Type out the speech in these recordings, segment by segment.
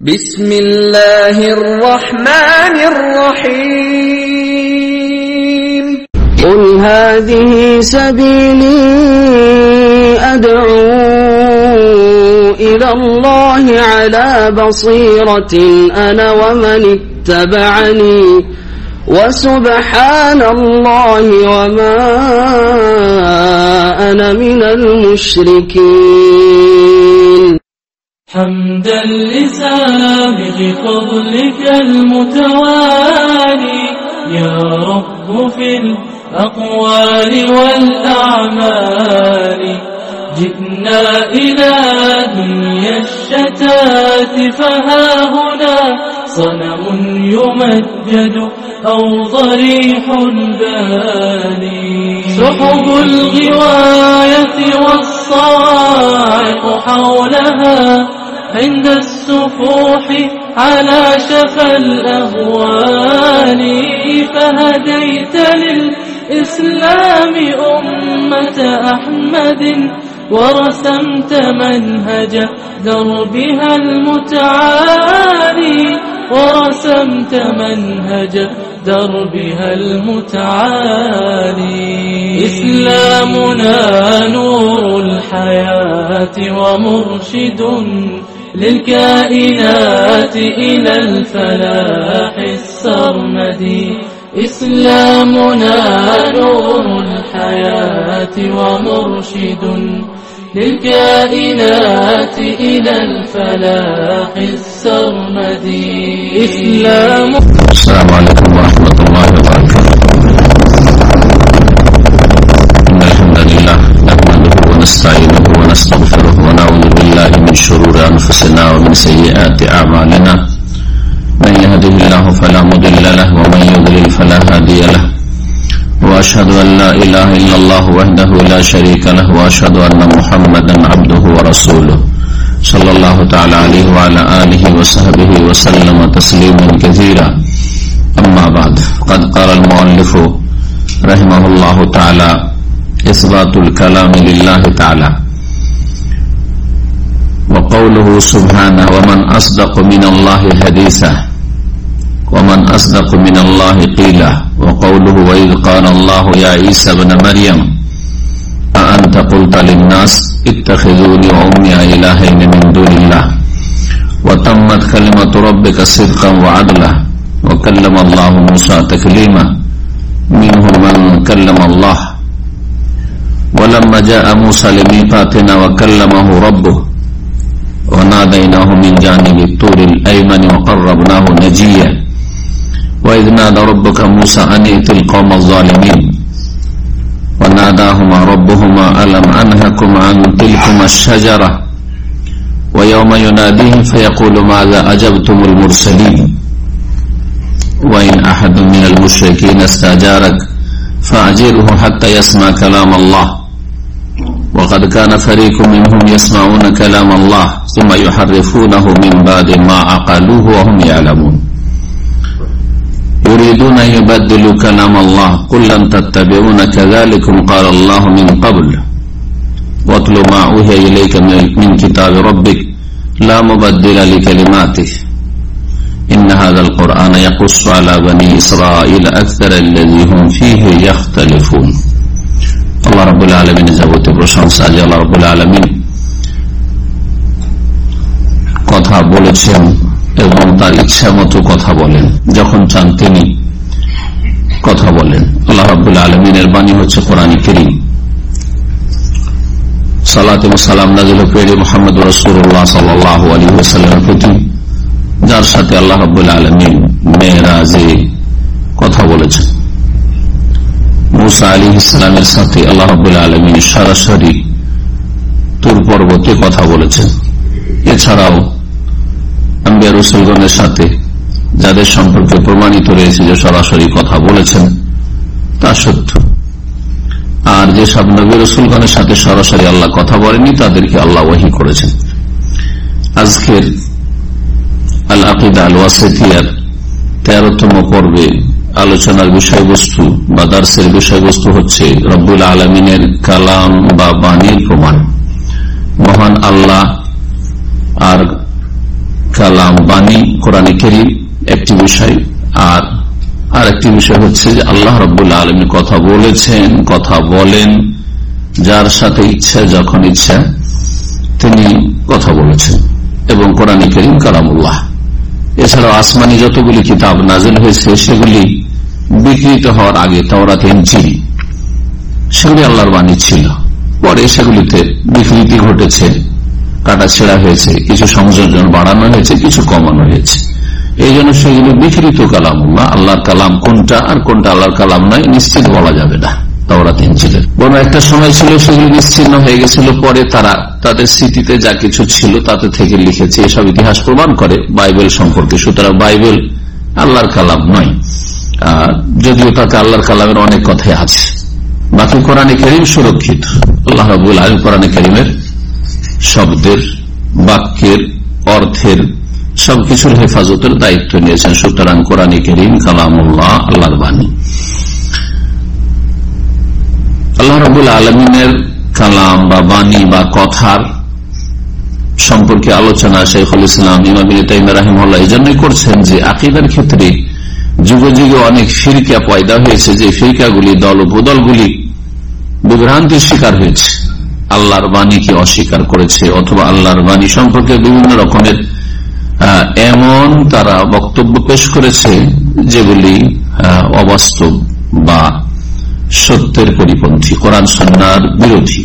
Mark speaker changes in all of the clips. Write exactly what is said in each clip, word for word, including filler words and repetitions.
Speaker 1: بسم الله الرحمن الرحيم
Speaker 2: قل هذه سبيلي أدعو إلى الله على بصيرة أنا ومن اتبعني وسبحان الله وما أنا من المشركين.
Speaker 3: حمدا لسابق فضلك المتوالي يا رب في الأقوال والأعمال. جئنا إلى دنيا الشتات فها هنا صنم يمجد أو ضريح باني. سحب الغواية والصواعق حولها عند السفوح على شفا الأهوال. فهديت للإسلام أمة أحمد ورسمت منهج دربها المتعالي ورسمت منهج دربها المتعالي. إسلامنا نور الحياة ومرشد للكائنات إلى الفلاح السرمدي. إسلامنا نور الحياة ومرشد للكائنات إلى الفلاح السرمدي. إسلام.
Speaker 4: السلام عليكم ورحمة الله وبركاته. إن الحمد لله نحمده ونستعينه ونستغفره ونعوذ بالله من شرور أنفسنا ومن سيئات أعمالنا. من يهده الله فلا مضل له ومن يضلل فلا هادي له. وأشهد أن لا إله إلا الله وحده لا شريك له وأشهد أن محمدا عبده ورسوله صلى الله تعالى عليه وعلى آله وصحبه وسلم تسليما كثيرا. أما بعد قد قال المؤلف رحمه الله تعالى إثبات الكلام لله تعالى وقوله سبحانه ومن أصدق من الله حديثا ومن أصدق من الله قيلا. وقوله وإذ قال الله يا عيسى ابن مريم أأنت قلت للناس اتخذوني وأمي إلهين من دون الله وتمت كلمة ربك صدقا وعدلا وكلم الله موسى تكليما منهم من كلم الله ولما جاء موسى لميقاتنا وكلمه ربه وناديناه من جانب الطور الأيمن وقربناه نجيا وإذ نادى ربك موسى أن ائت القوم الظالمين وناداهما ربهما ألم أنهكم عن تلكما الشجرة ويوم يناديهم فيقول ماذا أجبتم المرسلين وإن أحد من المشركين استأجارك فأجره حتى يسمع كلام الله وقد كان فريق منهم يسمعون كلام الله ثم يحرفونه من بعد ما عقلوه وهم يعلمون يريدون أن يبدلوا كلام الله قل لن تتبعون كذلكم قال الله من قبل واتل ما أوحي إليك من كتاب ربك لا مبدل لكلماته إن هذا القرآن يقص على بني إسرائيل أكثر الذي هم فيه يختلفون. আল্লাহ রাব্বুল আলামিনের যাবতীয় প্রশংসা যে আল্লাহ রাব্বুল আলামিন কথা বলেছেন এবং তার ইচ্ছা মতো কথা বলেন, যখন চান তিনি কথা বলেন। আল্লাহ রাব্বুল আলামিনের বাণী হচ্ছে কোরআন কারীম। সালাত এবং সালাম নাযিল পেয়ে মুহাম্মদ রাসূলুল্লাহ সাল্লাল্লাহু আলাইহি ওয়াসাল্লামের প্রতি, যার সাথে আল্লাহ রাব্বুল আলামিন মেরাজে কথা বলেছেন। মুসা আলাইহিস সালামের সাথে আল্লাহ রাব্বুল আলামিন সরাসরি তুর পর্বতে কথা বলেছেন। এছাড়াও আম্বিয়া রাসূলগণের সাথে যাদের সম্পর্কে প্রমাণিত রয়েছে যে সরাসরি কথা বলেছেন তা সত্য, আর যে সব নবী রাসূলগণের সাথে সরাসরি আল্লাহ কথা বলেনি তাদেরকে আল্লাহ ওহী করেছেন। আজকের আল আকিদা আল ওয়াসিতিয়ার তেরোতম পর্বে আলোচনার বিষয়বস্তু বা দার্সের বিষয়বস্তু হচ্ছে রব্বুল আলামিনের কালাম বা বাণীর প্রমাণ। মহান আল্লাহ আর কালাম বাণী কোরআনে কারীম একটি বিষয়, আর আর একটি বিষয় হচ্ছে যে আল্লাহ রাব্বুল আলামিন কথা বলেছেন, কথা বলেন যার সাথে ইচ্ছা, যখন ইচ্ছা তিনি কথা বলেছেন, এবং কোরআনে কারীম কালামুল্লাহ। এছাড়াও আসমানি যতগুলি কিতাব নাযিল হয়েছে সেগুলি বিকৃত হওয়ার আগে তাওরাত, ইনজিল সেগুলি আল্লাহর বাণী ছিল, পরে সেগুলিতে বিকৃতি ঘটেছে, কাটা ছেঁড়া হয়েছে, কিছু সংযোজন বাড়ানো হয়েছে, কিছু কমানো হয়েছে। এই জন্য সেগুলি বিকৃত কালামুল্লাহ। আল্লাহর কালাম কোনটা আর কোনটা আল্লাহর কালাম নয় নিশ্চিত বলা যাবে না। তাওরাত, ইনজিলের বড় একটা সময় ছিল সেগুলি বিচ্ছিন্ন হয়ে গেছিল, পরে তারা তাদের স্মৃতিতে যা কিছু ছিল তাতে থেকে লিখেছে, এসব ইতিহাস প্রমাণ করে বাইবেল সম্পর্কে। সুতরাং বাইবেল আল্লাহর কালাম নয়, যদিও তাতে আল্লাহর কালামের অনেক কথাই আছে। বাকি কোরআনে কারীম সুরক্ষিত। আল্লাহ রাব্বুল আলামিন কোরআনে কারীমের শব্দের, বাক্যের, অর্থের সবকিছুর হেফাজতের দায়িত্ব নিয়েছেন। সুতরাং কোরআনে কারীম কালামুল্লাহ, আল্লাহর বাণী। আল্লাহ রাব্বুল আলামিনের কালাম বা বাণী বা কথার সম্পর্কে আলোচনা শাইখুল ইসলাম ইমাম ইবনে তাইমিয়া রাহিমাহুল্লাহ এই জন্যই করছেন যে আকীদার ক্ষেত্রে যুগে যুগে অনেক ফিরকা পয়দা হয়েছে, যে ফিরকাগুলি, দল উপদলগুলি বিভ্রান্তির শিকার হয়েছে, আল্লাহর বাণীকে অস্বীকার করেছে, অথবা আল্লাহর বাণী সম্পর্কে বিভিন্ন রকমের এমন তারা বক্তব্য পেশ করেছে যেগুলি অবাস্তব বা সত্যের পরিপন্থী, কোরআন সুন্নাহর বিরোধী।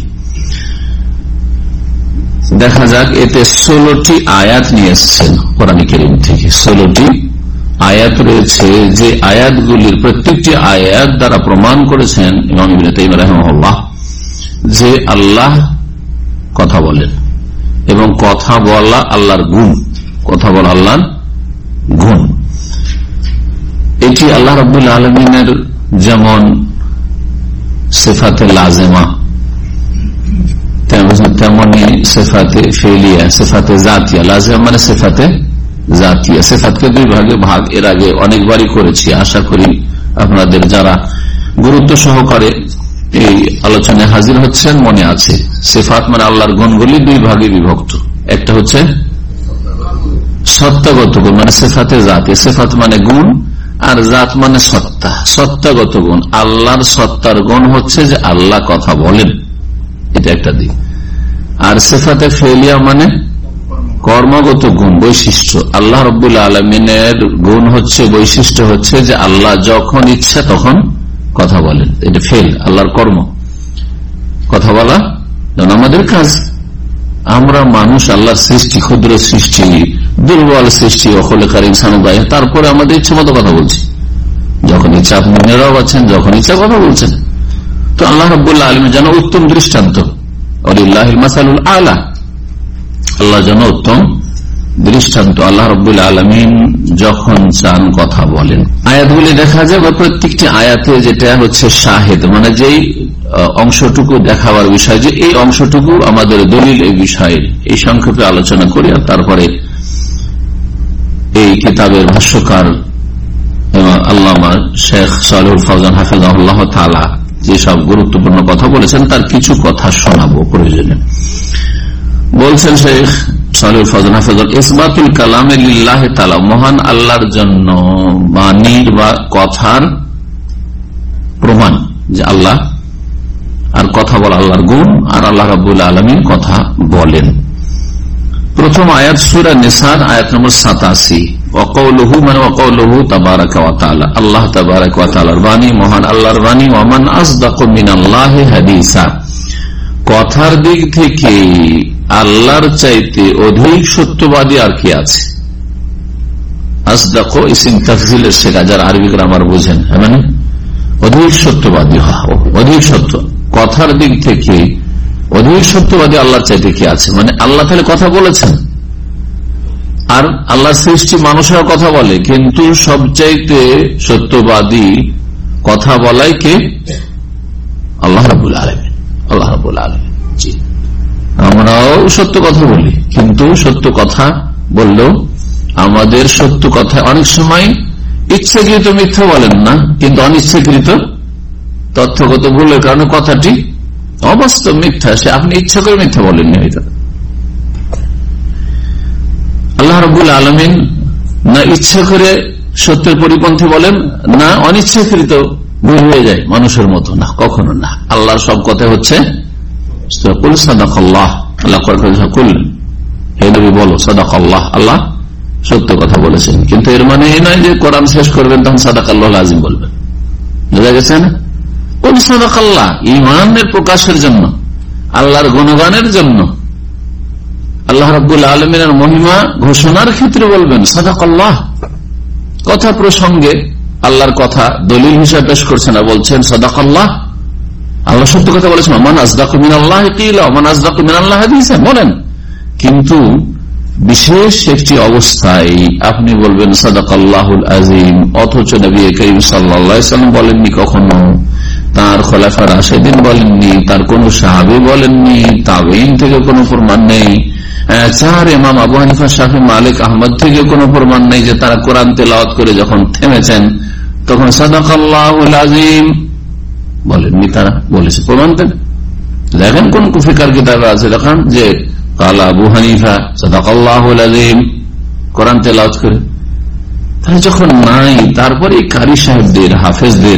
Speaker 4: দেখা যাক, এতে ষোলোটি আয়াত নিয়ে এসছেন কোরআন কারীম থেকে। ষোলোটি আয়াত রয়েছে, যে আয়াতগুলির প্রত্যেকটি আয়াত দ্বারা প্রমাণ করেছেন ইমাম ইবনে তাইমিয়া রাহিমাহুল্লাহ যে আল্লাহ কথা বলেন, এবং কথা বলা আল্লাহর গুণ, কথা বলা আল্লাহর গুণ। এটি আল্লাহ রাব্বুল আলামিনের যেমন সিফাতে লাজেমা, তেমনি সিফাতে ফেলিয়া, সিফাতে জাতিয়া। লাজেমা মানে সিফাতে জাতিয়া। সিফাতকে দুই ভাগে ভাগ এর আগে অনেকবারই করেছি, আশা করি আপনাদের যারা গুরুত্ব সহকারে এই আলোচনায় হাজির হচ্ছেন মনে আছে। সিফাত মানে আল্লাহর গুণগুলি দুই ভাগে বিভক্ত। একটা হচ্ছে সত্তাগত গুণ, মানে সিফাতে জাতি। সিফাত মানে গুণ, আর জাত মানে সত্তা, সত্তাগত গুণ। আল্লাহর সত্তার গুণ হচ্ছে যে আল্লাহ কথা বলেন, এটা একটা দিক। আর সিফাতে ফেলিয়া মানে কর্মগত গুণ, বৈশিষ্ট্য। আল্লাহ রাব্বুল আলামিনের গুণ হচ্ছে, বৈশিষ্ট্য হচ্ছে যে আল্লাহ যখন ইচ্ছা তখন কথা বলেন, এটা ফেল, আল্লাহর কর্ম। কথা বলা যেমন আমাদের কাজ। আমরা মানুষ, আল্লাহর সৃষ্টি, ক্ষুদ্র সৃষ্টি, দুর্বল সৃষ্টি, অখলেকার ইনসান, তারপরে আমাদের ইচ্ছা মতো কথা বলছি। যখন ইচ্ছা আপনি নীরব আছেন, যখন ইচ্ছা কথা বলছেন। তো আল্লাহ রাব্বুল আলামিন যেন উত্তম দৃষ্টান্ত, ওয়ালিল্লাহিল মাসালুল আলা, আল্লাহ যেন উত্তম দৃষ্টান্ত। আল্লাহ রাব্বুল আলামিন যখন চান কথা বলেন। আয়াতগুলি দেখা যায়, প্রত্যেকটি আয়াতে যেটা হচ্ছে শাহেদ, মানে যেই অংশটুকু দেখাবার বিষয়, যে এই অংশটুকু আমাদের দলিল এই বিষয়ের, এই সংক্ষেপে আলোচনা করি। আর তারপরে এই কিতাবের ভাষ্যকার আল্লামা শেখ সালেহুল ফওজান হাফিজাহুল্লাহ তাআলা যেসব গুরুত্বপূর্ণ কথা বলেছেন তার কিছু কথা শোনাবো প্রয়োজনে। বলছেন শেখ সালেহুল ফওজান হাফিজাহুল্লাহ, ইসবাতুল কালামে লিল্লাহি তাআলা, মহান আল্লাহর জন্য বাণীর বা কথার প্রমাণ যে আল্লাহ, আর কথা বলা আল্লাহর গুণ, আর আল্লাহ রাব্বুল আলামিন কথা বলেন। প্রথম আয়াত সূরা নিসার আয়াত নম্বর সাতাশি, ওয়াকাউলুহু মানে ওয়াকাউলুহু তাবারাকা ওয়া তাআলা, আল্লাহ তাবারাকা ওয়া তাআলার বাণী, মহান আল্লাহর বাণী। ওয়া মান আসদাকু মিনাল্লাহি হাদিসা, কথার দিক থেকে আল্লাহর চাইতে অধিক সত্যবাদী আর কি আছে। আসদাকু ইসম তাফজিলের শেখা, যারা আরবি গ্রামার বোঝেন, মানে অধিক সত্যবাদী, অধিক সত্য, কথার দিক থেকে অধিক সত্যবাদী আল্লাহর চাইতে কি আছে। মানে আল্লাহ তাহলে কথা বলেছেন, আর আল্লাহর সৃষ্টি মানুষেরা কথা বলে, কিন্তু সবচাইতে সত্যবাদী কথা বলাই কে? আল্লাহ রাব্বুল আলামিন। আল্লাহ রাব্বুল আলামিন। জি, আমরাও সত্য কথা বলি, কিন্তু সত্য কথা বললেও আমাদের সত্য কথা অনেক সময় ইচ্ছাকৃত মিথ্যা বলেন না, কিন্তু অনিচ্ছাকৃত তথ্যগত ভুলের কারণে কথাটি অবাস্তব মিথ্যা, সে আপনি ইচ্ছা করে মিথ্যা বলেননি হয়তো। আল্লাহ রাব্বুল আলামিন না ইচ্ছা করে সত্যের পরিপন্থী বলেন, না অনিচ্ছাকৃত ভুল হয়ে যায় মানুষের মতো, না কখনো না। আল্লাহর সব কথা হচ্ছে কুল সাদাকাল্লাহ, আল্লাহ হে নবী বলো সাদাকাল্লাহ, আল্লাহ সত্য কথা বলেছেন। কিন্তু এর মানে এই নয় যে কোরআন শেষ করবেন তখন সাদাকাল্লাহুল আযীম বলবেন, বুঝা গেছে না? কুল সাদাকাল্লাহ ঈমানের প্রকাশের জন্য, আল্লাহর গুণগানের জন্য, আল্লাহ রাব্বুল আলামিনের মহিমা ঘোষণার ক্ষেত্রে বলবেন সাদাকাল্লাহ। কথা প্রসঙ্গে আল্লাহর কথা দলিল হিসেবে পেশ করছেন না, বলছেন সাদাকাল্লাহ, আল্লাহ সত্য কথা বলেছেন, মান আসদাকু মিনাল্লাহি কিলা মান আসদাকু মিনাল্লাহি হাদিসা বলেন। কিন্তু বিশেষ একটি অবস্থায় আপনি বলবেন সাদাকাল্লাহুল আযীম, অথচ নবী করিম সাল্লাল্লাহু আলাইহি ওয়াসাল্লাম বলেননি, কখনো তার খোলাফা রাশিদিন বলেননি, তার কোন সাহাবী বলেননি, তাবেঈন থেকে কোনো প্রমাণ নেই, চার ইমাম আবু হানিফা, শাফি, মালিক, আহমদ থেকে কোনো প্রমাণ নেই যে তারা কোরআন তেলাওয়াত করে যখন থেমেছেন তখন সাদাকাল্লাহুল আযীম বলেননি। তারা বলেছে প্রমাণ দেন, দেখেন কোন ফিকার কিতাবে আছে, দেখেন যে কালা আবু হানিফা সাদাকাল্লাহুল আযীম কোরআন তেলাওয়াত করে। তাহলে যখন নাই, তারপরে কারি সাহেবদের, হাফেজদের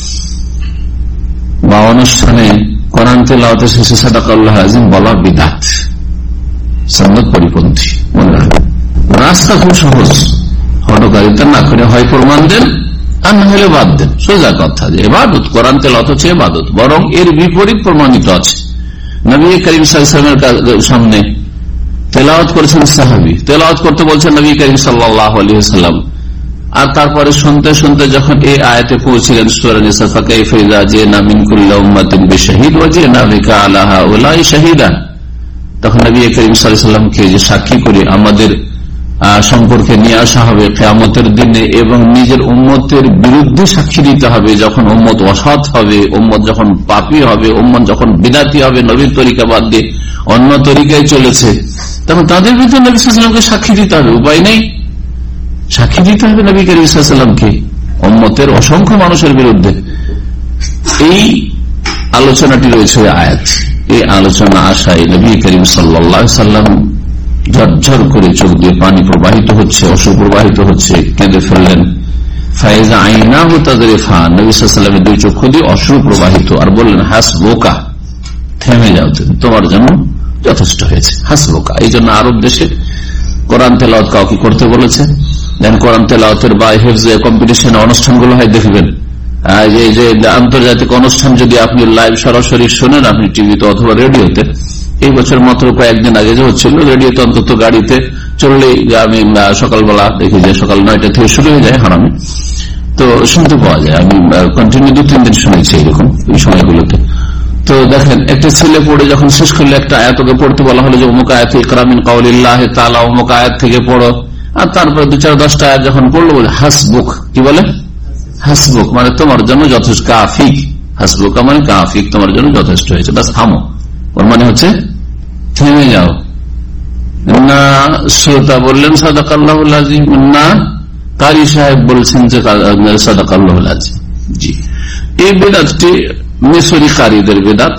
Speaker 4: বা অনুষ্ঠানে কোরআন তেলাওয়াতের শেষে সাদাকাল্লাহুল আযীম বলা বিদআত, সুন্নাত পরিপন্থী। মনে রাখবেন, রাস্তা খুব সহজ, হটকারিতা না করে হয় প্রমাণ দেন আর না হলে বাদ দেন, সোজা কথা। যে ইবাদত, কোরআন তেলাওয়াত হচ্ছে ইবাদত, বরং এর বিপরীত প্রমাণিত আছে। নবী করিম সাল্লাল্লাহু আলাইহি ওয়াসাল্লামের সামনে তেলাওয়াত করেছেন সাহাবী, তেলাওয়াত করতে বলছেন নবী করিম সাল্লাল্লাহু আলাইহি ওয়াসাল্লাম, আর তারপরে শুনতে শুনতে যখন এই আয়াতে পৌঁছলেন সূরা নিসা, ফাকাইফা ইযা জিনা মিন কুল্লি উম্মাতিন বিশাহিদ ওয়া জিনা বিকা আলা হাউলাই শাহিদা, তখন নবী করিম সাল্লাল্লাহু আলাইহি ওয়াসাল্লামকে যে সাক্ষী করে আমাদের সম্পর্কে নিয়ে আসা হবে কিয়ামতের দিনে, এবং নিজের উম্মতের বিরুদ্ধে সাক্ষী দিতে হবে যখন উম্মত অসৎ হবে, উম্মত যখন পাপী হবে, উম্মত যখন বিদআতি হবে, নবীর তরিকা বাদ দিয়ে অন্য তরিকায় চলেছে, তখন তাদের বিরুদ্ধে নবী সাল্লাল্লাহু আলাইহি ওয়াসাল্লামকে সাক্ষী দিতে হবে, উপায় নেই, সাক্ষী দিতে হবে নবী করিম সাল্লাল্লাহু আলাইহি ওয়াসাল্লামকে উম্মতের অসংখ্য মানুষের বিরুদ্ধে। এই আলোচনাটি রয়েছে আয়াত। এই আলোচনা আশায় নবী করিম সাল্লাল্লাহু আলাইহি ওয়াসাল্লাম ঝরঝর করে চোখ দিয়ে পানি প্রবাহিত হচ্ছে, অশ্রু প্রবাহিত হচ্ছে, কেঁদে ফেললেন। ফাইজা আইনাহু তাযরিফান, নবী সাল্লাল্লাহু আলাইহি ওয়াসাল্লামের দুই চক্ষু দিয়ে অশ্রু প্রবাহিত, আর বললেন হাসবুকা, থেমে যাও, তোমার জন্য যথেষ্ট হয়েছে, হাসবুকা। এই জন্য আরব দেশে কোরআন তেলাওয়াত কাউকে করতে বলেছে, দেন কোরআন তেলাওয়াতের বা হেফজে কম্পিটিশন অনুষ্ঠানগুলো হয় দেখবেন, যে আন্তর্জাতিক অনুষ্ঠান যদি আপনি লাইভ সরাসরি শোনেন আপনি টিভিতে অথবা রেডিওতে, এই বছর মাত্র কয়েকদিন আগে যে হচ্ছিল রেডিওতে, অন্তত গাড়িতে চললেই আমি সকালবেলা দেখি যে সকাল নয়টা থেকে শুরু হয়ে যায় হারামে, তো শুনতে পাওয়া যায়। আমি কন্টিনিউ দু তিন দিন শুনেছি এরকম এই সময়গুলোতে। তো দেখেন একটা ছেলে পড়ে যখন শেষ করলে একটা আয়াতকে পড়তে বলা হলো যে অমুক আয়াত ইকরা মিন কাউলিল্লাহি তাআলা, অমুক আয়াত থেকে পড়ো, আর তারপরে দু চার দশটা আয়াত যখন পড়লো বলে হাসবুক, কি বলে হাসবুক মানে তোমার জন্য যথেষ্ট, কাফিক, হাসবুক মানে কাফিক, তোমার জন্য যথেষ্ট হয়েছে, বাস থামো। ওর মানে হচ্ছে থেমে যাও। না শ্রোতা বললেন সাদাকাল্লাহুল আযীম, না কারি সাহেব বলছেন যে সাদাকাল্লাহুল আযীম। জি, এই বেদাতটি মিশরি কারীদের বেদাত,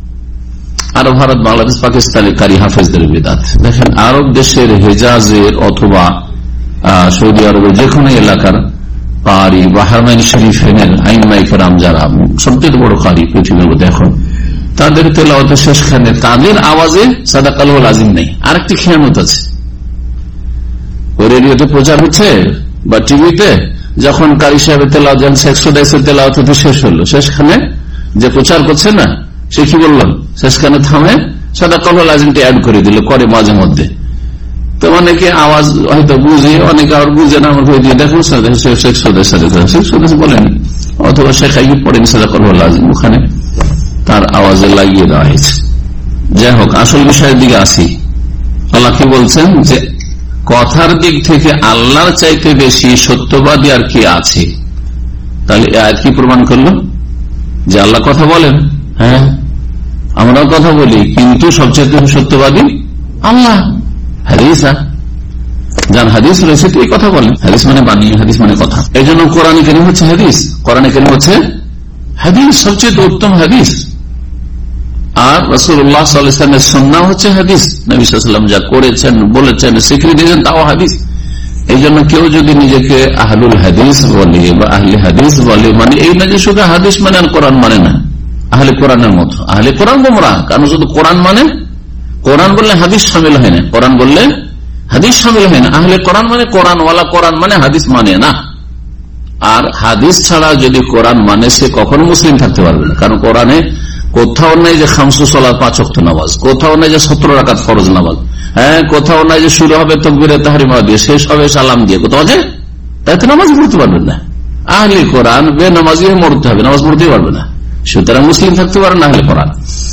Speaker 4: আর ভারত, বাংলাদেশ, পাকিস্তানি কারি হাফেজদের বেদাত। দেখেন আরব দেশের হেজাজের অথবা সৌদি আরবের যে কোনো এলাকার কারি বা হারমাইন শরীফের আইমায়ে কেরাম যারা সবচেয়ে বড় কারি পৃথিবীর মধ্যে এখন, তাদের তেলাওয়াতের শেষখানে তাদের আওয়াজে সাদাকাল্লাহুল আযীম নেই। আরেকটি খেয়ানত আছে, রেডিওতে প্রচার হচ্ছে বা টিভিতে, যখন কারি সাহেবের তেলাওয়াত যখন একশো দেশের তেলাওয়াত হতে শেষ হলো, শেষখানে যে প্রচার করছে না সে কি বললাম, শেষখানে থামে সাদাকাল্লাহুল আযীমটা অ্যাড করে দিল, করে মাঝে মধ্যে। তো অনেকে আওয়াজ হয়তো বুঝে, অনেকে আর বুঝে না, আমার হয়ে দিয়ে দেখুন শেখ বলেন, অথবা শেখ আইয়ুব পড়েন সাদাকাল্লাহুল আযীম, ওখানে তার আওয়াজে লাগিয়ে দেওয়া হয়েছে। যাই হোক, আসল বিষয়ের দিকে আসি। আল্লাহ কি বলছেন যে কথার দিক থেকে আল্লাহর চাইতে বেশি সত্যবাদী আর কি আছে। তাহলে আয়াত কি প্রমাণ করলো যে আল্লাহ কথা বলেন, হ্যাঁ আমরাও কথা বলি, কিন্তু সবচেয়ে সত্যবাদী আল্লাহ। হাদিস, যার হাদিস রয়েছে এই কথা বলেন, হাদিস মানে বানিয়ে, হাদিস মানে কথা। এই জন্য কোরআনে কারীম হচ্ছে হাদিস, কোরআনে কারীম হচ্ছে হাদিস, সবচেয়ে উত্তম হাদিস। আর রাসূলুল্লাহ সাল্লাল্লাহু আলাইহি ওয়াসাল্লামের সুন্নাহ হচ্ছে হাদিস। নবী সাল্লাল্লাহু আলাইহি ওয়াসাল্লাম যা করেছেন, বলেছেন, স্বীকৃতি দিয়েছেন, তাও হাদিস। এই জন্য কেউ যদি নিজেকে আহলুল হাদিস বলে বা আহলে হাদিস বলে, মানে এই না যে শুধু হাদিস মানে আর কোরআন মানে না, আহলে কোরআনের মতো। আহলে কোরআন গোমরাহ, কারণ শুধু কোরআন মানে, কোরআন বললে হাদিস শামিল হয় না, কোরআন বললে হাদিস শামিল হয় না। আহলে কোরআন মানে কোরআনওয়ালা, কোরআন মানে হাদিস মানে না। আর হাদিস ছাড়া যদি কোরআন মানে, সে কখনো মুসলিম থাকতে পারবে না। কারণ কোরআনে কোথাও নাই যে খামসু সালাত, পাঁচ ওয়াক্ত নামাজ, কোথাও নাই যে সতেরো রাকাত ফরজ নামাজ, হ্যাঁ, কোথাও নাই যে শুরু হবে তাকবীরে তাহরিমা দিয়ে, শেষ হবে সালাম দিয়ে, কোথাও আছে তাই তো নামাজ পড়তে পারবেন না। আহলে কোরআন বে নামাজি মরতে হবে, নামাজ পড়তে পারবে না, সুতরাং মুসলিম থাকতে পারে না আহলে কোরআন।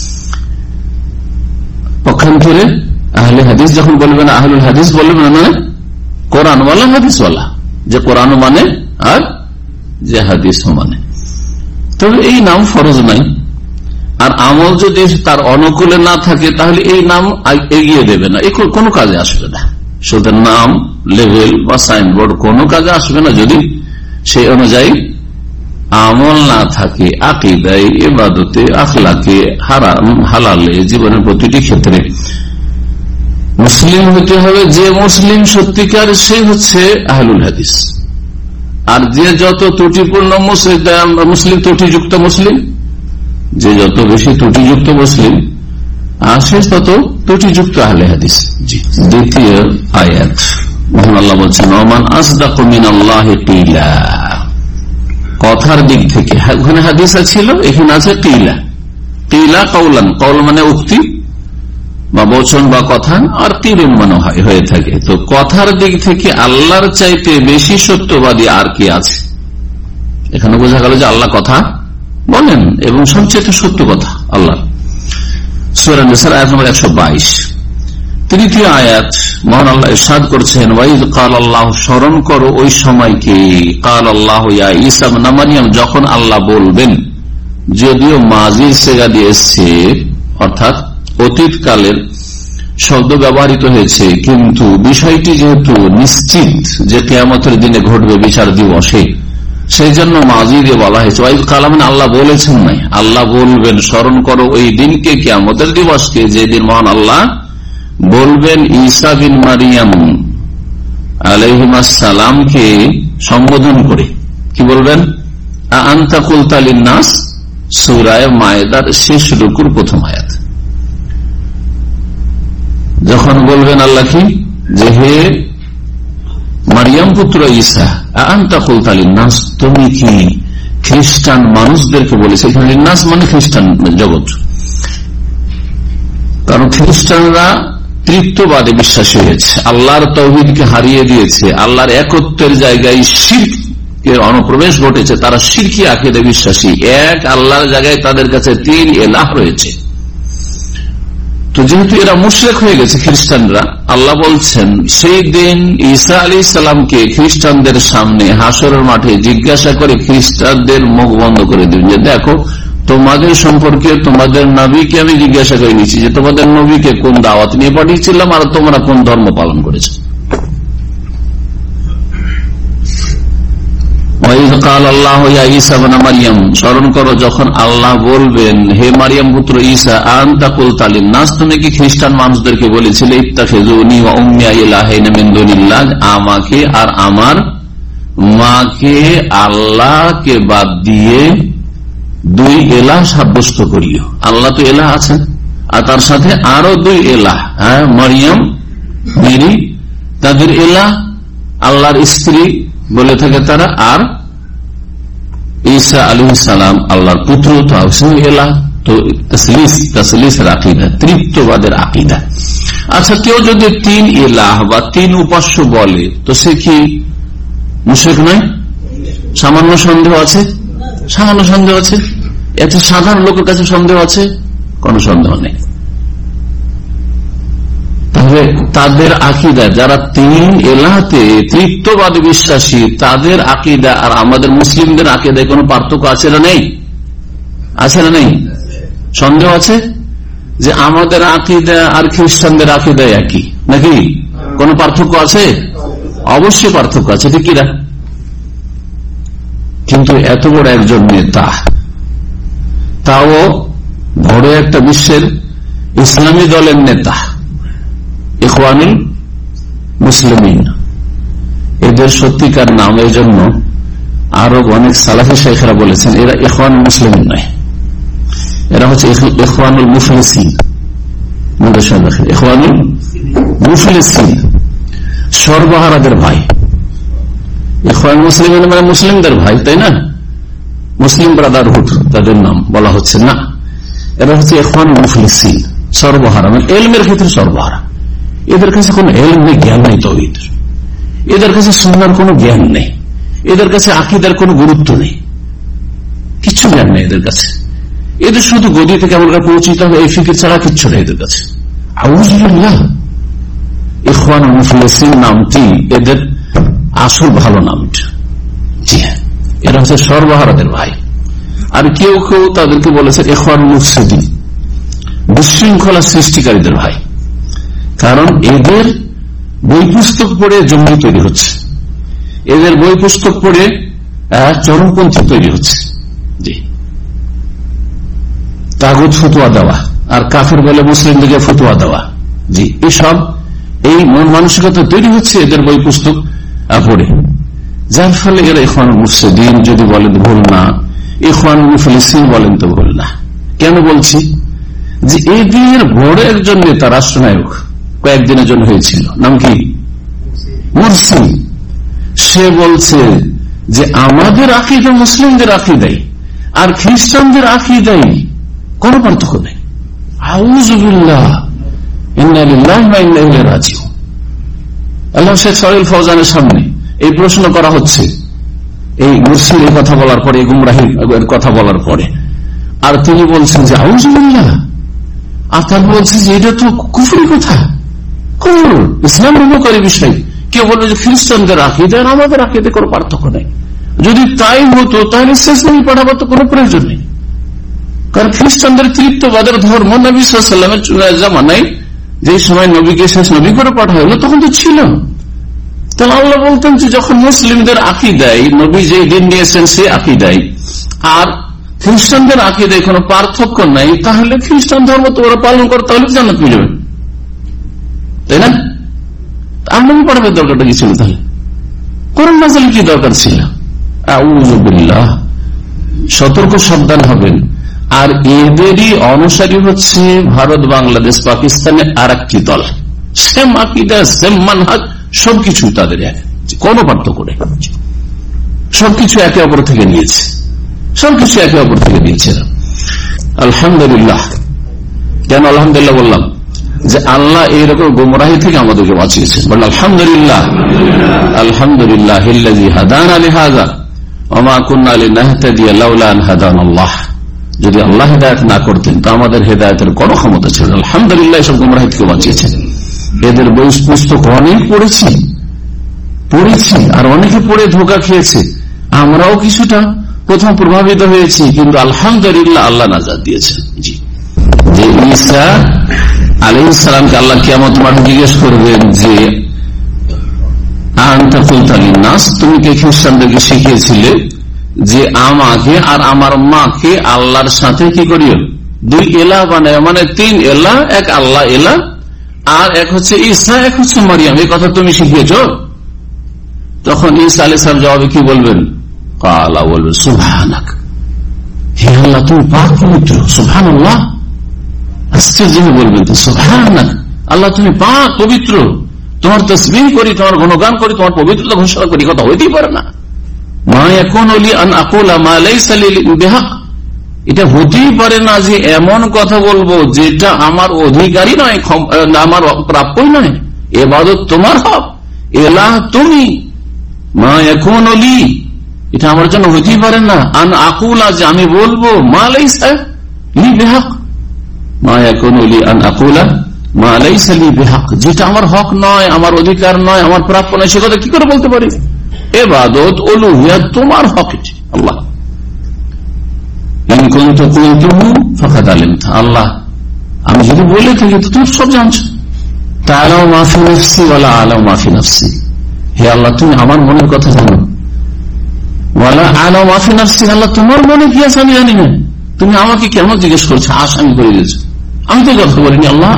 Speaker 4: পক্ষান্তরে আহলে হাদিস যখন বলবেন, আহলুল হাদিস বলবেন না কোরআনওয়ালা হাদিসওয়ালা, যে কোরআন মানে আর যে হাদিস মানে। তবে এই নাম ফরজ নাই, আর আমল যদি তার অনুকূলে না থাকে তাহলে এই নাম এগিয়ে দেবে না, এই কোনো কাজে আসবে না। শুধু নাম, লেভেল বা সাইনবোর্ড কোনো কাজে আসবে না যদি সেই অনুযায়ী আমল না থাকে, আকীদায়, ইবাদতে, আখলাকে, হারাম হালালে, জীবনের প্রতিটি ক্ষেত্রে। মুসলিম হতে হবে যে মুসলিম সত্যিকার, সে হচ্ছে আহলুল হাদিস। আর যে যত ত্রুটিপূর্ণ মুসলিম, ত্রুটিযুক্ত মুসলিম, যে যত বেশি ত্রুটিযুক্ত মুসলিম, আর সে তত ত্রুটিযুক্ত আহলে হাদিস। জি, দ্বিতীয় আয়াত মহান আল্লাহ বলছেন, ওমান আসদাকু মিনাল্লাহি কিলা। কথার দিক থেকে ওখানে হাদিস ছিল, এখানে আছে কিলা। কিলা কওলান, কওল মানে উক্তি বা বচন বা কথা, আর কিলুন মানে হয়ে থাকে। তো কথার দিক থেকে আল্লাহর চাইতে বেশি সত্যবাদী আর কি আছে? এখানে বোঝা গেল যে আল্লাহ কথা বলেন এবং সবচেয়ে সত্য কথা আল্লাহ। সূরা নিসার আয়াত নম্বর একশো বাইশ। তৃতীয় আয়াত মহান আল্লাহ ইরশাদ করছেন, ওয়াইদ কাল আল্লাহ, স্মরণ করো ওই সময়কে, কাল আল্লাহ ইয়া ঈসা ইবনে মারইয়াম, যখন আল্লাহ বলবেন। যদিও মাজির সেগা দিয়ে এসছে, অর্থাৎ অতীতকালের শব্দ ব্যবহৃত হয়েছে, কিন্তু বিষয়টি যেহেতু নিশ্চিত যে কিয়ামতের দিনে ঘটবে বিচার দিবসে, সেই জন্য মাজি দিয়ে বলা হয়েছে। ওয়াইদ কাল মানে আল্লাহ বলেছেন নাই, আল্লাহ বলবেন। স্মরণ করো ওই দিনকে, কিয়ামতের দিবসকে, যেদিন মহান আল্লাহ বলবেন ঈসা বিন মারিয়াম আলাইহিস সালামকে সম্বোধন করে। কি বলবেন? আনতা কুলতা লিন-নাস, সূরা মায়েদার শেষ রুকুর প্রথম আয়াত। যখন বলবেন আল্লাহ কি, যে হে মারিয়াম পুত্র ঈসা, আনতা কুলতা লিন-নাস, তুমি কি খ্রিস্টান মানুষদেরকে বলেছে? এখানে লিন-নাস মানে খ্রিস্টান জগৎ, কারণ খ্রিস্টানরা তৃত্ববাদে বিশ্বাসী হয়েছে, আল্লাহর তাওহীদকে হারিয়ে দিয়েছে, আল্লাহর একত্বের জায়গায় শিরকের অনুপ্রবেশ ঘটেছে। তারা শিরকি আকীদায় বিশ্বাসী, এক আল্লাহর জায়গায় তাদের কাছে তিন ইলাহ রয়েছে। তো যেহেতু এরা মুশরিক হয়ে গেছে খ্রিস্টানরা, আল্লাহ বলছেন সেই দিন ঈসা আলাইহিস সালামকে খ্রিস্টানদের সামনে হাসরের মাঠে জিজ্ঞাসা করে খ্রিস্টানদের মুখ বন্ধ করে দিবেন, যে দেখো তোমাদের সম্পর্কে তোমাদের নবীকে আমি জিজ্ঞাসা করে নিচ্ছি যে তোমাদের নবীকে কোন দাওয়াত নিয়ে পাঠিয়েছিলাম আর তোমরা কোন ধর্ম পালন করেছো। স্মরণ করো যখন আল্লাহ বলবেন, হে মারিয়াম পুত্র ঈসা, আনতা কুলতা লিন-নাস, তুমি কি খ্রিস্টান মানুষদেরকে বলেছিলে ইত্তাখিযুনি ওয়া উম্মি ইলাহাইন মিন দুনিল্লাহ, আমাকে আর আমার মাকে আল্লাহকে বাদ দিয়ে দুই এলাহ সাব্যস্ত করিও। আল্লাহ তো এলাহ আছেন, আর তার সাথে আরো দুই এলাহ, হ্যাঁ, মারিয়াম মেরি তাদের এলাহ, আল্লাহর স্ত্রী বলে থাকে তারা, আর ঈসা আলাইহিস সালাম আল্লাহর পুত্র, তো এলাহ। তো তাসলিস, তাসলিসের আকীদা, তৃত্ববাদের আকীদা। আচ্ছা, কেউ যদি তিন এলাহ বা তিন উপাস্য বলে, তো সে কি মুশরিক নয়? সামান্য সন্দেহ আছে? সামান্য সন্দেহ আছে। এত সাধারণ লোকের কাছে সন্দেহ আছে? কোন সন্দেহ নেই। তাহলে তাদের আকীদা, যারা তিন এলাহতে তৃত্ববাদী বিশ্বাসী, তাদের আকীদা আর আমাদের মুসলিমদের আকীদায় কোনো পার্থক্য আছে না নেই? আছে না নেই? সন্দেহ আছে যে আমাদের আকীদা আর খ্রিস্টানদের আকীদায় একই নাকি? কোন পার্থক্য আছে? অবশ্যই পার্থক্য আছে, ঠিক কিনা? কিন্তু এত বড় একজন নেতা, তাও বড় একটা বিশ্বের ইসলামী দলের নেতা ইখওয়ানুল মুসলিমিন, এদের সত্যিকার নাম এই জন্য আরো অনেক সালাফি শাইখরা বলেছেন এরা ইখওয়ানুল মুসলিমিন নয়, এরা হচ্ছে ইখওয়ানুল মুফলিসিন। ইখওয়ানুল মুফলিসিন, সর্বহারাদের ভাই। ইখওয়ানুল মুসলিমিন মানে মুসলিমদের ভাই, তাই না? মুসলিম ব্রাদারহুড তাদের নাম বলা হচ্ছে না, এরা হচ্ছে ইখওয়ানুল মুফলিসিন, সর্বহারা, মানে এলমের ক্ষেত্রে সর্বহারা। এদের কাছে কোন এলম নেই, জ্ঞান নেই তাওহীদের, এদের কাছে সুন্নাহর কোনো জ্ঞান নেই, এদের কাছে আকীদার কোনো গুরুত্ব নেই, কিছু জ্ঞান নেই এদের কাছে। এদের শুধু গদি থেকে আমরা পৌঁছিতে হবে এই ফিকির ছাড়া কিচ্ছু নেই এদের কাছে। আউযুবিল্লাহ। ইখওয়ানুল মুফলিসিন নামটি এদের আসল ভালো নামটা। জি হ্যাঁ, এরা হচ্ছে সর্বহারাদের ভাই। আর কেউ কেউ তাদেরকে বলেছে ইখওয়ানুল মুফসিদিন, বিশৃঙ্খলা সৃষ্টিকারীদের ভাই। কারণ এদের বই পুস্তক পড়ে জঙ্গি তৈরি হচ্ছে, এদের বই পুস্তক পড়ে চরমপন্থী তৈরি হচ্ছে। জি, তাগুত ফতোয়া দেওয়া আর কাফের বলে মুসলিমদেরকে ফতোয়া দেওয়া, জি, এসব এই মন মানসিকতা তৈরি হচ্ছে এদের বই পুস্তক পড়ে, যার ফলে এরা ইখওয়ানুল মুফসিদিন যদি বলেন ভুল না, ইখওয়ানুল মুফলিসিন বলেন তো ভুল না। কেন বলছি? যে এদের বড় একজন নেতা রাষ্ট্রনায়ক কয়েকদিনের জন্য হয়েছিল, নাম কি? মুরসি। সে বলছে যে আমাদের আকীদা মুসলিমদের আকীদাই আর খ্রিস্টানদের আকীদাই কোনো পার্থক্য নেই। আউযুবিল্লাহ, ইন্না লিল্লাহি ওয়া ইন্না ইলাইহি রাজিউন। আল্লাহ শেখ সালেহ ফৌজানের সামনে এই প্রশ্ন করা হচ্ছে এই মুরসির এই কথা বলার পরে, এই গুমরাহির কথা বলার পরে, আর তিনি বলছেন যে আউযুবিল্লাহ, আর তার বলছে যে এটা তো কুফরি কথা, কুফর, ইসলাম ভঙ্গকারী বিষয়। কেউ বলবে যে খ্রিস্টানদের আকীদা আর আমাদের আকীদা কোনো পার্থক্য নেই। যদি তাই হতো তাহলে শেষ নবী পড়াবার তো কোনো প্রয়োজন নেই, কারণ খ্রিস্টানদের তৃতীয়বাদের ধর্ম নবী সাল্লাল্লাহু আলাইহি ওয়াসাল্লামের জামানায় যে সময় নবীকে শেষ নবী করে পাঠা হলো তখন তো ছিল। তাহলে আল্লাহ বলতেন যে যখন মুসলিমদের আকীদায় নবী যে দিন নিয়েছেন সে আকীদায় আর খ্রিস্টানদের আকীদায় কোনো পার্থক্য নাই, তাহলে খ্রিস্টান ধর্ম তো ওরা পালন করে, তাহলে জান্নাত পেয়ে যাবে, তাই না? আমরা পড়াবার দরকারটা কি ছিল? তাহলে কোরআন নাযিল কি দরকার ছিল? আউযুবিল্লাহ। সতর্ক সাবধান হবেন। আর এদেরই অনুসারী হচ্ছে ভারত, বাংলাদেশ, পাকিস্তানে আর একটি দল, সেম আকীদা, সেম মানহাজ, সবকিছু তাদের এক, কোনো পার্থক্য নেই, সবকিছু একে অপর থেকে নিয়েছে, সবকিছু একে অপর থেকে নিয়েছে। আলহামদুলিল্লাহ। কেন আলহামদুলিল্লাহ বললাম? যে আল্লাহ এইরকম গোমরাহি থেকে আমাদেরকে বাঁচিয়েছেন। বলল আলহামদুলিল্লাহ, আলহামদুলিল্লাহ আল্লাযী হাদানা লিহাযা ওয়া মা কুন্না লিনাহতাদিয়া লাউলা আন হাদানাল্লাহ। যদি আল্লাহ হেদায়েত না করতেন তো আমাদের হেদায়েতের কোনো ক্ষমতা ছিল না। আলহামদুলিল্লাহ এসব গোমরাহি থেকে বাঁচিয়েছেন। এদের বই পুস্তক অনেক পড়েছি পড়েছি আর অনেকে পড়ে ধোঁকা খেয়েছে, আমরাও কিছুটা প্রথম প্রভাবিত হয়েছি, কিন্তু আলহামদুলিল্লাহ আল্লাহ নাজাত দিয়েছেন। জি, যে ঈসা আলাইহিস সালামকে আল্লাহ কিয়ামত মাঠে জিজ্ঞেস করবেন যে আনতা কুলতা লিন্নাস, তুমি কি খ্রিস্টানদেরকে শিখিয়েছিলে যে আমাকে আর আমার মাকে আল্লাহর সাথে কি করিও, দুই এলাহ বানায়, মানে তিন এলাহ, এক আল্লাহ এলাহ আর এক হচ্ছে ঈসা, এক হচ্ছে মারিয়াম, এই কথা তুমি শিখিয়েছ? তখন ঈসা আলাইহিস সালাম জবাবে কি বলবেন? কালা, বলবেন সুবহানাক, হে আল্লাহ তুমি পাক পবিত্র। সুবহানাল্লাহ, আশ্চর্য বলবেন তো, সুবহানাক, আল্লাহ তুমি পাক পবিত্র, তোমার তাসবিহ করি, তোমার গুণগান করি, তোমার পবিত্রতা ঘোষণা করি, কথা হইতেই পারে না। মা ইয়াকুনু লি আন আকুলা মা লাইসা লি বিহাক, এটা হতেই পারে না যে এমন কথা বলবো যেটা আমার অধিকারী নয়, আমার প্রাপ্যই নয়। ইবাদত তোমার হক, এলাহ তুমি, মা ইয়াকুনু লি, এটা আমার জন্য হতেই পারে না, আন আকুলা, যে আমি বলবো, মা লাইসা লি বিহাক, মা ইয়াকুনু লি আন আকুলা মা লাইসা লি বিহাক, যেটা আমার হক নয়, আমার অধিকার নয়, আমার প্রাপ্য নয়, সে কথা কি করে বলতে পারি? ইবাদত উলুহিয়াত তোমার হক, আল্লাহ। আল্লাহ আমি যদি বলে থাকি তো তুমি সব জানছো। তাআলাউ মা ফি নাফসি ওয়ালা আলাউ মা ফি নাফসি, হে আল্লাহ তুমি আমার মনের কথা জানো, ওয়ালা আলাউ মা ফি নাফসি, আল্লাহ তোমার মনে কি আছে আমি জানি না। তুমি আমাকে কেন জিজ্ঞেস করছো, আসামি করে দিয়েছো, আমি তো কথা বলিনি। আল্লাহ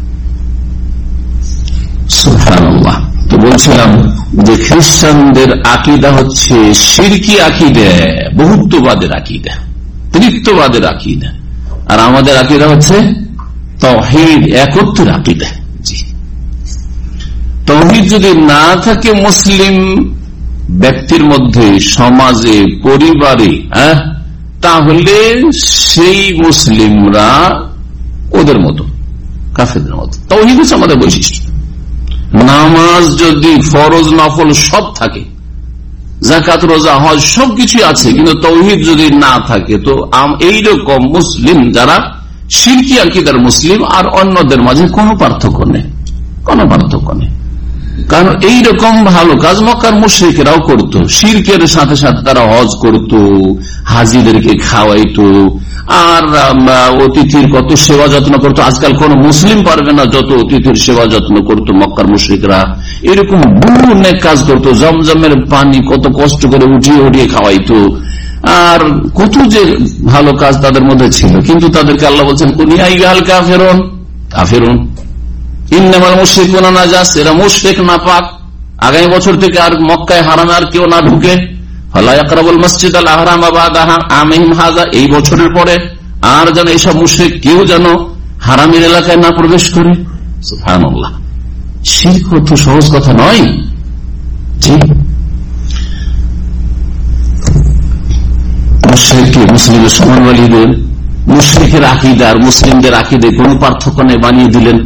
Speaker 4: সুবহানাল্লাহ। তো বলছিলাম যে খ্রিস্টানদের আকীদা হচ্ছে শিরকি আকীদা, বহুত্ববাদের আকীদা, ত্রিত্ববাদের আকীদা, আর আমাদের আকীদা হচ্ছে তাওহীদ, একত্বের আকীদা। জি, তাওহীদ যদি না থাকে মুসলিম ব্যক্তির মধ্যে, সমাজে, পরিবারে, হ্যাঁ, তাহলে সেই মুসলিমরা ওদের মতো, কাফেরদের মতো। তাওহীদ হচ্ছে আমাদের বৈশিষ্ট্য। নামাজ যদি ফরজ নফল সব থাকে, যাকাত রোজা হজ সবকিছু আছে, কিন্তু তাওহীদ যদি না থাকে, তো এইরকম মুসলিম যারা শিরকি আকীদার মুসলিম আর অন্যদের মাঝে কোনো পার্থক্য নেই, কোনো পার্থক্য নেই। কারণ এইরকম ভালো কাজ মক্কার মুশরিকরাও করত, শিরকের সাথে সাথে তারা হজ করত, হাজিদেরকে খাওয়াইতো, আর অতিথির কত সেবা যত্ন করতো। আজকাল কোন মুসলিম পারবে না যত অতিথির সেবা যত্ন করতো মক্কার মুশরিকরা। এরকম বহু অনেক কাজ করতো, জমজমের পানি কত কষ্ট করে উঠিয়ে উঠিয়ে খাওয়াইতো, আর কত যে ভালো কাজ তাদের মধ্যে ছিল। কিন্তু তাদেরকে আল্লাহ বলছেন কুনিয়া ইহাল কাফেরুন, কাফেরুন ইন্নামাল মুশরিকুনা নাজাস, এরা মুশরিক নাপাক, আগামী বছর থেকে আর মক্কায় হারামে আর কেউ না ঢুকে, ফালা ইয়াকরাবুল মাসজিদাল হারাম বাদা আমিহিম হাযা, এই বছরের পরে আর যেন এইসব মুশরিক কেউ যেন হারামের এলাকায় না প্রবেশ করে। সুবহানাল্লাহ, শিরক তো সহজ কথা নয়। ঠিক, মুশরিককে মুসলিমের সমান বানিয়ে দিলেন, মুশরিকের আকীদা আর মুসলিমদের আকীদায় কোনো পার্থক্য নেই বানিয়ে দিলেন।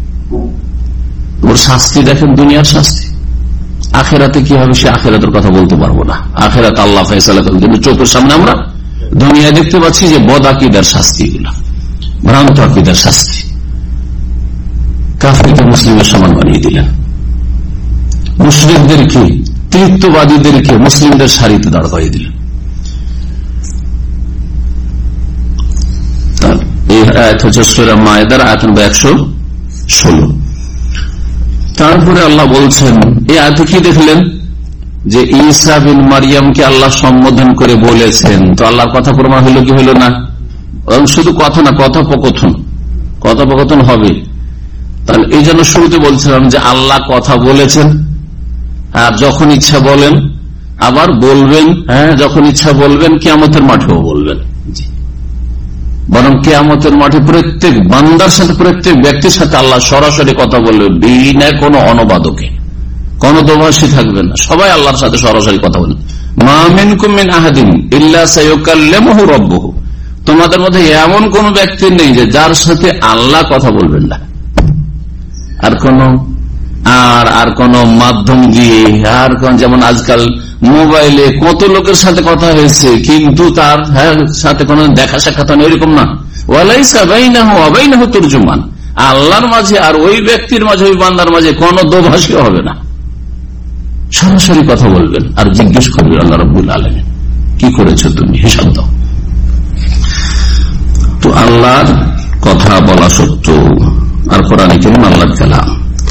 Speaker 4: ওর শাস্তি দেখেন, দুনিয়ার শাস্তি। আখেরাতে কি হবে সে আখেরাতের কথা বলতে পারবো না, আখেরাত আল্লাহ ফয়সালা করেন। কিন্তু চোখের সামনে আমরা দুনিয়ায় দেখতে পাচ্ছি যে বদ আকীদার শাস্তি, গুলা ভ্রান্ত আকীদার শাস্তি। কাফিরকে মুসলিমের সমান বানিয়ে দিলেন, মুশরিকদেরকে, তৃতীয়বাদীদেরকে মুসলিমদের সারিতে দাঁড় করিয়ে দিলেন। এই আয়াত হচ্ছে সূরা মায়েদার আয়াত নম্বর একশো ষোলো। তারপরে আল্লাহ বলছেন, এই আয়াতে কি দেখলেন যে ঈসা বিন মারিয়ামকে আল্লাহ সম্বোধন করে বলেছেন। তো আল্লাহর কথা প্রমাণ হইল কি হইল না? শুধু কথা না, কথোপকথন, কথোপকথন হবে। তাহলে এই জন্য শুরুতে বলছিলাম যে আল্লাহ কথা বলেছেন, আর যখন ইচ্ছা বলেন, আবার বলবেন, হ্যাঁ, যখন ইচ্ছা বলবেন, কিয়ামতের মাঠেও বলবেন। বরং কিয়ামতের মাঠে প্রত্যেক বান্দার সাথে, প্রত্যেক ব্যক্তির সাথে আল্লাহ সরাসরি কথা বলবে, বিনা কোনো অনুবাদকে, কোন দোভাষী থাকবে না, সবাই আল্লাহর সাথে সরাসরি কথা বলবে। মা মিনকুম মিন আহাদিন ইল্লা সায়ুকাল্লিমুহু রাব্বুহু, তোমাদের মধ্যে এমন কোন ব্যক্তি নেই যে যার সাথে আল্লাহ কথা বলবেন না। আর কোন আর আর কোন মাধ্যম দিয়ে, আর কোন, যেমন আজকাল মোবাইলে কত লোকের সাথে কথা হয়েছে, কিন্তু তার সাথে কোন দেখা সাক্ষাৎ নেই, এরকম না। ওয়ালাইসা বাইনাহু ওয়া বাইনাহু তুরজুমান, আল্লাহর মাঝে আর ওই ব্যক্তির মাঝে, ওই বান্দার মাঝে কোন দোভাষী হবে না, সরাসরি কথা বলবেন আর জিজ্ঞেস করবেন আল্লাহ রাব্বুল আলামিন কি করেছো তুমি, হিসাব দাও। তো আল্লাহর কথা বলা সত্য, আর কোরআনে কারীম আল্লাহর কালাম।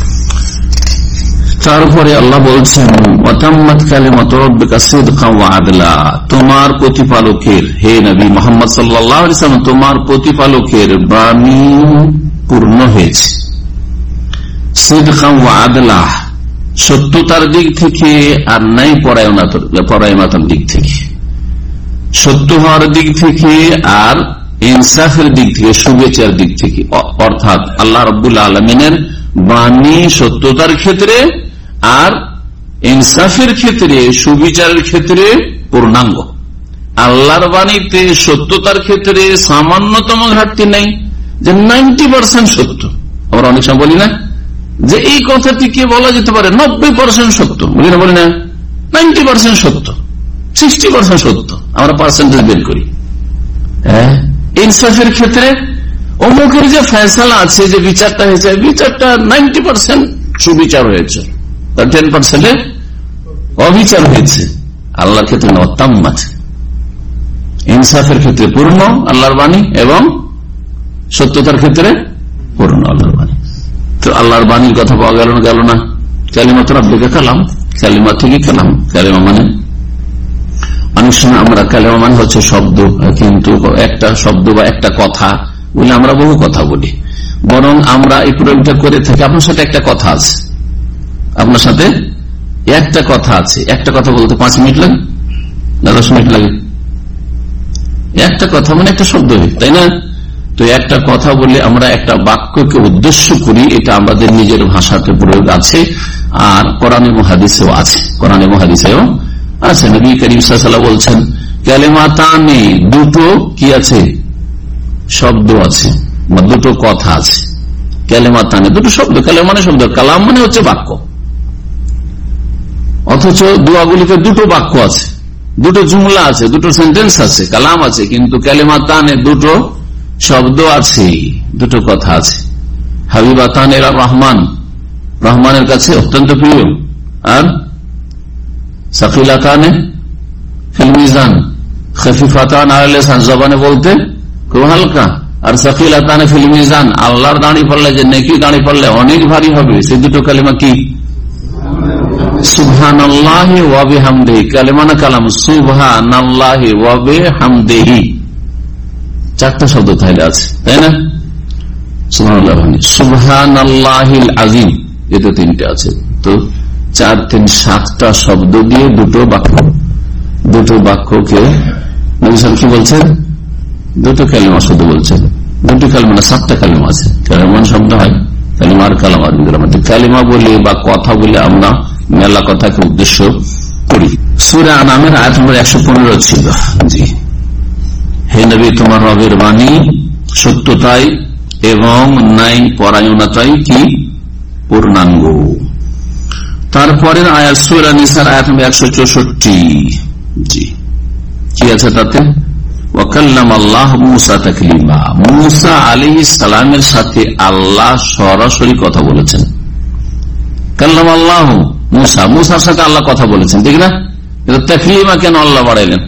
Speaker 4: তারপরে আল্লাহ বলছেন, ওয়াতাম্মাত কালিমাতু রাব্বিকা সিদকান ওয়া আদলা, তোমার প্রতিপালকের, হে নবী মুহাম্মদ সাল্লাল্লাহু আলাইহি ওয়াসাল্লাম, তোমার প্রতিপালকের বাণী পূর্ণ হয়েছে। সিদকান ওয়া আদলা, সত্যতার দিক থেকে আর নাই পরায়ণতার দিক থেকে, সত্য হওয়ার দিক থেকে আর ইনসাফের দিক থেকে, শুভেচ্ছার দিক থেকে। অর্থাৎ আল্লাহ রাব্বুল আলামিনের বাণী সত্যতার ক্ষেত্রে আর ইনসাফের ক্ষেত্রে, সুবিচারের ক্ষেত্রে পূর্ণাঙ্গ। আল্লাহর বাণীতে সত্যতার ক্ষেত্রে সামান্যতম ঘাটতি নেই, যে নাইনটি পার্সেন্ট সত্য। আমরা অনেক সময় বলি না যে এই কথাটিকে বলা যেতে পারে নব্বই পার্সেন্ট সত্য, বলি না বলি না নাইনটি পার্সেন্ট সত্য, সিক্সটি পার্সেন্ট সত্য, আমরা পার্সেন্টেজ বের করি। হ্যাঁ, ইনসাফের ক্ষেত্রে অমুকের যে ফয়সালা আছে, যে বিচারটা হয়েছে, বিচারটা নাইনটি পার্সেন্ট সুবিচার হয়েছে, তার টেন পার্সেন্টে অবিচার হয়েছে। আল্লাহর ক্ষেত্রে অতাম্মাত, ইনসাফের ক্ষেত্রে পূর্ণ আল্লাহর বাণী এবং সত্যতার ক্ষেত্রে পূর্ণ আল্লাহর বাণী। তো আল্লাহর বাণীর কথা পাওয়া গেল না, গেল না। কালিমা তো রাব্বিকা কালাম, কালিমা থেকে কালাম, কালিমা মানে অনেক সময় আমরা কালেমা মানে হচ্ছে শব্দ, কিন্তু একটা শব্দ বা একটা কথা বলে আমরা বহু কথা বলি। বরং আমরা এই প্রয়োগটা করে থাকি, আপনার সাথে একটা কথা আছে, আপনার সাথে একটা কথা আছে, একটা কথা বলতে পাঁচ মিনিট লাগে না দশ মিনিট লাগে? একটা কথা মানে একটা শব্দ, তাই না? তো একটা কথা বলে আমরা একটা বাক্যকে উদ্দেশ্য করি, এটা আমাদের নিজের ভাষাতে প্রয়োগ আছে, আর কোরআনে মুহাদিসেও আছে। কোরআনে মুহাদিসেও আছে। নবী করিম সাল্লাল্লাহু আলাইহি ওয়াসাল্লাম বলছেন কালেমাতানে, দুটো কি আছে? শব্দ আছে বা দুটো কথা আছে। কালেমাতানে দুটো শব্দ, কালেমা মানে শব্দ, কালাম মানে হচ্ছে বাক্য। অথচ দোয়াগুলিতে দুটো বাক্য আছে, দুটো জুমলা আছে, দুটো সেন্টেন্স আছে, কালাম আছে, কিন্তু কালেমাতানে দুটো শব্দ আছে, দুটো কথা আছে। হাবিবাতানে রহমান, রহমানের কাছে অত্যন্ত প্রিয়। আর সাকিলাতানে ফিল মিজান, খফিফাতান আলাল লিসান, জবানে বলতে খুব হালকা। আর সাকিলাতানে ফিল মিজান, আল্লাহর দাঁড়ি পড়লে, যে নেকি দাঁড়ি পড়লে অনেক ভারী হবে। সেই দুটো কালিমা কি? সুবহানাল্লাহি ওয়া বিহামদিহি, কালিমা না কালাম? সুবহানাল্লাহি ওয়া বিহামদিহি, চারটা শব্দ তাহলে আছে, তাই না? সুবহানাল্লাহ, সুবহানাল্লাহিল আযীম, এতে তিনটে আছে। তো চার তিন সাতটা শব্দ দিয়ে দুটো বাক্য, দুটো বাক্যকে নবী সাল্লাল্লাহু আলাইহি ওয়াসাল্লাম কি বলছেন? দুটো কালিমা শুধু বলছেন। দুটো কালিমা না, সাতটা কালিমা আছে। কালিমা শব্দ হয়, কালিমা আর কালাম আর কালিমা বলে বা কথা বলে আমরা মেলা কথাকে উদ্দেশ্য করি। সূরা আনামের আয়াত নম্বর একশো পনেরো ছিল। জি, হে নবী, তোমার রবের বাণী সত্যতাই এবং নাই পরায়ণতাই কি পূর্ণাঙ্গ। তারপরের আয়াত সূরা নিসার আয়াত নম্বর একশো চৌষট্টি। জি, কি আছে তাতে? ওয়াকাল্লামাল্লাহ মূসা তাকলিমা, মূসা আলাইহিস সালামের সাথে আল্লাহ সরাসরি কথা বলেছেন। কাল্লামাল্লাহ মূসা, মূসার সাথে আল্লাহ কথা বলেছেন, ঠিক না? তাকলিমা কেন আল্লাহ বাড়াইলেন?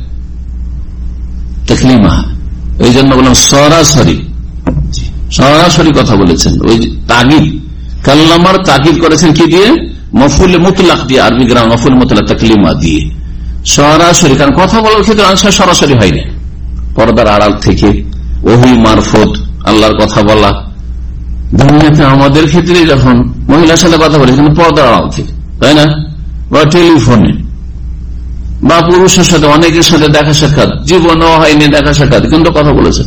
Speaker 4: তাকলিমা এই জন্য বললাম সরাসরি, সরাসরি কথা বলেছেন। ওই তাগিদ, কাল্লামার তাগিদ করেছেন কি দিয়ে? মফউল মুতলাক দিয়ে, আরবি গ্রাম মফউল মুতলাক, তাকলিমা দিয়ে সরাসরি। কারণ কথা বলার ক্ষেত্রে অনেক সময় সরাসরি হয় না, পর্দার আড়াল থেকে ওহী মারফত আল্লাহর কথা বলা। দুনিয়াতে আমাদের ক্ষেত্রে যখন মহিলার সাথে কথা বলে, কিন্তু পর্দার আড়াল থেকে, তাই না? বা টেলিফোনে, বা পুরুষের সাথে অনেকের সাথে দেখা সাক্ষাৎ, জীবনও হয়নি দেখা সাক্ষাৎ, কিন্তু কথা বলেছেন।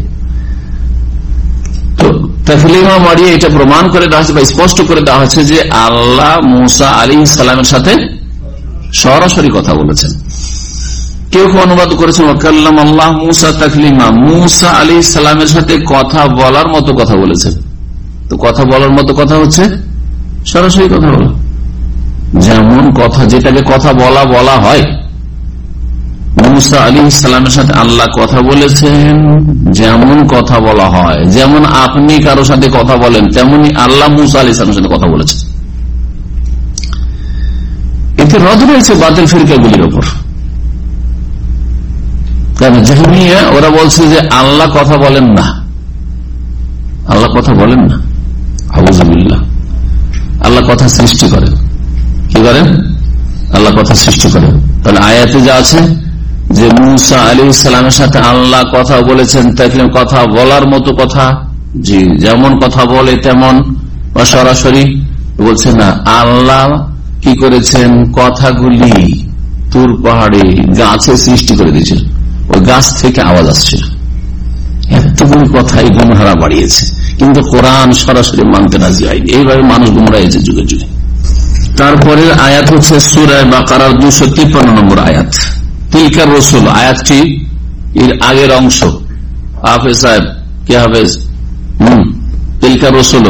Speaker 4: তো তাকলিমা মারিয়ে এটা প্রমাণ করে দেওয়া হচ্ছে বা স্পষ্ট করে দেওয়া হচ্ছে যে আল্লাহ মূসা আলাইহিস সালামের সাথে সরাসরি কথা বলেছেন। কেউ কেউ অনুবাদ করেছেন ওয়াকাল্লামাল্লাহ মূসা তাকলিমা, মূসা আলাইহিস সালামের সাথে কথা বলার মতো কথা বলেছেন। তো কথা বলার মতো কথা হচ্ছে সরাসরি কথা বলা, যেমন কথা যেটাকে কথা বলা বলা হয়। মূসা আলাইহিস সালামের সাথে আল্লাহ কথা বলেছেন যেমন কথা বলা হয়, যেমন আপনি কারো সাথে কথা বলেন তেমনি আল্লাহ মূসা আলাইহিস সালামের সাথে কথা বলেছেন। এতে রদ রয়েছে বাতিল ফিরকাগুলির ওপর। কারণ জাহমিয়া ওরা বলছে যে আল্লাহ কথা বলেন না, আল্লাহ কথা বলেন না, আউযুবিল্লাহ। আল্লাহ কথা সৃষ্টি করেন। কি করেন? আল্লাহ কথা সৃষ্টি করেন। তাহলে আয়াতে যা আছে যে মূসা আলাইহিস সালামের সাথে আল্লাহ কথা বলেছেন, তাকে কথা বলার মতো কথা, জি যেমন কথা বলে তেমন, বা সরাসরি বলছে না। আল্লাহ কি করেছেন? কথাগুলি তুর পাহাড়ে গাছে সৃষ্টি করে দিয়েছিল, ওই গাছ থেকে আওয়াজ আসছিল। এতগুলি কথাই গুমহারা বাড়িয়েছে, কিন্তু কোরআন সরাসরি মানতে রাজি হয়নি। এইভাবে মানুষ গুমরা হয়েছে যুগে যুগে। তারপরে আয়াত হচ্ছে সূরা বাকারার দুইশো তিপ্পান্ন নম্বর আয়াত। তিলকা রসুল আয়াতটি এর আগের অংশ। হাফেজ সাহেব, কি হাফেজ? হম তিলকা রসুল,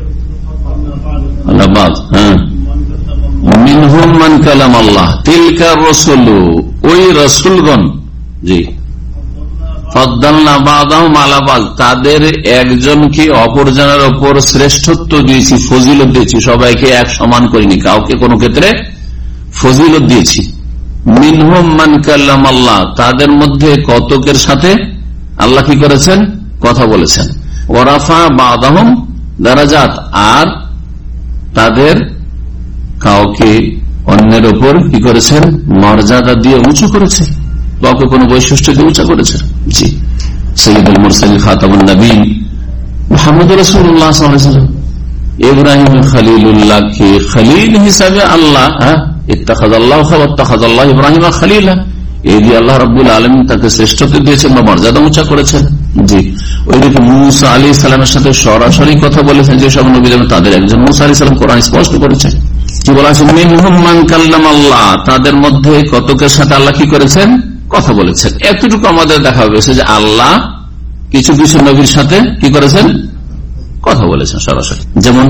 Speaker 4: হ্যাঁ, মিনহুম মান কালাম আল্লাহ, তিলকা রসুল, ওই রসুলগণ, জি ফাদ্দালনা বা'দাহুম আলা বা'দ, তাদের একজনকে অপরজনের উপর শ্রেষ্ঠত্ব দিয়েছি, ফজিলত দিয়েছি। সবাইকে এক সমান করিনি, কাউকে কোনো ক্ষেত্রে ফজিলত দিয়েছি। মিনহুম মান কাল্লাম আল্লাহ, তাদের মধ্যে কতকের সাথে আল্লাহ কি করেছেন? কথা বলেছেন। ওয়ারাফা বা'দাহুম দারাজাত, আর তাদের কাউকে অন্যের উপর কি করেছেন? মর্যাদা দিয়ে উঁচু করেছে। বা ওকে কোন বৈশিষ্ট্য দিয়ে উঁচা করেছেন? জি, সৈয়দুল মুরসালিন খাতামুন নবীন মুহাম্মদুর রাসূলুল্লাহ সাল্লাল্লাহু আলাইহি ওয়াসাল্লাম ইব্রাহিম খলিলুল্লাহকে খলিল হিসাবে আল্লাহ ইত্তাখাযাল্লাহু ওয়াত্তাখাযাল্লাহু ইব্রাহিম খলিলা, এই দিয়ে আল্লাহ রাব্বুল আলামিন তাকে শ্রেষ্ঠত্ব দিয়েছেন বা মর্যাদা উঁচা করেছেন। জি, ওইদিকে মুসা আলাইহিস সালামের সাথে সরাসরি কথা বলেছেন যেসব নবী, তাদের একজন মুসা আলাইহিস সালাম কোরআন স্পষ্ট করেছেন। কি বলা আছে? মিনহুম মান কাল্লামাল্লাহ, তাদের মধ্যে কতকের সাথে আল্লাহ কি করেছেন? কথা বলেছেন। এতটুকু আমাদের দেখা হয়েছে যে আল্লাহ কিছু কিছু নবীর সাথে কি করেছেন? কথা বলেছেন সরাসরি। যেমন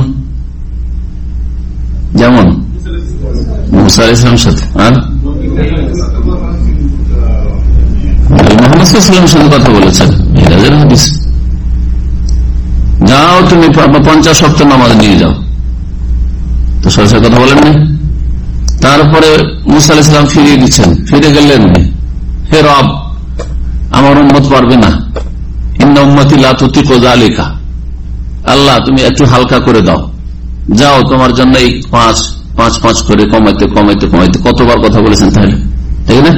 Speaker 4: যেমন মুসা আলাইহিস সালামের সাথে আর মুহাম্মদ সাল্লাল্লাহু আলাইহি ওয়াসাল্লামের সাথে কথা বলেছেন। মিরাজের হাদিস, যাও তুমি পঞ্চাশ ওয়াক্ত নামাজ নিয়ে যাও, তো সরাসরি কথা বলেন না। তারপরে মুসা আলাইহিস সালাম ফিরিয়ে দিচ্ছেন, ফিরে গেলেন, হে রব আমার উম্মত পারবে না, ইন্না উম্মতি লা তুতিকু যালিকা, আল্লাহ তুমি একটু হালকা করে দাও, যাও তোমার জন্য এই পাঁচ পাঁচ পাঁচ করে কমাইতে কমাইতে কমাইতে কতবার কথা বলেছেন তাহলে, তাই না?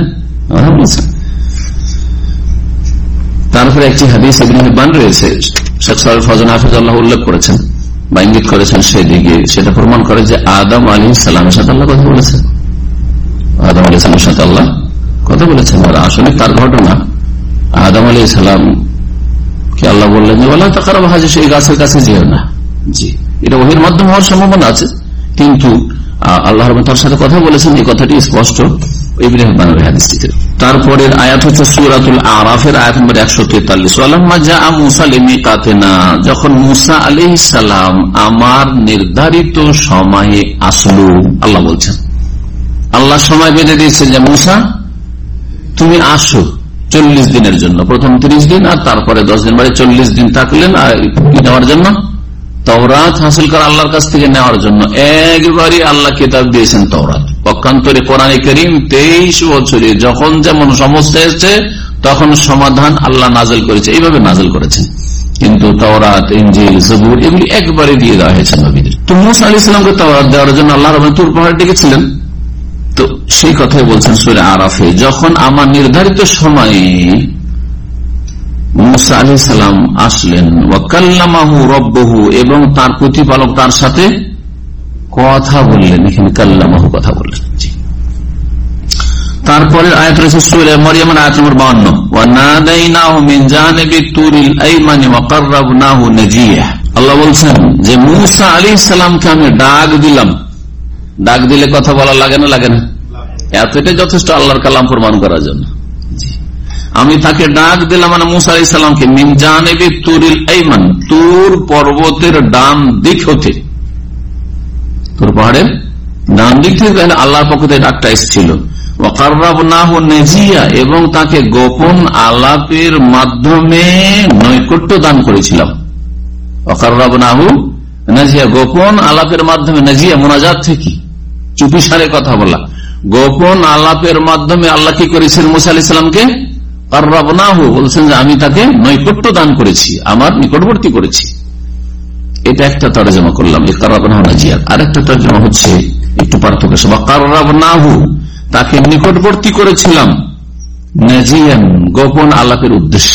Speaker 4: তারপরে একটি হাদিস ইবনে হিব্বান রয়েছে, শেখ সালেহ ফজল হাফিজাল্লাহ উল্লেখ করেছেন বা ইঙ্গিত করেছেন সেদিকে, সেটা প্রমাণ করে যে আদম আলাইহিস সালামের সাথে আল্লাহ কথা বলেছেন। আদম আলাইহিস সালামের সাথে আল্লাহ কথা বলেছেন। আর আসলে তার ঘটনা, আদম আলাইহিস সালাম কে আল্লাহ বললেন যে ওয়ালা তাকরাবু হাযিহি, সেই গাছের কাছে যেও না। জি, এটা ওহীর মাধ্যমে হওয়ার সম্ভাবনা আছে, কিন্তু আল্লাহ রাব্বুল তার সাথে কথা বলেছেন, এই কথাটি স্পষ্ট ইবনে হিব্বানের হাদিসটিতে। তারপরের আয়াত হচ্ছে সূরাতুল আরাফের আয়াত নম্বর একশো তেতাল্লিশ, ওয়ালাম্মা জাআ মূসা লিমিকাতিনা, যখন মূসা আলাইহিস সালাম আমার নির্ধারিত সময়ে আসলো, আল্লাহ বলছেন আল্লাহ সময় বেঁধে দিয়েছে যে মূসা তুমি আসো চল্লিশ দিনের জন্য, প্রথম ত্রিশ দিন আর তারপরে দশ দিন, মানে চল্লিশ দিন থাকলেন আর নেওয়ার জন্য তাওরাত হাসিল করা, আল্লাহর কাছ থেকে নেওয়ার জন্য। একবারই আল্লাহ কিতাব দিয়েছেন তাওরাত, পক্ষান্তরে কোরআনে কারীম তেইশ বছরে যখন যেমন সমস্যা এসেছে তখন সমাধান আল্লাহ নাযিল করেছে, এইভাবে নাযিল করেছেন। কিন্তু তাওরাত, ইনজিল, জবুর এগুলি একবারে দিয়ে দেওয়া হয়েছে নবীদের। তো মূসা আলাইহিস সালামকে তাওরাত দেওয়ার জন্য আল্লাহ রাব্বুল তুর পাহাড়ে ডেকেছিলেন, তো সেই কথাই বলছেন সূরা আরাফে, যখন আমার নির্ধারিত সময়ে মূসা আলাইহিস সালাম আসলেন, ওয়া কাল্লামাহু রাব্বুহু, এবং তার প্রতিপালক তার সাথে কথা বললেন। এখানে কাল্লামাহু কথা বললেন। তারপরে আয়াত রয়েছে সূরা মারইয়ামের আয়াত নম্বর বাউন্ন, ওয়া নাদাইনাহু মিন জানিবিত তুরিল আইমানি ওয়া কাররাবনাহু নাজিয়া। আল্লাহ বলছেন যে মূসা আলাইহিস সালামকে আমি ডাক দিলাম। ডাক দিলে কথা বলা লাগে না? লাগে না? এতটাই যথেষ্ট আল্লাহর কালাম প্রমাণ করার জন্য। আমি তাকে ডাক দিলাম, মানে মূসা আলাইহিস সালামকে, মিন জানিবিত তুরিল আইমান, তুর পর্বতের ডান দিক হতে, তুর পাহাড়ের ডান দিক থেকে আল্লাহর পক্ষ থেকে ডাকটা এসেছিল। ওয়া কাররাবনাহু নাজিয়া, এবং তাকে গোপন আলাপের মাধ্যমে নৈকট্য দান করেছিলাম। ওয়া কাররাবনাহু নাজিয়া, গোপন আলাপের মাধ্যমে, নাজিয়া মুনাজাত থেকে, চুপিসারে কথা বলা, গোপন আলাপের মাধ্যমে আল্লাহ কি করেছেন মূসা আলাইহিস সালামকে? কাররাবনাহু, বলছেন যে আমি তাকে নৈকট্য দান করেছি, আমার নিকটবর্তী করেছি। এটা একটা তরজমা করলাম, এই কাররাবনাহু নাজিয়া। আরেকটা তরজমা হচ্ছে একটু পার্থক্য, ওয়া কাররাবনাহু, তাকে নিকটবর্তী করেছিলাম, নাজিয়ান, গোপন আলাপের উদ্দেশ্যে,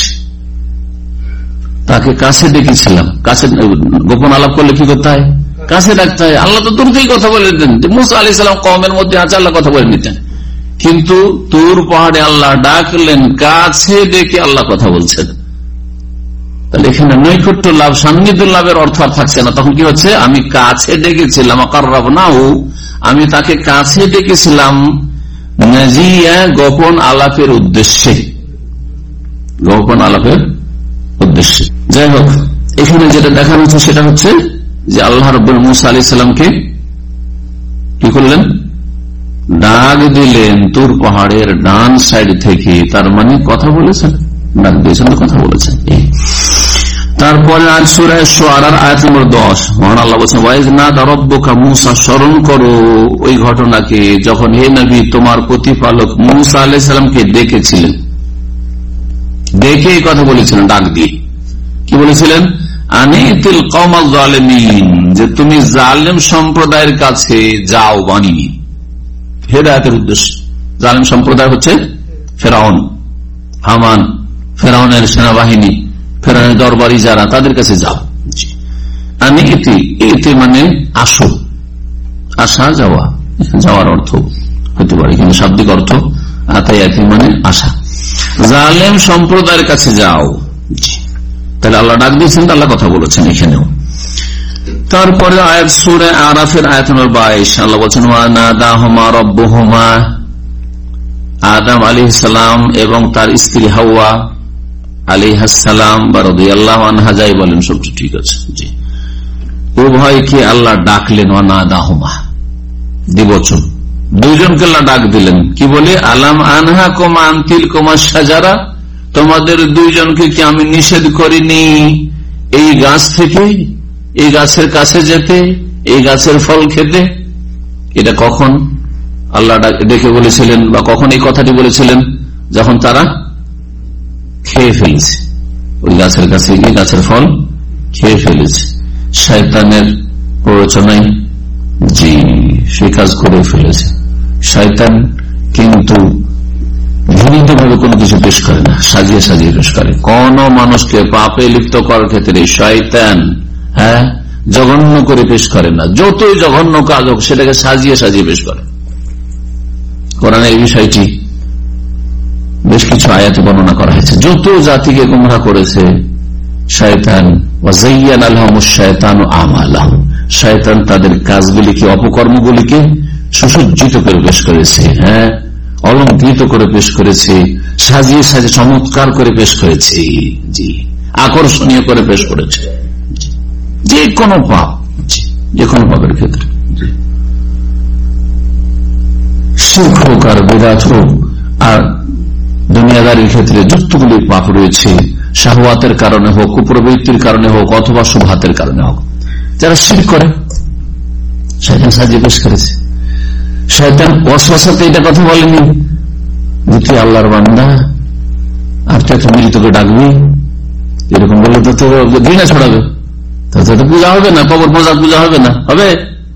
Speaker 4: তাকে কাছে ডেকেছিলাম। কাছে গোপন আলাপ করলে কি করতে হয়? কাছে ডাকতে হয়। আল্লাহ তো দূর থেকে কথা বলে দিতেন, মূসা আলাইহিস সালাম কওমের মধ্যে আছে, আল্লাহ কথা বলে নিতেন, কিন্তু তুর পাহাড়ে আল্লাহ ডাকলেন, কাছে ডেকে আল্লাহ কথা বলছেন। তাহলে এখানে নৈকট্য লাভ, সান্নিধ্য লাভের অর্থ আর থাকছে না। তখন কি হচ্ছে? আমি কাছে ডেকেছিলাম, কাররাবনাহু, আমি তাকে কাছে ডেকেছিলাম, নাজিয়া, গোপন আলাপের উদ্দেশ্যে, গোপন আলাপের উদ্দেশ্যে। যাই হোক, এখানে যেটা দেখানো হচ্ছে সেটা হচ্ছে যে আল্লাহ রাব্বুল মূসা আলাইহিস সালামকে কি করলেন? ডাক দিলেন তুর পাহাড়ের ডান সাইড থেকে, তার মানে কথা বলেছেন, ডাক দিয়েছেন, কথা বলেছেন। তারপরে আজ সূরা শুআরার আয়াত নম্বর দশ, মহান আল্লাহ বলেছেন, ওয়াইজ নাদা রাব্বুকা মূসা, স্মরণ করো ওই ঘটনাকে যখন হে নবী তোমার প্রতিপালক মূসা আলাইহিস সালামকে ডেকেছিলেন, ডেকে কথা বলেছিলেন, ডাক দিয়ে কি বলেছিলেন? আনিতিল কওমাল যালিমিন, যে তুমি জালেম সম্প্রদায়ের কাছে যাও, বানিয়ে হেদায়েতের উদ্দেশ্যে। জালেম সম্প্রদায় হচ্ছে ফেরাউন, হামান, ফেরাউনের সেনাবাহিনী, ফেরাউনের দরবারি যারা, তাদের কাছে যাও। আমি এতে এতে মানে আসো, আসা যাওয়া, যাওয়ার অর্থ হতে পারে, কিন্তু শাব্দিক অর্থ আতায়াতি মানে আসা। জালেম সম্প্রদায়ের কাছে যাও। তাহলে আল্লাহ ডাক দিয়েছেন, আল্লাহ কথা বলেছেন এখানেও। তারপরে আয়াত সূরা আরাফের আয়াত নম্বর বাইশ, আল্লাহ বলছেন ওয়া নাদাহুমা রাব্বুহুমা, আদম আলাইহিস সালাম এবং তার স্ত্রী হাওয়া আলাইহিস সালাম বা রাদিয়াল্লাহু আনহা, যাই বলেন সবটা ঠিক আছে। জি, উভয়কে আল্লাহ ডাকলেন, ওয়া নাদাহুমা দ্বিবচন, দুইজনকে আল্লাহ ডাক দিলেন। কি বলে? আলাম আনহা কুমা আন তিলকুমা শাজারা, তোমাদের দুইজনকে কি আমি নিষেধ করিনি এই গাছ থেকে, এই গাছের কাছে যেতে, এই গাছের ফল খেতে? এটা কখন আল্লাহ ডেকে বলেছিলেন বা কখন এই কথাটি বলেছিলেন? যখন তারা খেয়ে ফেলেছে, ওই গাছের কাছে গিয়ে গাছের ফল খেয়ে ফেলেছে। শয়তানের প্ররোচনায় জি সে কাজ করে ফেলেছে। শয়তান কিন্তু ঘৃণিত ভাবে কোনো কিছু পেশ করে না, সাজিয়ে সাজিয়ে পেশ করে। কোন মানুষকে পাপে লিপ্ত করার ক্ষেত্রে শয়তান হ্যাঁ জঘন্য করে পেশ করে না, যতই জঘন্য কাজ হোক সেটাকে সাজিয়ে সাজিয়ে পেশ করে। কোরআনে এই বিষয়টি বেশ কিছু আয়াতে বর্ণনা করা হয়েছে। যত জাতিকে গুমরাহ করেছে শয়তান, ওয়াযায়্যানা লাহুমুশ শায়তানু আমালাহুম, শয়তান তাদের কাজগুলিকে, অপকর্মগুলিকে সুসজ্জিত করে পেশ করেছে, হ্যাঁ অলঙ্কৃত করে পেশ করেছে, সাজিয়ে সাজিয়ে চমৎকার করে পেশ করেছে, জি আকর্ষণীয় করে পেশ করেছে। যে কোনো পাপ, যে কোনো পাপের ক্ষেত্রে, শিরক হোক আর বিদআত হোক আর দুনিয়াদারির ক্ষেত্রে যতগুলি পাপ রয়েছে, শাহওয়াতের কারণে হোক, কুপ্রবৃত্তির কারণে হোক, অথবা শুবহাতের কারণে হোক, যারা শিরক করে শয়তান সাজিয়ে পেশ করেছে। শয়তান ওয়াসওয়াসাতে এটা কথা বলেনি যে তুই আল্লাহর বান্দা আর তুই তুমি তোকে ডাকবি, এরকম বললে তো তোর ঘৃণা ছড়াবে, তাতে তো পূজা হবে না, কবর পূজা পূজা হবে না, হবে?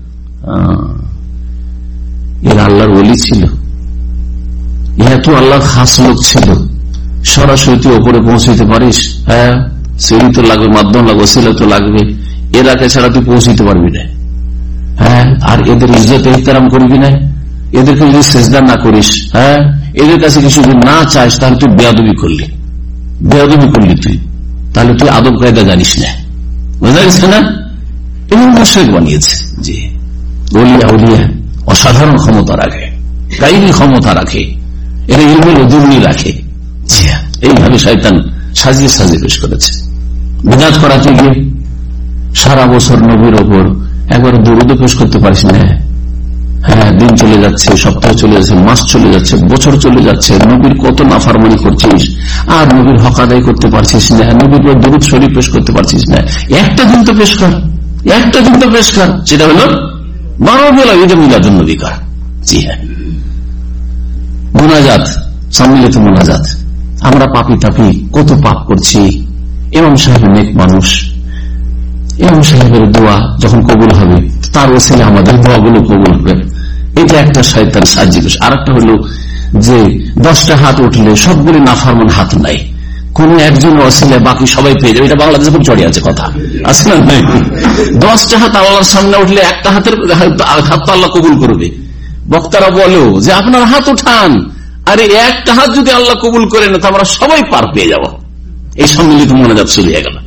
Speaker 4: এর আল্লাহর ওলি ছিল, ইহা তো আল্লাহর খাস লোক ছিল, সরাসরি তুই ওপরে পৌঁছতে পারিস? হ্যাঁ, সিঁড়ি তো লাগবে, মাধ্যম লাগবে, ওসিলা তো লাগবে, এলাকা ছাড়া তুই পৌঁছতে পারবি না। হ্যাঁ, আর এদের ইজ্জত ইহতেরাম করবি না, এদেরকে যদি সেজদা না করিস, হ্যাঁ এদের কাছে কিছু যদি না চাস, তাহলে তুই বেয়াদবি করলি, বেয়াদবি করলি তুই, তাহলে তুই আদব কায়দা জানিস না, বোঝা গেছে না? এবং মুশরিক বানিয়েছে। জি, ওলিয়া উলিয়া অসাধারণ ক্ষমতা রাখে, কাইনি ক্ষমতা রাখে, এরা ইলমুল উদুনি রাখে। জি, এইভাবে শয়তান সাজিয়ে সাজিয়ে পেশ করেছে। বিদআত করাতে গিয়ে সারা বছর নবীর ওপর একবার দরুদ পেশ করতে পারিস না, হ্যাঁ দিন চলে যাচ্ছে, সপ্তাহ চলে যাচ্ছে, মাস চলে যাচ্ছে, বছর চলে যাচ্ছে, নবীর কত নাফরমানি করছিস, আর নবীর হক আদায় করতে পারছিস না, নবীর দরুদ শরীফ পেশ করতে পারছিস না। একটা দিন তো পেশ কর, একটা দিন তো পেশ কর, সেটা হলো বারো বেলা ঈদে মিলাদুন নবী কর। জি হ্যাঁ, মুনাজাত, সম্মিলিত মুনাজাত। আমরা পাপি তাপি কত পাপ করছি, ইমাম সাহেব নেক মানুষ, ইমাম সাহেবের দোয়া যখন কবুল হবে তার ওসিলে আমাদের দোয়াগুলো কবুল হবে, এটা একটা শয়তান সাজিয়ে। আর একটা হলো যে দশটা হাত উঠলে সবগুলি নাফরমান হাত নাই, কোন একজন ওসিলে বাকি সবাই পেয়ে যাবে, এটা বাংলাদেশে খুব চড়ে আছে কথা, আসলে দশটা হাত আল্লাহর সামনে উঠলে একটা হাতের হাত তো আল্লাহ কবুল করবে। বক্তারা বলেও যে আপনার হাত উঠান, আরে একটা হাত যদি আল্লাহ কবুল করে না তো আমরা সবাই পার পেয়ে যাব। এই সম্মিলিত মোনাজাত শুরু হয়ে গেল।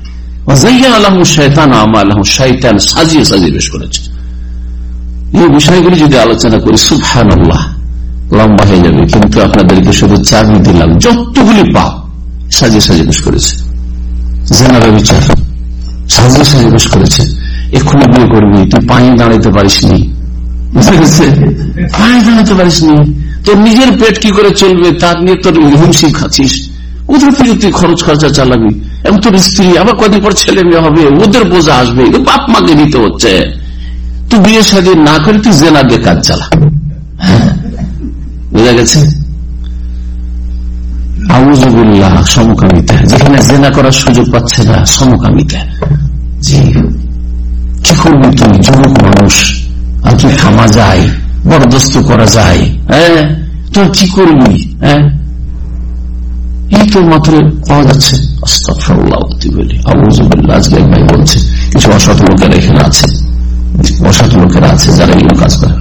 Speaker 4: শয়তান সাজিয়ে সাজিয়ে বেশ করেছে। এই বিষয়গুলি যদি আলোচনা করি সুবহানাল্লাহ লম্বা হয়ে যাবে, কিন্তু আপনাদেরকে শুধু চাবি দিলাম, যতগুলি পাপ সাজিয়ে সাজিয়ে বেশ করেছে। জেনারেল বিচার সাজিয়ে সাজিয়ে বেশ করেছে। এক্ষুনি বিয়ে করবি, তুই পায়ে দাঁড়াইতে পারিস নি, বুঝতে গেছে, পায়ে দাঁড়াতে পারিস নি, তোর নিজের পেট কি করে চলবে তার নিয়ে তোর হিমশিম খাচ্ছিস, ওদের থেকে তুই খরচ খরচা চালাবি, এবং তোর স্ত্রী আবার কদিন পর ছেলে মেয়ে হবে, ওদের বোঝা আসবে, বাপ মাকে দিতে হচ্ছে। তুই বিয়ে শাদী না করে তুই জেনা দিয়ে কাজ চালা, বোঝা গেছে? আউযুবিল্লাহ, সমকামিতা, যেখানে জেনা করার সুযোগ পাচ্ছে না, সমকামিতা। জি, কি করবি তুমি, যুবক মানুষ, আর কি থামা যায়, বরদস্ত করা যায়? হ্যাঁ, তোর কি করবি? হ্যাঁ, এই তো মাত্র পাওয়া যাচ্ছে। আস্তাগফিরুল্লাহ বলি, আউযুবিল্লাহ। আজকে ভাই বলছে কিছু অসৎ লোকেরা এখানে আছে, অসৎ লোকেরা আছে যারা এগুলো কাজ করে।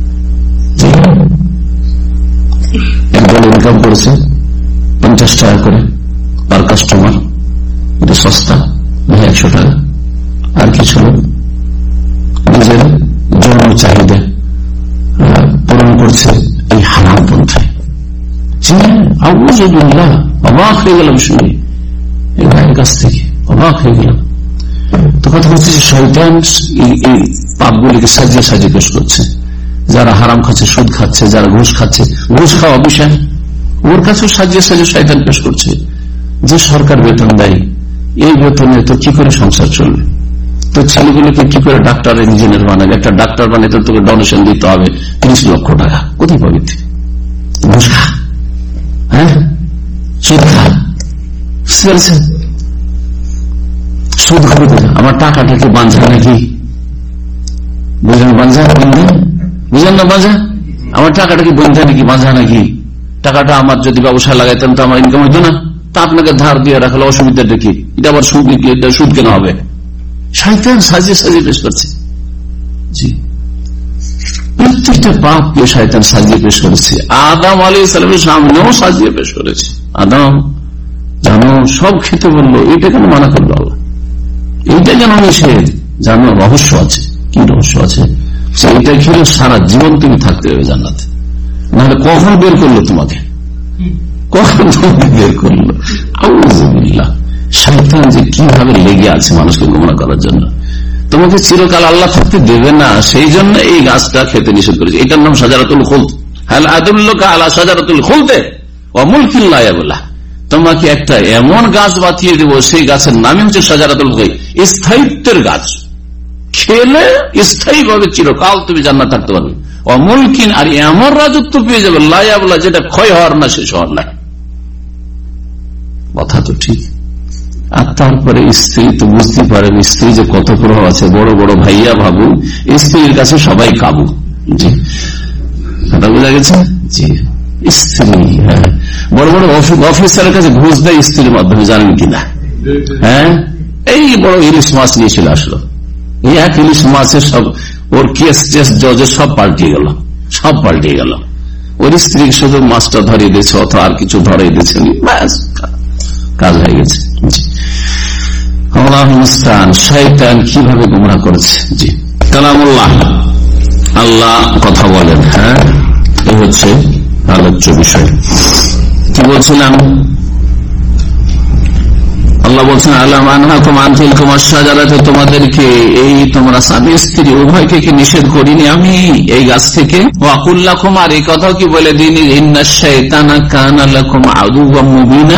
Speaker 4: একদল ইনকাম করেছে পঞ্চাশ টাকা করে পার কাস্টমার, এটা সস্তা, ভাই একশো টাকা। আর কিছু লোক নিজের জন্ম চাহিদা পূরণ করছে এই হারাম পন্থায়। আউযুবিল্লাহ, অবাক হয়ে গেলাম শুনে এই ভাইয়ের কাছ থেকে, অবাক হয়ে গেলাম। তো কথা হচ্ছে যে শয়তান এই পাপগুলিকে সাজিয়ে সাজিয়ে পেশ করছে। যারা হারাম খাচ্ছে, সুদ খাচ্ছে, যারা ঘুষ খাচ্ছে, ঘুষ খাওয়া বিষয় ওর কাছেও সাজিয়ে সাজিয়ে শয়তান পেশ করছে। যে সরকার বেতন দেয়, এই বেতনে তো কি করে সংসার চলবে? তো ছেলেগুলোকে কি করে ডাক্তার ইঞ্জিনিয়ার বানাবে? একটা ডাক্তার বানাইতে তোকে ডোনেশন দিতে হবে তিরিশ লক্ষ টাকা, কোথায় পাবি? ঘুষ খা, হ্যাঁ, সুদ খা, বুঝতে পারছেন? সুদ খাবে তো আমার টাকাটাকে বাঁধা নাকি? বুঝলেন? বাঁধা বন্ধু, বুঝলেন না? বাঁধা আমার টাকাটাকে বন্ধা নাকি, বাঁধা নাকি? টাকাটা আমার যদি ব্যবসা লাগাইতাম তো আমার ইনকাম হইতো না। তা আপনাকে ধার দিয়ে রাখলে অসুবিধাটা কি? এটা আবার সুদ সুদ কেন হবে? শয়তান সাজিয়ে সাজিয়ে পেশ করছে। জি, প্রত্যেকটা পাপকে শয়তান সাজিয়ে পেশ করেছে। আদম আলাইহিস সালামের সামনেও সাজিয়ে পেশ করেছে। আদম জানো সব খেতে বললো, এটা কেন মানা করলো আল্লাহ? এইটা যেন নিষেধ, জানো রহস্য আছে। কি রহস্য আছে? সেইটা খেলে সারা জীবন তুমি থাকতে হবে জান্নাতে। নাহলে কখন বের করলো তোমাকে? কখন তোমাকে বের করলো? আউযুবিল্লাহ। শয়তান যে কিভাবে লেগে আছে মানুষকে গোমরাহ করার জন্য। তোমাকে চিরকাল আল্লাহ থাকতে দেবে না, সেই জন্য এই গাছটা খেতে নিষেধ করেছে। এটার নাম শাজারাতুল খুলদ। হাল আদুল্লুকা আলা শাজারাতুল খুলদ ওয়া মুলকিন লা ইয়াবলা। তোমাকে একটা এমন গাছ বাতিয়ে দেব, সেই গাছের নামই হচ্ছে শাজারাতুল খুলদ, স্থায়িত্বের গাছ। খেলে স্থায়ী ভাবে চিরকাল তুমি জান্নাত থাকতে পারবে। ওয়া মুলকিন, আর এমন রাজত্ব পেয়ে যাবে লা ইয়াবলা, যেটা ক্ষয় হওয়ার না, শেষ হওয়ার না। কথা তো ঠিক। আর তারপরে স্ত্রী তো বুঝতে পারেন স্ত্রী যে কত প্রভাব আছে। বড় বড় ভাইয়া ভাবুন, স্ত্রীর কাছে সবাই কাবু। জি, কথা বোঝা গেছে? জি, স্ত্রী, হ্যাঁ, বড় বড় অফিসারের কাছে ঘুষ দেয় স্ত্রীর মাধ্যমে, জানেন কিনা? হ্যাঁ, এই বড় ইলিশ মাছ নিয়ে চলে আসলো, এই এক ইলিশ মাছের সব ওর কেস টেস জজে সব পাল্টিয়ে গেল, সব পাল্টিয়ে গেল। ওর স্ত্রী শুধু মাছটা ধরিয়ে দিয়েছে, অথবা আর কিছু ধরিয়ে দিয়েছে, ব্যাস কাজ হয়ে গেছে। আল্লাহু মুস্তাআন, শয়তান কিভাবে গোমরাহ করেছে। জি, কালামুল্লাহ, আল্লাহ কথা বলেন। হ্যাঁ, এই হচ্ছে আলোচ্য বিষয়। কি বলছিলাম? আল্লাহ বলছেন আল্লাহ আনহাকুম আন তিলকুম আশ-শাজারাতি, তোমাদেরকে এই তোমরা স্বামী স্ত্রী উভয়কে কি নিষেধ করিনি আমি এই গাছ থেকে? ওয়া কুল লাকুম, আর এই কথাও কি বলে দিনি ইন্নাশ শাইতানা কানা লাকুম আদুওয়াম মুবিনা,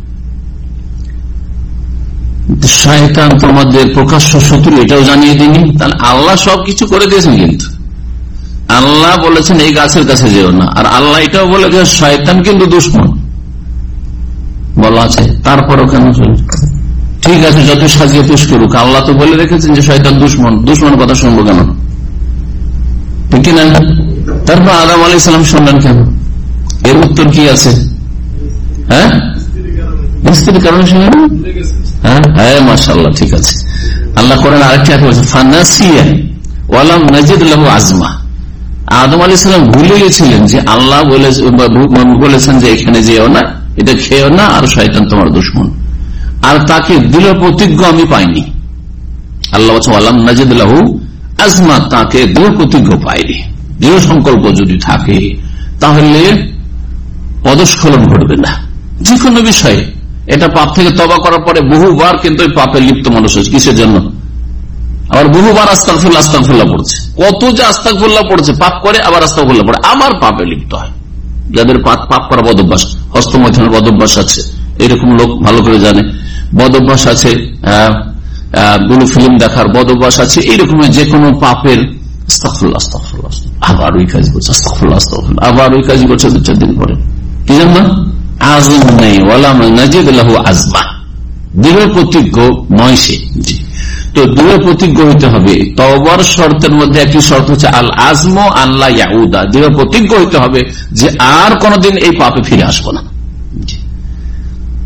Speaker 4: শয়তান তোমাদের প্রকাশ্য শত্রু, এটাও জানিয়ে দিনি। তাহলে আল্লাহ সবকিছু করে দিয়েছেন, কিন্তু আল্লাহ বলেছেন এই গাছের কাছে যেও না, আর আল্লাহ এটাও বলে যে শয়তান কিন্তু দুশ্মন বলা আছে। তারপরও কেন চলে? ঠিক আছে, যত সাজিয়ে পেশ করুক, আল্লাহ তো বলে রেখেছেন যে শয়তান দুশ্মন, দুশ্মন কথা শুনবো কেন? ঠিক না? তারপর আদম আলাইহিস সালাম শুনলেন কেন? এর উত্তর কি আছে? হ্যাঁ, স্ত্রীর কারণে শুনলেন। হ্যাঁ হ্যাঁ, মাশাআল্লাহ, ঠিক আছে। আল্লাহ কোরআন আরেকটি আয়াতে বলেছেন ফানাসিয়া ওয়ালাম নাজিদ লাহু আজমা। আদম আলাইহিস সালাম ভুলে গেছিলেন যে আল্লাহ বলেছেন যে এখানে যেও না, এটা খেয়েও না, আর শয়তান তোমার দুশমন, আর তাকে দৃঢ় প্রতিজ্ঞা আমি পাইনি। আল্লাহ বলছেন ওয়ালাম নাজিদ লাহু আজমা, তাকে দৃঢ় প্রতিজ্ঞা পাইনি। দৃঢ় সংকল্প যদি থাকে তাহলে পদস্খলন ঘটবে না যে কোনো বিষয়ে। এটা পাপ থেকে তওবা করার পরে বহুবার কিন্তু পাপে লিপ্ত মানুষ হচ্ছে। কিসের জন্য? আবার বহুবার আস্তাগফিরুল্লাহ আস্তাগফিরুল্লাহ পড়ছে। কত যে আস্তাগফিরুল্লাহ পড়ছে, পাপ করে আবার আস্তাগফিরুল্লাহ পড়ে, আবার পাপে লিপ্ত হয়। যাদের পাপ পাপ করা বদ অভ্যাস, হস্তমৈথুনের বদ অভ্যাস আছে, এরকম লোক ভালো করে জানে। বদ অভ্যাস আছে, ব্লু ফিল্ম দেখার বদ অভ্যাস আছে, এইরকম যে কোনো পাপের আস্তাগফিরুল্লাহ আস্তাগফিরুল্লাহ, আবার ওই কাজ করছে, আস্তাগফিরুল্লাহ আস্তাগফিরুল্লাহ, আবার ওই কাজ করছে দু চার দিন পরে। কি জানো? আজম নেই, ওয়ালাম নাজিদ লাহু আজমা, দৃঢ় প্রতিজ্ঞ নয় সে। জি, তো দৃঢ় প্রতিজ্ঞ হইতে হবে। তওবার শর্তের মধ্যে একটি শর্ত হচ্ছে আল আজম আল্লাহ ইয়াউদা, দৃঢ় প্রতিজ্ঞ হইতে হবে যে আর কোনদিন এই পাপে ফিরে আসবো না।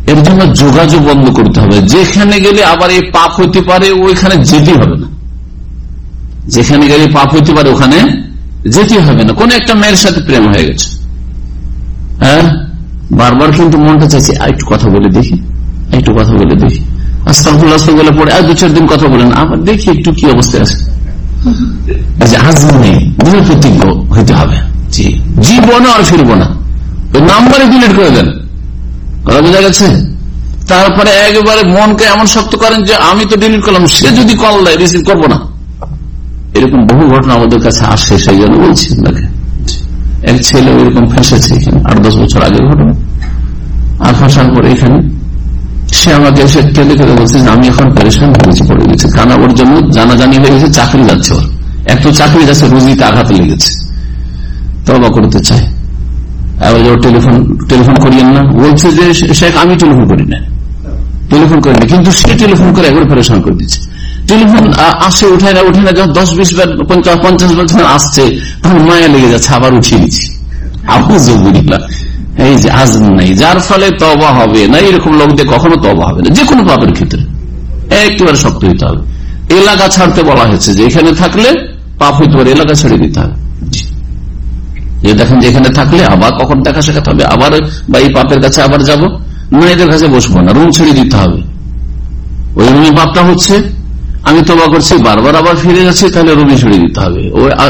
Speaker 4: এর জন্য যোগাযোগ বন্ধ করতে হবে। যেখানে গেলে আবার এই পাপ হইতে পারে ওইখানে যেতে হবে না, যেখানে গেলে পাপ হইতে পারে ওখানে যেতে হবে না। কোন একটা মেয়ের সাথে প্রেম হয়ে গেছে, হ্যাঁ, বারবার কিন্তু মনটা চাইছে একটু কথা বলে দেখি, একটু কথা বলে দেখি, আস্তাগফিরুল্লাহ বলে পড়ে আর দু চার দিন কথা বলেন, আবার দেখি একটু কি অবস্থায় আছে। আজম নেই, দৃঢ় প্রতিজ্ঞ হইতে হবে, জি জীবনে আর ফিরবো না, ওই নাম্বারে ডিলিট করে দেন, কথা বোঝা গেছে। তারপরে একবারে মনকে এমন শক্ত করেন যে আমি তো ডিলিট করলাম, সে যদি কল দেয় রিসিভ করবো না। এরকম বহু ঘটনা আমাদের কাছে আসে, সেই জন্য বলছি আপনাকে। এক ছেলে এরকম ফেঁসেছে এখানে, আট দশ বছর আগের ঘটনা। আর ফাঁসার পরে এখানে সে আমাকে এসে টেলে করে বলছে যে আমি এখন পরেশান হয়েছি, পড়ে গেছে, কানা ওর জন্য জানাজানি হয়ে গেছে, চাকরি যাচ্ছে ওর, এক তো চাকরি যাচ্ছে, রুজিতে আঘাত লেগেছে, তওবা করতে চায়। এবার টেলিফোন টেলিফোন করিয়েন না, বলছে যে শেখ আমি টেলিফোন করি না, টেলিফোন করি না, কিন্তু সে টেলিফোন করে একবার পরেশান করে দিচ্ছে। টেলিফোন আসে, উঠে না উঠে না, যখন দশ বিশ বার পঞ্চাশ পঞ্চাশ বার যখন আসছে তখন মায়া লেগে যাচ্ছে, আবার উঠিয়ে দিচ্ছি। আলহামদুলিল্লাহ, এই যে আজম নাই, যার ফলে তওবা হবে না। এরকম লোকদের কখনো তওবা হবে না, যে কোনো পাপের ক্ষেত্রে একেবারে শক্ত হইতে হবে। এলাকা ছাড়তে বলা হয়েছে, যে এখানে থাকলে পাপ হইতে পারে, এলাকা ছেড়ে দিতে হবে। যে দেখেন যেখানে থাকলে আবার কখন দেখা শেখাতে হবে, আবার বা এই পাপের কাছে আবার যাব না, এদের কাছে বসবো না, রুম ছেড়ে দিতে হবে। ওই রুমে পাপটা হচ্ছে, আমি তওবা করছি, বারবার আবার ফিরে যাচ্ছি, তাহলে রুমে ছেড়ে দিতে হবে।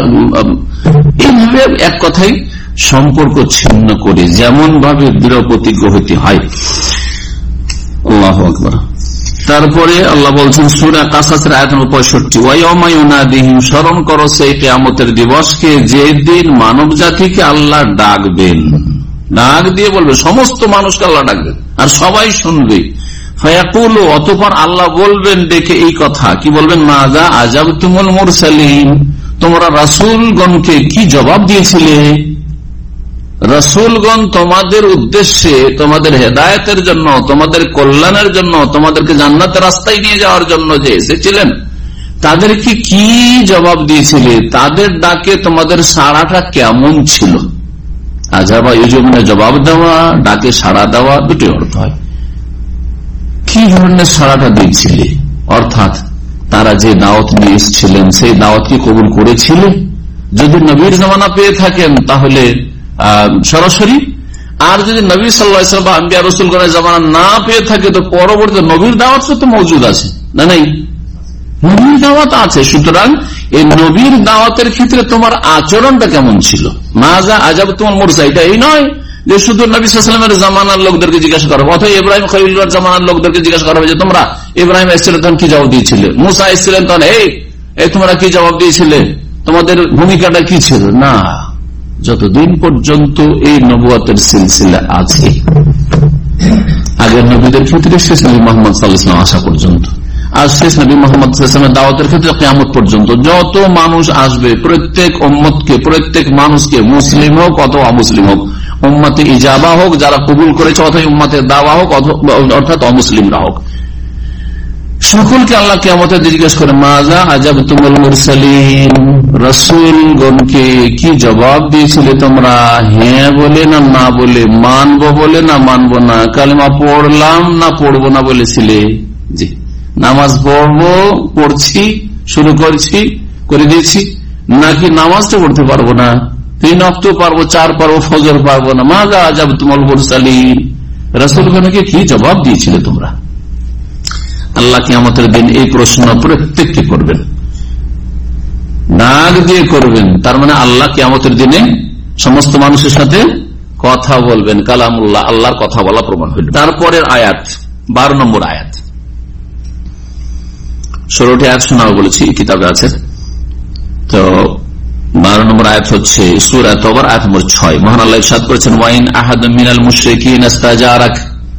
Speaker 4: এইভাবে এক কথাই সম্পর্ক ছিন্ন করে যেমন ভাবে দৃঢ় প্রতিজ্ঞ হইতে হয়। আল্লাহু আকবার। তারপরে আল্লাহ বলছেন সূরা কাসাসের আয়াত নম্বর পঁয়ষট্টি, ওয়ায়াউমা ইউনাদিহিম, স্মরণ করো সেই কিয়ামতের দিবসকে, যেদিন মানব জাতিকে আল্লাহ ডাকবেন, ডাক দিয়ে বলবে, সমস্ত মানুষকে আল্লাহ ডাকবেন আর সবাই শুনবে। ফায়াকুলু, অতঃপর আল্লাহ বলবেন ডেকে এই কথা, কি বলবেন? মাযা আজাবতুমুল মুরসালিন, তোমরা রাসূলগণকে কি জবাব দিয়েছিলে? রাসূলগণ তোমাদের উদ্দেশ্যে, তোমাদের হেদায়েতের জন্য, তোমাদের কল্যাণের জন্য, তোমাদেরকে জান্নাতের রাস্তায় নিয়ে যাওয়ার জন্য যে এসেছিলেন, তাদেরকে কি জবাব দিয়েছিলে? তাদের ডাকে তোমাদের সাড়াটা কেমন ছিল? আজাবা ইউজুবনে জবাব দেওয়া, ডাকে সাড়া দেওয়া, দুটি অর্থ হয়। কি ধরনের সাড়াটা দিয়েছিলে? অর্থাৎ তারা যে দাওয়াত নিয়ে এসেছিলেন সেই দাওয়াতকে কবুল করেছিল? যদি নবীর জামানা পেয়ে থাকেন তাহলে সরাসরি, আর যদি নবী সাল্লাল্লাহু আলাইহি ওয়াসাল্লাম বা আম্বিয়া রাসূলগণের জামানা না পেয়ে থাকে তো পরবর্তী নবীর দাওয়াত তো মওজুদ আছে না? নাই, নবীর দাওয়াত আছে। সুতরাং এই নবীর দাওয়াতের ক্ষেত্রে তোমার আচরণটা কেমন ছিল? মাযা আজাবতুমুল মুরসালিন, এটা এই নয় যে শুধু নবী সাল্লাল্লাহু আলাইহি ওয়াসাল্লামের জামানার লোকদেরকে জিজ্ঞাসা করা হবে, অথবা ইব্রাহিম খলিলুল্লাহর জামানার লোকদেরকে জিজ্ঞাসা করা হবে যে তোমরা ইব্রাহিম এসেছিলেন তখন কি জবাব দিয়েছিলে, মুসা এসেছিলেন তখন এই তোমরা কি জবাব দিয়েছিলে, তোমাদের ভূমিকাটা কি ছিল? না, যতদিন পর্যন্ত এই নবুয়তের সিলসিলা আছে, আগের নবীদের ক্ষেত্রে শেষ নবী মুহাম্মদ সাল্লাল্লাহু আলাইহি ওয়াসাল্লাম আসা পর্যন্ত, আর শেষ নবী মুহাম্মদ সাল্লাল্লাহু আলাইহি ওয়াসাল্লামের দাওয়াতের ক্ষেত্রে কিয়ামত পর্যন্ত যত মানুষ আসবে, প্রত্যেক উম্মতকে, প্রত্যেক মানুষকে, মুসলিম হোক অথবা অমুসলিম হোক, উম্মতে ইজাবা হোক যারা কবুল করেছে, অথবা উম্মতে দাওয়া হোক অর্থাৎ অমুসলিমরা হোক, সকলকে আল্লাহ কিয়ামতে জিজ্ঞেস করে মাযা আজাবতুমুল মুরসালিন, রাসূলগণকে কি জবাব দিয়েছিলে তোমরা? হ্যাঁ বলে না না বলে, মানবো বলে না মানবো না, কালেমা পড়লাম না পড়বো না বলেছিলে? জি, নামাজ পড়বো, পড়ছি, শুরু করছি, করে দিয়েছি, নাকি নামাজটা পড়তে পারবো না, তিন ওয়াক্ত পারবো, চার পারবো, ফজর পারবো না? মাযা আজাবতুমুল মুরসালিন, রাসূলগণকে কি জবাব দিয়েছিলে তোমরা? আল্লাহ কিয়ামতের দিন এই প্রশ্ন প্রত্যেককে করবেন, ডাক দিয়ে করবেন। তার মানে আল্লাহ কিয়ামতের দিনে সমস্ত মানুষের সাথে কথা বলবেন, কালামুল্লাহ, আল্লাহর কথা বলা প্রমাণ হইল। তারপরের আয়াত, বারো নম্বর আয়াত, ষোলোটি আয়াত শোনাও বলেছি, কিতাবে আছে। তো বারো নম্বর আয়াত হচ্ছে সূরা তাওবার আয়াত নম্বর ছয়। মহান আল্লাহ ইরশাদ করেছেন, ওয়াইন আহাদুম মিনাল মুশরিকিন ইস্তাজারাক,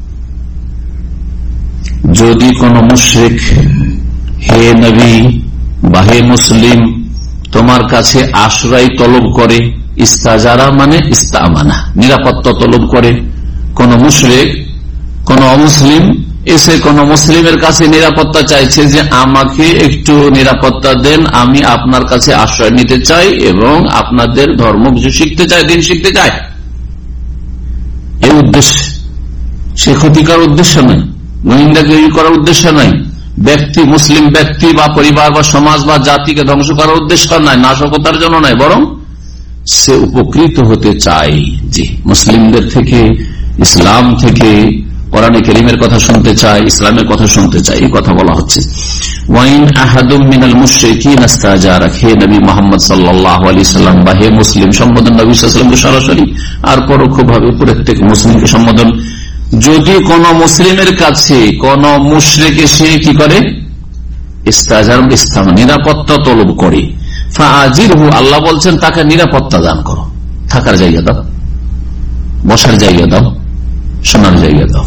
Speaker 4: যদি কোন মুশরিক, হে নবী বা হে মুসলিম, তোমার কাছে আশ্রয় তলব করে, ইস্তাজারা মানে ইস্তামানা, নিরাপত্তা তলব করে। কোন মুশরিক, কোন অমুসলিম এসে কোন মুসলিমের কাছে নিরাপত্তা চাইছে যে আমাকে একটু নিরাপত্তা দেন, আমি আপনার কাছে আশ্রয় নিতে চাই এবং আপনাদের ধর্ম কিছু শিখতে চাই, দিন শিখতে চাই, এই উদ্দেশ্যে সে সে ক্ষতিকার উদ্দেশ্য নাই, গোয়েন্দাগিরি করার উদ্দেশ্য নাই, ব্যক্তি মুসলিম ব্যক্তি বা পরিবার বা সমাজ বা জাতিকে ধ্বংস করার উদ্দেশ্য নাই, নাশকতার জন্য নাই, বরং সে উপকৃত হতে চায়। জি, মুসলিমদের থেকে, ইসলাম থেকে, কোরআনে কারীমের কথা শুনতে চায়, ইসলামের কথা শুনতে চায়, এই কথা বলা হচ্ছে। ওয়াইন আহাদুম মিনাল মুশরিকিন ইস্তাজারাক, হে নবী মুহাম্মদ সাল্লাল্লাহু আলাইহি সাল্লাম, বা হে মুসলিম, সম্বোধন নবী সাল্লাল্লাহু আলাইহি ওয়াসাল্লামকে সরাসরি আর পরোক্ষভাবে প্রত্যেক মুসলিমকে সম্বোধন। যদি কোন মুসলিমের কাছে কোন মুশরিক এসে কি করে, ইস্তাজার, ইসলাম নিরাপত্তা তলব করে, ফাআজিরহু, আল্লাহ বলছেন তাকে নিরাপত্তা দান করো, থাকার জায়গা দাও, বসার জায়গা দাও, শোনার জায়গা দাও।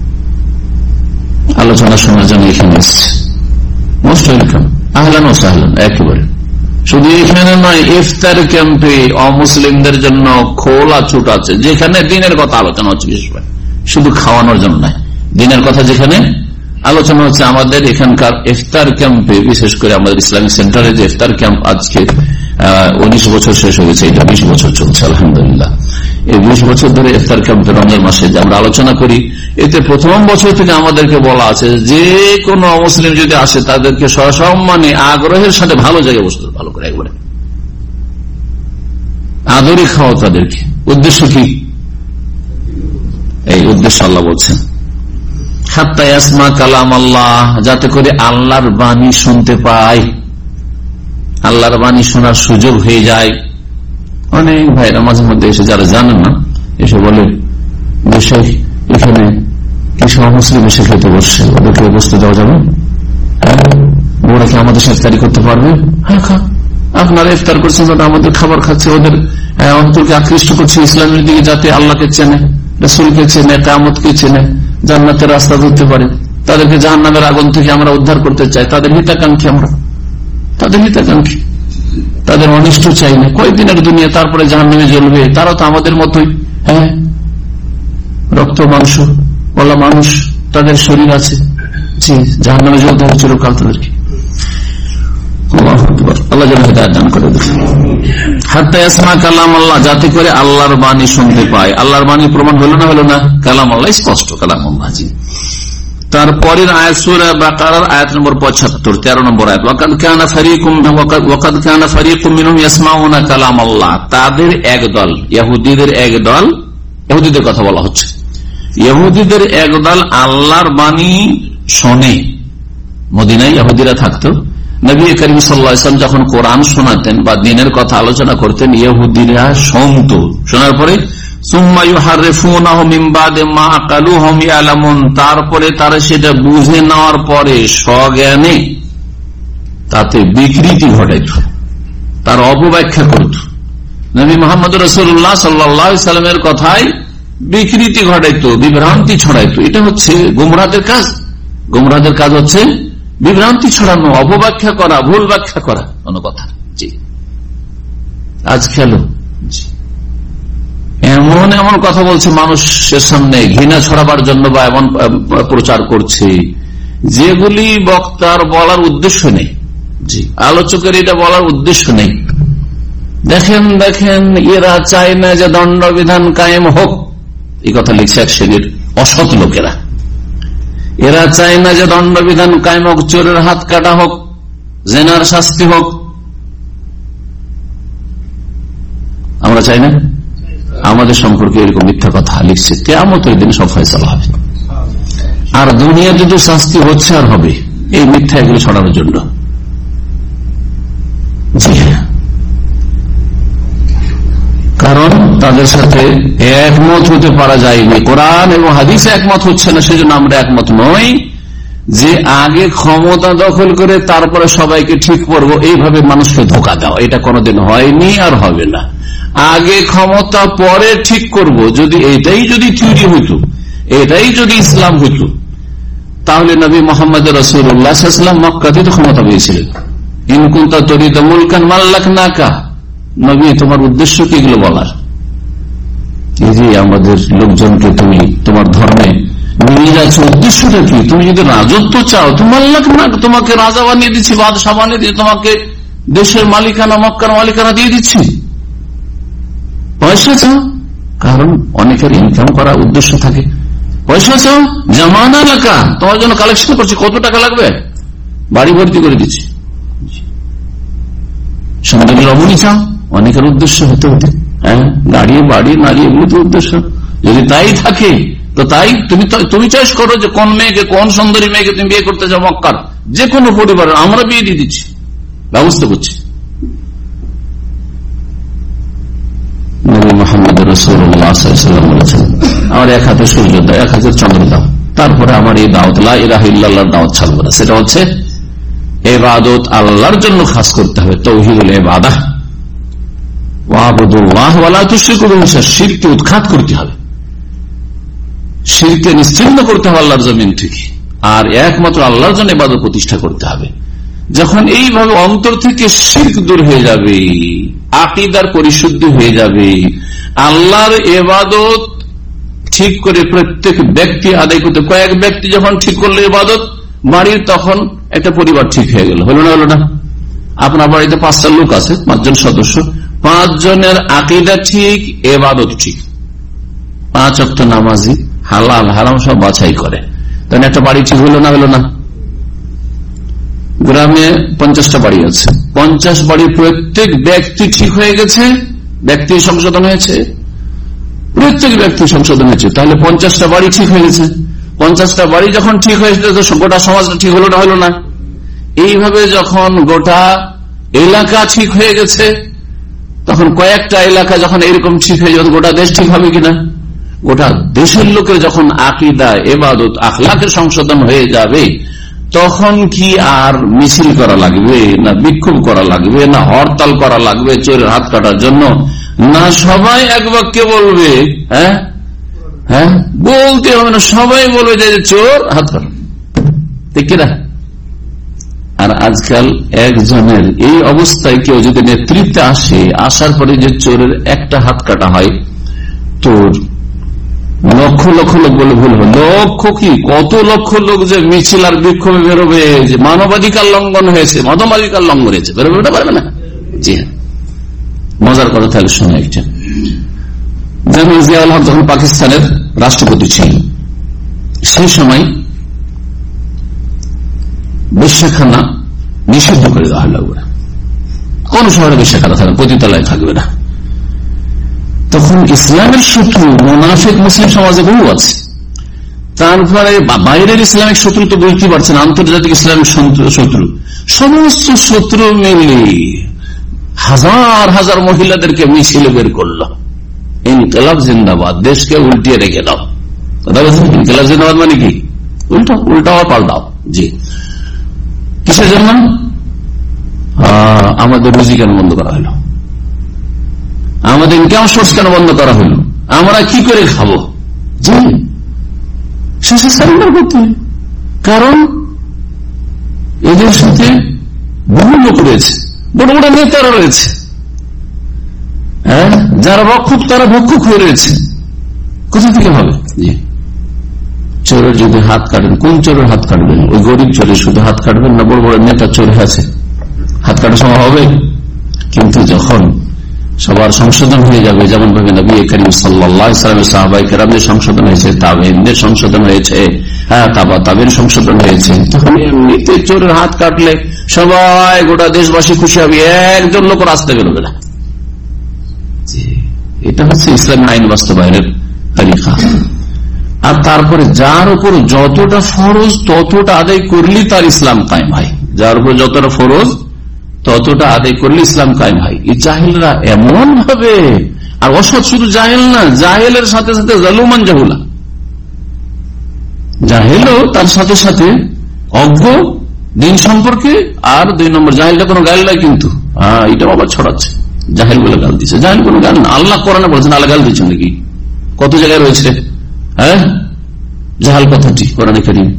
Speaker 4: আলোচনা শোনার জন্য এখানে এসছে, মোস্ট ওয়েলকাম, আহলান ও সাহলান। একেবারে শুধু এখানে নয়, ইফতার ক্যাম্পে অমুসলিমদের জন্য খোলা ছুট আছে, যেখানে দিনের কথা আলোচনা হচ্ছে, বিশেষ করে শুধু খাওয়ানোর জন্য নয়, দিনের কথা যেখানে আলোচনা হচ্ছে। আমাদের এখানকার ইফতার ক্যাম্পে, বিশেষ করে আমাদের ইসলামিক সেন্টারে যে ইফতার ক্যাম্প আজকে উনিশ বছর শেষ হয়েছে, এটা বিশ বছর চলছে আলহামদুলিল্লাহ। এই বিশ বছর ধরে ইফতার ক্যাম্পে রমজান মাসে যে আমরা আলোচনা করি, এতে প্রথম বছর থেকে আমাদেরকে বলা আছে যে কোন মুসলিম যদি আসে তাদেরকে সসম্মানে আগ্রহের সাথে ভালো জায়গায় বসতে, ভালো করে একবারে আদরে খাওয়া তাদেরকে। উদ্দেশ্য কি? এই উদ্দেশ্য আল্লাহ বলছেন হাত্তা ইয়াসমা কালাম আল্লাহ, যাতে করে আল্লাহর বাণী শুনতে পায়, আল্লাহর বাণী শোনার সুযোগ হয়ে যায়। অনেক ভাইরা মাঝে মধ্যে এসে, যারা জানেন না, এসে বলে দেশে এখানে কিছু মুসলিম এসে খেতে বসছে, ওদেরকে বসতে দেওয়া যাবে? ওরা কি আমাদের সাথে ইফতারি করতে পারবে? হ্যাঁ, খা, আপনারা ইফতার করছেন, আমাদের খাবার খাচ্ছে, ওদের অন্তরকে আকৃষ্ট করছে ইসলামের দিকে, যাতে আল্লাহকে চেনে, রাসূলকে চেনে, কিয়ামতকে চেনে, জান্নাতের রাস্তা ধরতে পারে। তাদেরকে জাহান্নামের আগুন থেকে আমরা উদ্ধার করতে চাই, তাদের হিতাকাঙ্ক্ষী আমরা, তাদের হিতাকাঙ্ক্ষী, তাদের অনিষ্ট চাই না। কয়েকদিনের দুনিয়া, তারপরে জাহান্নামে জ্বলবে। তারা তো আমাদের মতোই, হ্যাঁ, রক্ত মাংস বলা মানুষ, তাদের শরীর আছে, জি, জাহান্নামে জ্বলতে হবে চিরকাল তাদেরকে। আল্লাহ যেন হিদায়াত দান করে দেন। হাত্তা ইয়াসমা কালাম আল্লাহ, যাতে করে আল্লাহর বাণী শুনতে পায়। আল্লাহর বাণী প্রমাণ হলো না হলো না? কালাম আল্লাহ স্পষ্ট, কালাম আল্লাহ। জি, তারপরের আয়াত সূরা বাকারার আয়াত নম্বর পঁচাত্তর, তেরো নম্বর আয়াত, ওয়াকাদ কানা ফারিকুম ওয়াকাদ কানা ফারিকুম মিনহুম ইয়াসমাউনা কালাম আল্লাহ, তাদের একদল, ইহুদিদের একদল, ইহুদিদের কথা বলা হচ্ছে, ইহুদিদের একদল আল্লাহর বাণী শোনে। মদিনায় ইহুদিরা থাকতো, নবী করিম সাল্লাল্লাহু আলাইহি ওয়াসাল্লাম যখন কোরআন শোনাতেন বা দ্বীনের কথা আলোচনা করতেন, ইহুদিরা শুনতো, শোনার পরে সুম্মা ইউহাররিফুনাহু মিন বাদি মা আকালুহু ইয়ালামুন, তারপরে তারা সেটা বুঝে নেওয়ার পরে সজ্ঞানে তাতে বিকৃতি ঘটাইত, তার অপব্যাখ্যা করত, নবী মুহাম্মদ রাসূলুল্লাহ সাল্লাল্লাহু আলাইহি সাল্লামের কথায় বিকৃতি ঘটাইতো, বিভ্রান্তি ছড়াইতো। এটা হচ্ছে গুমরাহদের কাজ। গুমরাহদের কাজ হচ্ছে বিভ্রান্তি ছড়ানো, অপব্যাখ্যা করা, ভুল ব্যাখ্যা করা কোন কথা। জি, আজ খেলো এমন এমন কথা বলছে মানুষের সামনে ঘৃণা ছড়াবার জন্য, বা এমন প্রচার করছে যেগুলি বক্তার বলার উদ্দেশ্য নেই। জি, আলোচকের এটা বলার উদ্দেশ্য নেই। দেখেন দেখেন এরা চায় না যে দণ্ডবিধান কায়েম হোক, এই কথা লিখছে এক শ্রেণীর অসৎ লোকেরা। এরা চায় না যে দণ্ডবিধান কায়েম হোক, চোরের হাত কাটা হোক, জেনার শাস্তি হোক। আমরা চাই না? আমাদের সম্পর্কে এরকম মিথ্যা কথা লিখছে। কিয়ামতের দিন সব ফয়সালা হবে, আর দুনিয়া যদি শাস্তি হচ্ছে আর হবে এই মিথ্যা এগুলো ছড়ানোর জন্য। জি হ্যাঁ, কারণ তাদের সাথে একমত হতে পারা যায়নি, কোরআন এবং হাদিসে একমত হচ্ছে না, সেজন্য আমরা একমত নই যে আগে ক্ষমতা দখল করে তারপরে সবাইকে ঠিক করবো, এইভাবে মানুষকে ধোঁকা দেওয়া, এটা কোনোদিন হয়নি আর হবে না। আগে ক্ষমতা পরে ঠিক করব, যদি এটাই যদি থিওরি হইত, এটাই যদি ইসলাম হইত, তাহলে নবী মুহাম্মদ রাসূলুল্লাহ সাল্লাল্লাহু আলাইহি ওয়াসাল্লাম মক্কাতে তো ক্ষমতা পেয়েছিলেন। ইন কুনতা তুরিদু মুলকান মাল্লাকনাকা, নবী তোমার উদ্দেশ্য কি এগুলো বলার? এই যে আমাদের লোকজনকে তুমি তোমার ধর্মে নিয়ে যাচ্ছ, উদ্দেশ্যটা কি? তুমি যদি রাজত্ব চাও, তোমার তোমাকে রাজা বানিয়ে দিচ্ছি, বাদশাহ বানিয়ে দিয়ে তোমাকে দেশের মালিকানা, মক্কার মালিকানা দিয়ে দিচ্ছি। পয়সা চাও, কারণ অনেকের ইনকাম করার উদ্দেশ্য থাকে, পয়সা চাও, জামানা এলাকা তোমার জন্য কালেকশন করছি, কত টাকা লাগবে, বাড়ি ভর্তি করে দিচ্ছি। সুন্দরী রমণী চাও, অনেকের উদ্দেশ্য হতে হতে, হ্যাঁ, গাড়ি বাড়ি নারী এগুলো তো উদ্দেশ্য। যদি তাই থাকে তো তাই তুমি তুমি চয়েস করো যে কোন মেয়েকে, কোন সুন্দরী মেয়েকে তুমি বিয়ে করতে চাও। মক্কার যে কোনো পরিবার আমরা বিয়ে দিয়ে দিচ্ছি, ব্যবস্থা করছি। নবী মুহাম্মদ রাসূলুল্লাহ সাল্লাল্লাহু আলাইহি ওয়াসাল্লাম বলেছেন, আমার এক হাতে সূর্য দাও, এক হাতে চন্দ্র দাও, তারপরে আমার এই দাওয়াত লা ইলাহা ইল্লাল্লাহর দাওয়াত ছাড়বো না। সেটা হচ্ছে ইবাদত আল্লাহর জন্য খাস করতে হবে, তাওহীদুল ইবাদাহ, ওয়াবুদুল্লাহ ওয়া লা তুশরিকু বিহি শাইআন, শিরককে উৎখাত করতে হবে, শিরককে নিশ্চিহ্ন করতে হবে আল্লাহর জমিন থেকে, আর একমাত্র আল্লাহর জন্য ইবাদত প্রতিষ্ঠা করতে হবে। যখন এইভাবে অন্তর থেকে শিরক দূর হয়ে যাবে, আকীদার পরিশুদ্ধি হয়ে যাবে, আল্লাহর ইবাদত ঠিক করে প্রত্যেক ব্যক্তি আদায় করতে, কয়েক ব্যক্তি যখন ঠিক করলো ইবাদত বাড়ির, তখন একটা পরিবার ঠিক হয়ে গেল। হলো না? হলো না? আপনার বাড়িতে পাঁচটা লোক আছে, পাঁচজন সদস্য, পাঁচজনের আকীদা ঠিক, ইবাদত ঠিক, পাঁচ ওয়াক্ত নামাজি, হালাল হারাম সব বাছাই করে, তাহলে একটা বাড়ি ঠিক হলো না? হলো না? গ্রামে পঞ্চাশটা বাড়ি আছে, পঞ্চাশ বাড়ির প্রত্যেক ব্যক্তি ঠিক হয়ে গেছে, ব্যক্তি সংশোধন হয়েছে, প্রত্যেক ব্যক্তি সংশোধন হয়েছে, তাহলে পঞ্চাশটা বাড়ি ঠিক হয়ে গেছে। পঞ্চাশটা বাড়ি যখন ঠিক হয়েছে তো গোটা সমাজটা ঠিক হলো না? হলো না? এইভাবে যখন গোটা এলাকা ঠিক হয়ে গেছে, তখন কয়েকটা এলাকা যখন এরকম ঠিক হয়ে যাবে, গোটা দেশ ঠিক হবে কিনা? গোটা দেশের লোকের যখন আকীদা, ইবাদত, আখলাকের সংশোধন হয়ে যাবে, তখন কি আর মিছিল করা লাগবে, না বিক্ষোভ করা লাগবে, না হরতাল করা লাগবে চোরের হাত কাটার জন্য? না, সবাই এক বাক্যে বলবে, হ্যাঁ হ্যাঁ বলতে হবে না, সবাই বলবে যে চোর হাত কাটা, ঠিক কিনা? আর আজকাল একজনের এই অবস্থায় কেউ যদি নেতৃত্বে আসে, আসার পরে যে চোরের একটা হাত কাটা হয়, তোর লক্ষ লক্ষ লোক বলে ভুল হবে, লক্ষ কি কত লক্ষ লোক যে মিছিল আর বিক্ষোভে বেরোবে, যে মানবাধিকার লঙ্ঘন হয়েছে, মানবাধিকার লঙ্ঘন হয়েছে, বেরোবে পারবে না। জি হ্যাঁ, মজার কথা তাহলে শুনে একটা, যেমন জিয়াউল হক যখন পাকিস্তানের রাষ্ট্রপতি ছিল, সেই সময় বেশ্যাখানা নিষিদ্ধ করে দেওয়া হলো। কোন শহরে বেশ্যাখানা থাকবে, পতিতালয় থাকবে না। তখন ইসলামের শত্রু মুনাফিক মুসলিম সমাজে বহু আছে, তারপরে বাইরের ইসলামিক শত্রু তো বুঝতে পারছেন, আন্তর্জাতিক ইসলামিক শত্রু, সমস্ত শত্রু মিলে হাজার হাজার মহিলাদেরকে মিছিলে বের করলো, ইনকিলাব জিন্দাবাদ, দেশকে উল্টিয়ে রেখে দাও। কথা বলছেন, ইনকিলাব জিন্দাবাদ মানে কি? উল্টা উল্টা আবার পাল্টাও। জি, কিসের জন্য? আমাদের রুজি কেন বন্ধ করা হলো, আমাদের ইনকাম সোর্স কেন বন্ধ করা হলো, আমরা কি করে খাবো? জি, শেষে সারেন্ডার করতে হবে, কারণ এদের সাথে বহু লোক রয়েছে, বড় বড় নেতারা রয়েছে, হ্যাঁ, যারা রক্ষক তারা ভক্ষক হয়ে রয়েছে। কোথা থেকে হবে? জি, চোরের যদি হাত কাটেন, কোন চোরের হাত কাটবেন? ওই গরিব চোরের শুধু হাত কাটবেন, না বড় বড় নেতা চোর আছে হাত কাটা সম্ভব হবে? কিন্তু যখন সবার সংশোধন হয়ে যাবে, যেমন ভাবে নবী করিম সাল্লাল্লাহু আলাইহি ওয়াসাল্লামের সাহাবায়ে কেরামদের সংশোধন হয়েছে, তাবেঈনদের সংশোধন হয়েছে, হ্যাঁ তাবা তাবেঈন সংশোধন হয়েছে, তখন এমনিতে চোরের হাত কাটলে সবাই গোটা দেশবাসী খুশি হবে, একজন লোক রাস্তায় বেরোবে না। এটা হচ্ছে ইসলামী আইন বাস্তবায়নের তরিকা। আর তারপরে যার উপর যতটা ফরজ ততটা আদায় করলে তার ইসলাম কায়েম হয়, যার উপর যতটা ফরজ ততটা আদায় করলে ইসলাম কায়েম হয়। এই জাহেলরা এমন ভাবে, আর অসৎ শুধু জাহেল না, জাহেলের সাথে সাথে জালুমান জাহুলা, জাহেলও তার সাথে সাথে অজ্ঞ দিন সম্পর্কে, আর দুই নম্বর জাহেলটা কোনো গাল নয়, কিন্তু হ্যাঁ এটা আবার ছড়াচ্ছে, জাহেল বলে গাল দিচ্ছে। জাহেল কোনো গাল না, আল্লাহ কোরআনে বলছেন আল্লাহ গাল দিচ্ছেন নাকি? কত জায়গায় রয়েছে হ্যাঁ জাহাল কথাটি কোরআনে কারীম।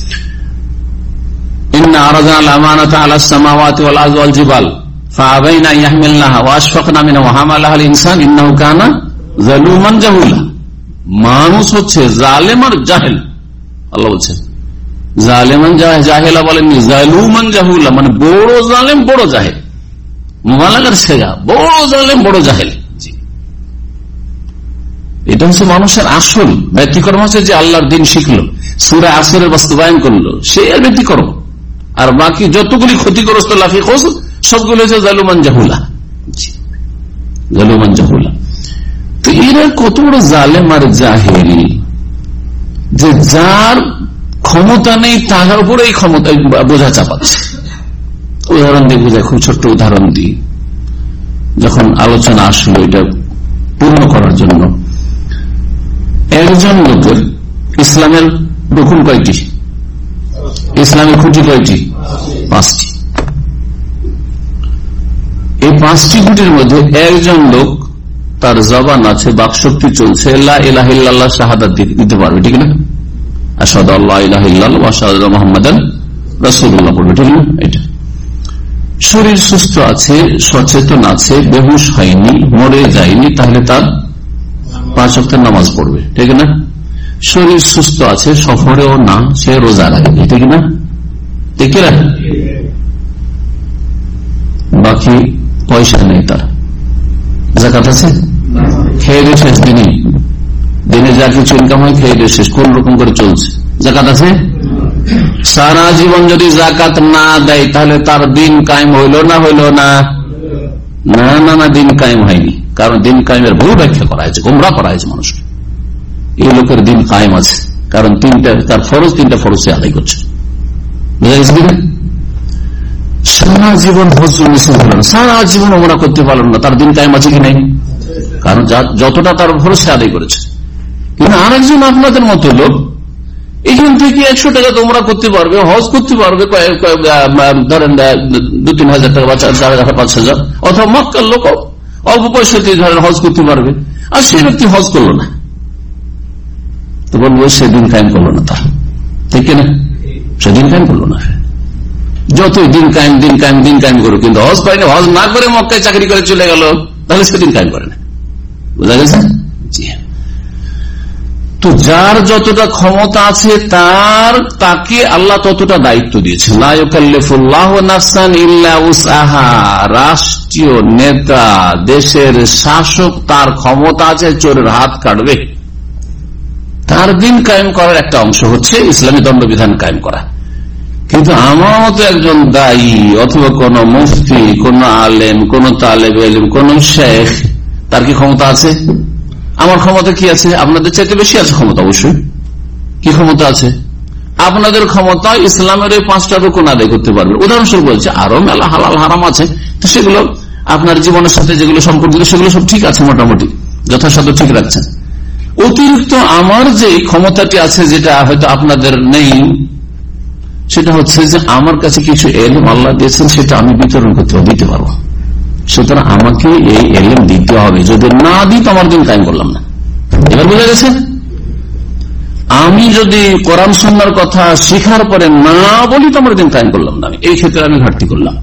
Speaker 4: ইন্না আরাদনা আল-আমানাতা আলাস সামাওয়াতি ওয়াল আরদি ওয়াল জিবাল ফাআবাইনা আন ইয়াহমিলনাহা ওয়া আশফাকনা মিনহা ওয়া হামালাহা আল-ইনসান ইন্নাহু কানা যালুমান জাহুলা। মানুষ হচ্ছে জালেম আর জাহেল, আল্লাহ বলছেন জালেমান জাহেলা বলেননি, জালুমান জাহুলা, মানে বড় জালেম বড় জাহেল, মুবালাগার সেগা, বড় জালেম বড় জাহেল। এটা হচ্ছে মানুষের আসল ব্যতিক্রম হচ্ছে যে আল্লাহর দিন শিখলো, সূরা আসরের বাস্তবায়ন করলো, সে এর ব্যতিক্রম। আর বাকি যতগুলি ক্ষতিগ্রস্ত লাফি খোঁজ সবগুলো হচ্ছে জালুমান জাহুলা, জালুমান জাহুলা। তো এরা কত বড় জালেম আর জাহেল, যে যার ক্ষমতা নেই তার উপরে এই ক্ষমতা বোঝা চাপাচ্ছে। উদাহরণ দিয়ে বোঝায়, খুব ছোট্ট উদাহরণ দিই, যখন আলোচনা আসলো এটা পূর্ণ করার জন্য। একজন লোকের ইসলামের রকুন কয়টি? ইসলামের খুঁটি কয়টি? পাঁচটি। এই পাঁচটি খুঁটির মধ্যে একজন লোক তার জবান আছে, বাকশক্তি চলছে, লা ইলাহা ইল্লাল্লাহ শাহাদাত দিতে পারবে, ঠিক না? আশহাদু আল্লা ইলাহা ইল্লাল্লাহ ওয়া আশহাদু আন্না মুহাম্মাদান রাসূলুল্লাহ পড়বে, ঠিক না? এটা শরীর সুস্থ আছে, সচেতন আছে, বেহুশ হয়নি, মরে যায়নি, তাহলে তার পাঁচ ওয়াক্ত নামাজ পড়বে, ঠিক না? শরীর সুস্থ আছে, সফরেও না, সে রোজা রাখবে, ঠিক না? ঠিক না? বাকি পয়সা নেই, তার যাকাত আছে, খেয়ে দিয়ে শেষ, দিনে দিনে যা কিছু ইনকাম হয় খেয়ে দিয়ে শেষ, কোন রকম করে চলছে, যাকাত আছে? সারা জীবন যদি যাকাত না দেয় তাহলে তার দিন কায়েম হইল না হইল না? না না না, দিন কায়েম হয়নি। কারণ দিন কায়েমের ভুল ব্যাখ্যা করা হয়েছে, গোমরা করা হয়েছে মানুষকে। এই লোকের দিন কায়েম আছে, কারণ তিনটা তার ফরজ, তিনটা ফরজ সে আদায় করছে, বুঝা গেছে কিনা? সারা জীবন হজ মিছিল হল না, সারা জীবন ওমরা করতে পারল না, তার দিন কায়েম আছে কি নাই? কারণ যতটা তার ফরজ সে আদায় করেছে। কিন্তু আরেকজন আপনাদের মতো লোক এইখান থেকে একশো টাকা তোমরা করতে পারবে, হজ করতে পারবে, ধরেন দু তিন হাজার টাকা বা চার হাজার পাঁচ হাজার, অথবা মক্কার লোক অল্প পয়সাতে ধরেন হজ করতে পারবে, আর সেই ব্যক্তি হজ করলো না, তো বলবো সেদিন কায়েম করলো না তার, ঠিক না? সেদিন কায়েম করলো না। যতই দিন কায়েম দিন কায়েম দিন কায়েম করো, কিন্তু হজ পাইনি, হজ না করে মক্কায় চাকরি করে চলে গেল, তাহলে সেদিন কায়েম করে না, বুঝা গেছে? জি। তো যার যতটা ক্ষমতা আছে তার তাকে আল্লাহ ততটা দায়িত্ব দিয়েছেন। লা ইউকাল্লিফুল্লাহু নাফসান ইল্লা উসআহা। রাষ্ট্রীয় নেতা, দেশের শাসক, তার ক্ষমতা আছে চোরের হাত কাটবে, তার দিন কায়েম করার একটা অংশ হচ্ছে ইসলামী দণ্ডবিধান কায়েম করা। কিন্তু আমার মতো একজন দায়ী অথবা কোন মুফতি, কোন আলেম, কোন তালেব ইলম, কোন শেখ, তার কি ক্ষমতা আছে? আমার ক্ষমতা কি আছে? আপনাদের চাইতে বেশি আছে ক্ষমতা, অবশ্যই। কি ক্ষমতা আছে? আপনাদের ক্ষমতা ইসলামের এই পাঁচটা রুকন আদায় করতে পারবে। উদাহরণস্বরূপ বলছে, আরো মেলা হালাল হারাম আছে, তো সেগুলো আপনার জীবনের সাথে যেগুলো সম্পর্কিত সেগুলো সব ঠিক আছে, মোটামুটি যথাসাধ্য ঠিক রাখছেন। অতিরিক্ত আমার যে ক্ষমতাটি আছে, যেটা হয়তো আপনাদের নেই, সেটা হচ্ছে যে আমার কাছে কিছু এলম আল্লাহ দিয়েছেন, সেটা আমি বিতরণ করতে দিতে পারবো। সুতরাং আমাকে এই এলম দিতে হবে, যদি না দিই তো আমার দিন কায়েম করলাম না। এবার বোঝা গেছে? আমি যদি কোরআন সুন্নাহর কথা শিখার পরে না বলি তো আমার দিন কায়েম করলাম না, এই ক্ষেত্রে আমি ঘাটতি করলাম।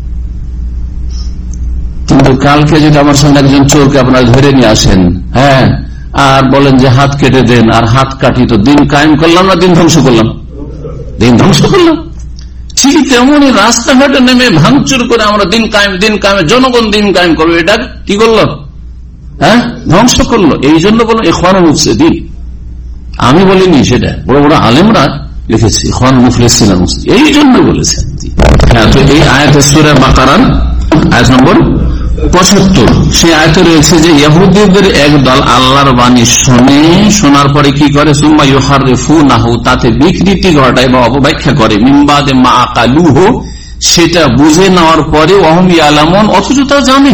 Speaker 4: কিন্তু কালকে যদি আমার সঙ্গে একজন চোরকে আপনারা ধরে নিয়ে আসেন, হ্যাঁ, আর বলেন যে হাত কেটে দেন, আর হাত কাটি, তো দিন কায়েম করলাম না দিন ধ্বংস করলাম? দিন ধ্বংস করলাম। ঠিক তেমনই রাস্তাঘাটে নেমে ভাঙচুর করে আমরা দিন কায়েম দিন কায়েম, জনগণ দিন কায়েম করবে, এটা কি করলো? হ্যাঁ, ধ্বংস করলো। এই জন্য বললাম ইখওয়ানুল মুফসিদিন, আমি বলিনি, সেটা বড় বড় আলেমরা লিখেছে, ইখওয়ানুল মুফলিসিন, এই জন্য বলেছেন। হ্যাঁ, তো এই আয়াতে সূরা বাকারার আয়াত নম্বর পঁচাত্তর, সেই আয়াতে রয়েছে যে ইহুদীদের এক দল আল্লাহর বাণী শোনে, শোনার পরে কি করে? সুম্মা ইউহাররিফুনাহু, তাতে বিকৃতি ঘটায় বা অপব্যাখ্যা করে, মিন বাদে মা আকালুহু, সেটা বুঝে নেওয়ার পরে, ওয়াহুম ইয়ালামুন, অথচ তারা জানে,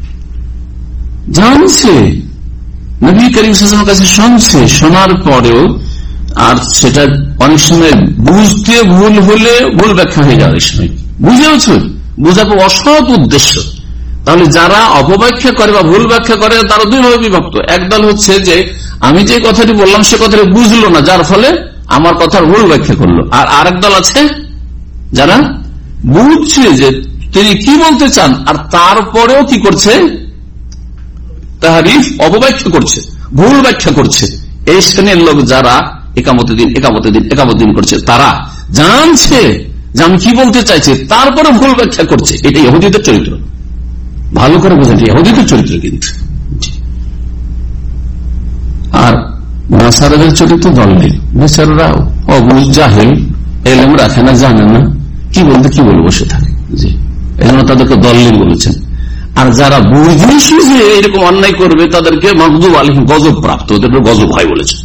Speaker 4: জানছে, নবী করিম সাল্লাল্লাহু আলাইহি ওয়াসাল্লামের কাছে শুনছে, শোনার পরেও, আর সেটা অনেক সময় বুঝতে ভুল হলে ভুল ব্যাখ্যা হয়ে যাবে, অনেক সময় বুঝেওছ, বুঝাবো অসৎ উদ্দেশ্য। তাহলে যারা অপব্যাখ্যা করে বা ভুল ব্যাখ্যা করে তারা দুই ভাবে বিভক্ত। একদল হচ্ছে যে আমি যে কথাটি বললাম সে কথাটি বুঝলো না, যার ফলে আমার কথার ভুল ব্যাখ্যা করলো। আর আরেক দল আছে যারা বুঝছে যে তিনি কি বলতে চান, আর তারপরেও কি করছে? তাহরিফ, অপব্যাখ্যা করছে, ভুল ব্যাখ্যা করছে। এই শ্রেণীর লোক যারা একামতে দিন একামতে দিন একামতে দিন করছে, তারা জানছে যে আমি কি বলতে চাইছি, তারপরে ভুল ব্যাখ্যা করছে। এটা ইহুদীদের চরিত্র, ভালো করে বোঝেন, ইহুদীদের চরিত্র। কিন্তু নাসারাদের চরিত্র দল নেই, বেচারা অবুঝ জাহেল, এলেম রাখে না, জানে না, কি বলতে কি বলে বসে থাকে। জি, এই জন্য তাদেরকে দলিল বলেছেন। আর যারা বুঝে সুঝে এরকম অন্যায় করবে তাদেরকে মাগদুব আলাইহিম, গজব প্রাপ্ত, ওদের গজব হয় বলেছে।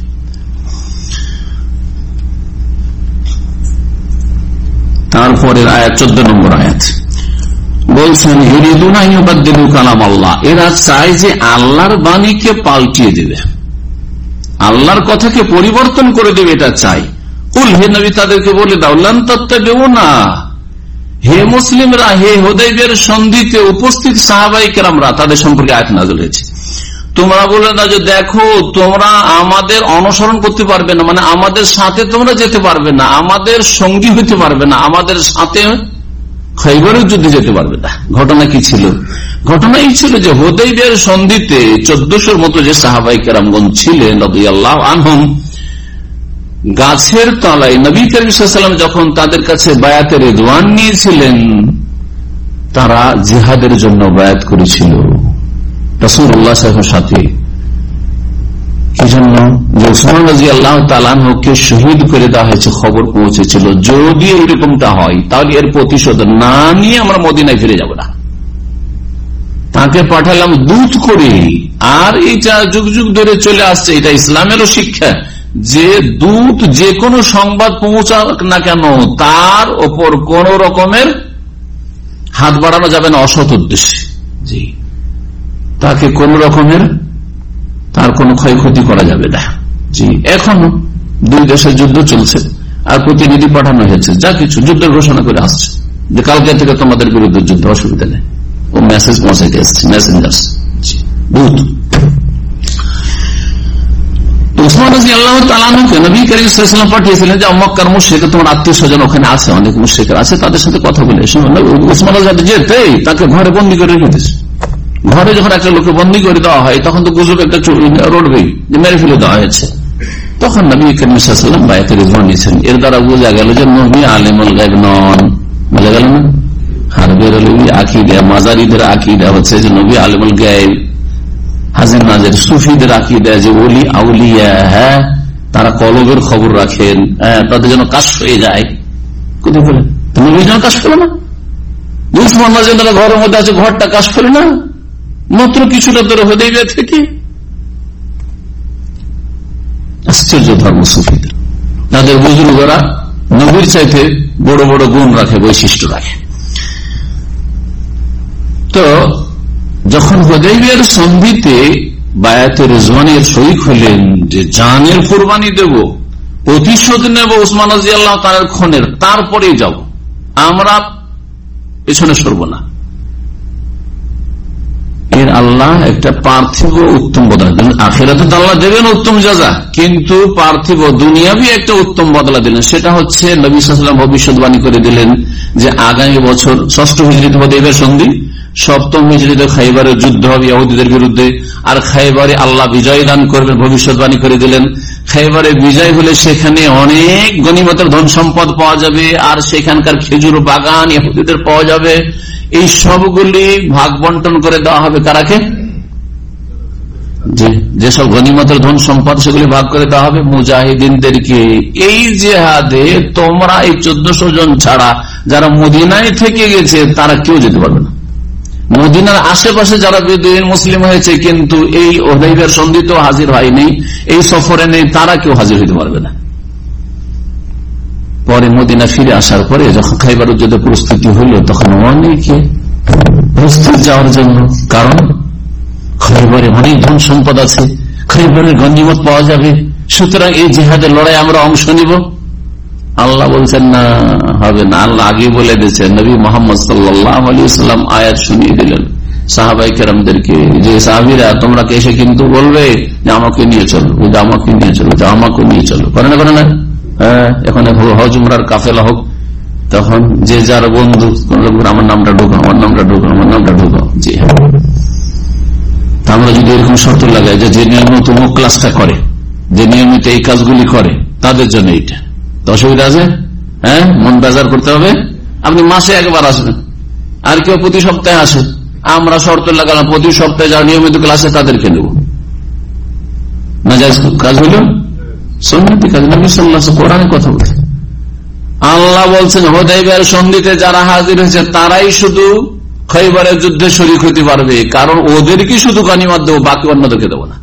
Speaker 4: তারপরের আয়াত চোদ্দ নম্বর আয়াত বলছেন, ইউরিদুনা ইউবাদদিলু কালাম আল্লাহ, এরা চায় যে আল্লাহর বাণীকে পাল্টিয়ে দেবে, আল্লাহর কথাকে পরিবর্তন করে দেবে, এটা চাই। কুল, হে নবী তাদেরকে বলে দাও, লান তাত্তাবিউনা, হে মুসলিমরা, হে হুদাইবিয়ার সন্ধিতে উপস্থিত সাহাবায়ে কেরামরা, তাদের সম্পর্কে আয়াত নাযিল হয়েছে, তোমরা বলে দাও যে দেখো তোমরা আমাদের অনুসরণ করতে পারবে না, মানে আমাদের সাথে তোমরা যেতে পারবে না, আমাদের সঙ্গী হতে পারবে না, আমাদের সাথে খাইবারের যুদ্ধে যেতে পারবে না। ঘটনা কি ছিল? ঘটনা এই ছিল যে হুদাইবিয়ার সন্ধিতে চোদ্দশোর মতো যে সাহাবায়ে কেরামগণ ছিলেন রাদিয়াল্লাহু আনহুম, গাছের তলায় নবী করিম সাল্লাল্লাহু আলাইহি ওয়াসাল্লাম যখন তাদের কাছে বায়াতে রিদওয়ান নিয়েছিলেন, তারা জিহাদের জন্য বায়াত করেছিল রাসূলুল্লাহ সাল্লাল্লাহু আলাইহি ওয়াসাল্লামের সাথে। কি জন্য? উসমান রাদিয়াল্লাহু তাআলা আনহুকে শহীদ করে দেওয়া হয়েছে, খবর পৌঁছেছিল, যদি এরকমটা হয় তাহলে এর প্রতিশোধ না নিয়ে আমরা মদিনায় ফিরে যাব না। তাকে পাঠালাম দূত করে। আর এটা যুগ যুগ ধরে চলে আসছে, এটা ইসলামেরও শিক্ষা যে দূত যে কোনো সংবাদ পৌঁছাক না কেন তার ওপর কোন রকমের হাত বাড়ানো যাবে না অসৎ উদ্দেশ্যে। জি, তাকে কোন রকমের তার কোনো ক্ষয়ক্ষতি করা যাবে না। জি, এখনো দুই দেশের যুদ্ধ চলছে আর প্রতিনিধি পাঠানো হয়েছে, যা কিছু যুদ্ধের ঘোষণা করে আসছে যে কালকে থেকে তোমাদের বিরুদ্ধে যুদ্ধ, অসুবিধা নেই, ও মেসেজ পৌঁছাইতে আসছে, মেসেঞ্জার দূত। উসমান রাদিয়াল্লাহু তাআলা আনহুকে নবী করিম সাল্লাল্লাহু আলাইহি ওয়াসাল্লাম পাঠিয়েছিলেন যে মক্কার মুশরিক, তোমার আত্মীয় স্বজন ওখানে আছে, অনেক মুশরিক আছে, তাদের সাথে কথা বলে এসো। উসমান রাদিয়াল্লাহু যেতেই তাকে ঘরে বন্দী করে রেখে দিয়েছে। ঘরে যখন একটা লোককে বন্দী করে দেওয়া হয় তখন তো গুজব একটা রোডবেই যে মেরে ফেলে দেওয়া হয়েছে। তখন নবী করিম সাল্লাল্লাহু আলাইহি ওয়াসাল্লাম বায়াতে রিদওয়ান নিয়েছেন। এর দ্বারা বোঝা গেল যে নবী আলিমুল গায়ব নন। বোঝা গেল না? হারবের আকীদা, মাজারিদের আকীদা হচ্ছে যে নবী আলিমুল গায়ব, হাজির নাজির সুফিদের আকীদা যে ওলি আউলিয়া, হ্যাঁ তারা কলবের খবর রাখেন, হ্যাঁ তাদের জন্য কাশ হয়ে যায়। কোথায় বলেন নবীর জন্য কাশ করে না? উসমান রাদিয়াল্লাহু ঘরের মধ্যে আছে, ঘরটা কাশ করে না মাত্র কিছুটা তোর হুদাইবিয়া থেকে। আশ্চর্য ধর্ম সুফিদের, তাদের বুজুর্গরা নবীর চাইতে বড় বড় গুণ রাখে, বৈশিষ্ট্য রাখে। তো যখন হুদাইবিয়ার সন্ধিতে বায়াতে রিজওয়ানের শরীক হলেন যে জানের কুরবানি দেব, প্রতিশোধ নেব উসমান রাদিয়াল্লাহু তাআলার খুনের, তারপরেই যাব, আমরা পেছনে সরব না। এর আল্লাহ একটা পার্থিব উত্তম বদলা দিলেন, আখিরাতে তো আল্লাহ দেবেন উত্তম জাযা, কিন্তু পার্থিব দুনিয়াবি একটা উত্তম বদলা দিলেন। সেটা হচ্ছে নবী সাল্লাল্লাহু আলাইহি ওয়াসাল্লাম ভবিষ্যৎবাণী করে দিলেন যে আগামী বছর ষষ্ঠ হিজরিতে হুদাইবিয়ার সন্ধি, সপ্তম হিজরিতে খাইবারের যুদ্ধ হবে ইহুদীদের বিরুদ্ধে, আর খাইবারে আল্লাহ বিজয় দান করবেন, ভবিষ্যৎবাণী করে দিলেন। খাইবারে বিজয় হলে সেখানে অনেক গনিমতের ধন সম্পদ পাওয়া যাবে, আর সেখানকার খেজুর বাগান ইহুদীদের পাওয়া যাবে। এই সবগুলি ভাগ বন্টন করে দেওয়া হবে কারাকে? যেসব গনিমতের ধন সম্পদ সেগুলি ভাগ করে দেওয়া হবে মুজাহিদিনদেরকে। এই জিহাদে তোমরা এই চোদ্দশো জন ছাড়া যারা মদিনায় থেকে গেছে তারা কেউ যেতে পারবে না। মদিনার আশেপাশে যারা বেদুইন মুসলিম হয়েছে কিন্তু এই হুদাইবিয়ার সন্ধিতেও হাজির হয়নি, এই সফরে নেই, তারা কেউ হাজির হইতে পারবে না। পরে মদিনা ফিরে আসার পরে যখন খাইবার যুদ্ধে প্রস্তুতি হলো তখন অনেকে প্রস্তুত যাওয়ার জন্য, কারণ খাইবারে অনেক ধন সম্পদ আছে, খাইবারের গনিমত পাওয়া যাবে, সুতরাং এই জিহাদের লড়াই আমরা অংশ নিব। আল্লাহ বলছেন না, হবে না। আল্লাহ আগে বলে দিয়েছেন, নবী মুহাম্মদ সাল্লাল্লাহু আলাইহি ওয়াসাল্লাম আয়াত শুনিয়ে দিলেন সাহাবায়ে কেরামদেরকে যে সাহাবীরা তোমরা এসে কিন্তু বলবে যে আমাকে নিয়ে চলো, ওই যে আমাকে নিয়ে চলো, যে আমাকে নিয়ে চলো, করে না করে না? হ্যাঁ, এখন হজ উমরার কাফেলা হোক, তখন যে যার বন্ধু আমার নামটা ঢোকা, আমার নামটা ঢোকা, আমার নামটা ঢোকা। জি হ্যাঁ, আমরা যদি এরকম শর্ত লাগাই যে যে নিয়মিত মুখ ক্লাসটা করে, যে নিয়মিত এই কাজগুলি করে, তাদের জন্য এইটা অসুবিধা আছে। হ্যাঁ, মন বাজার করতে হবে। আপনি মাসে একবার আসবেন, আর কেউ প্রতি সপ্তাহে আসে, আমরা শর্ত লাগালাম প্রতি সপ্তাহে যারা নিয়মিত ক্লাসে তাদেরকে নেব। নাজায়েজ কাজ হইল সুন্নতি কাজ। নবী সাল্লাল্লাহু আলাইহি ওয়াসাল্লাম কোরআনে কথা বলছেন, আল্লাহ বলছেন হুদায়বিয়ার সন্ধিতে যারা হাজির হয়েছে তারাই শুধু খৈবরের যুদ্ধে শরীক হতে পারবে, কারণ ওদেরকে শুধু গনিমত দেবো, বাকি অন্যদেরকে দেবো না।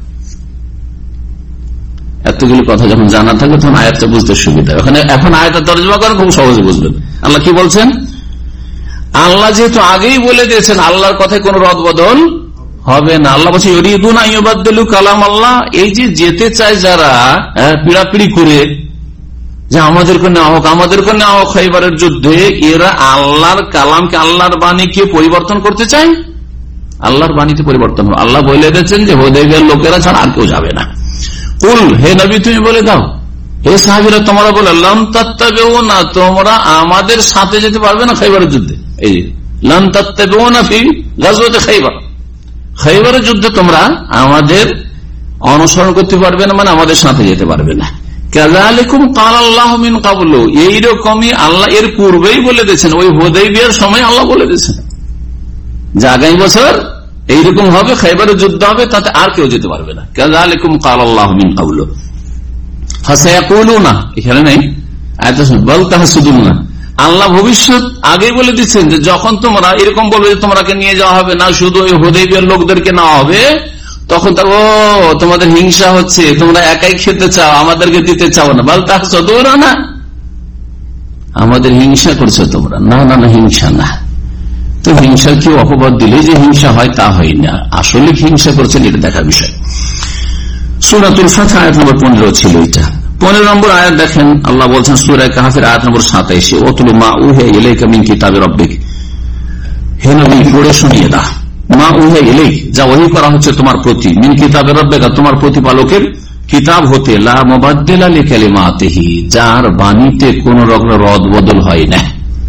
Speaker 4: এতগুলো কথা যখন জানা থাকে তখন আয়াতটা বুঝতে সুবিধা। ওখানে এখন আয়াতটা তর্জমা করেন, খুব সহজে বুঝবেন। আল্লাহ কি বলছেন? আল্লাহ যেহেতু আগেই বলে দিয়েছেন আল্লাহর কথায় কোন রদ বদল হবে না। আল্লাহ বলছে ইউরিদুনা ইউবাদদিলু কালাম আল্লাহ, এই যে যেতে চায় যারা পিড়াপিড়ি করে যে আমাদেরকে নেওয়া হোক আমাদেরকে নেওয়া হোক খৈবরের যুদ্ধে, এরা আল্লাহর কালামকে আল্লাহর বাণীকে পরিবর্তন করতে চায়। আল্লাহর বাণীতে পরিবর্তন হবে। আল্লাহ বলে দিয়েছেন যে হুদায়বিয়ার লোকেরা ছাড়া আর কেউ যাবে না। কুল, হে নবী তুমি বলে দাও, হে সাহাবীরা তোমরা বলে লাম তাত্তাবিউনা, তোমরা আমাদের সাথে যেতে পারবে না খৈবরের যুদ্ধে। এই লাম তাত্তাবিউনা ফি গাজওয়াতি খৈবর, খৈবরের যুদ্ধে তোমরা আমাদের অনুসরণ করতে পারবে না, মানে আমাদের সাথে যেতে পারবে না। কাযালিকুম ক্বালাল্লাহু মিন ক্বাবলু, এইরকমই আল্লাহ এর পূর্বেই বলে দিয়েছেন, ওই হুদায়বিয়ার সময় আল্লাহ বলে দিয়েছেন যে আগামী বছর এইরকম হবে, খৈবরের যুদ্ধ হবে, তাতে আর কেউ যেতে পারবে না। কাযালিকুম ক্বালাল্লাহু মিন ক্বাবলু ফাসায়াকুলুনা, এখানে নেই আয়াত বল তাহসুদুনা, আল্লাহ ভবিষ্যৎ আগেই বলে দিচ্ছেন যে যখন তোমরা এরকম বলবে যে তোমরাকে নিয়ে যাওয়া হবে না, শুধু ওই হুদায়বিয়ার লোকদেরকে নেওয়া হবে, তখন তার ও তোমাদের হিংসা হচ্ছে, তোমরা একাই খেতে চাও, আমাদেরকে দিতে চাও না। বল তাহসুদুনা, না আমাদের হিংসা করছো তোমরা। না না না, হিংসা না। তো হিংসার কেউ অপবাদ দিলে যে হিংসা হয় তা হয় না, আসলে হিংসা করছেন এটা দেখার বিষয়। সূরাতুল ফাতহ আয়াত নম্বর পনেরো ছিল এটা। পনেরো নম্বর আয়াত দেখেন, আল্লাহ বলছেন সূরা কাহফের আয়াত নম্বর সাতাইশ, ওয়াতলু মা উহিয়া ইলাইকা মিন কিতাবি রাব্বিক, হে নবী পড়ে শুনিয়ে দাও মা উহিয়া ইলাইক, যা ওহী করা হচ্ছে তোমার প্রতি, মিন কিতাবি রাব্বিকা, তোমার প্রতিপালকের কিতাব হতে, লা মুবাদদিলা লিকালিমাতিহি, যার বাণীতে কোন রকম রদ বদল হয় না,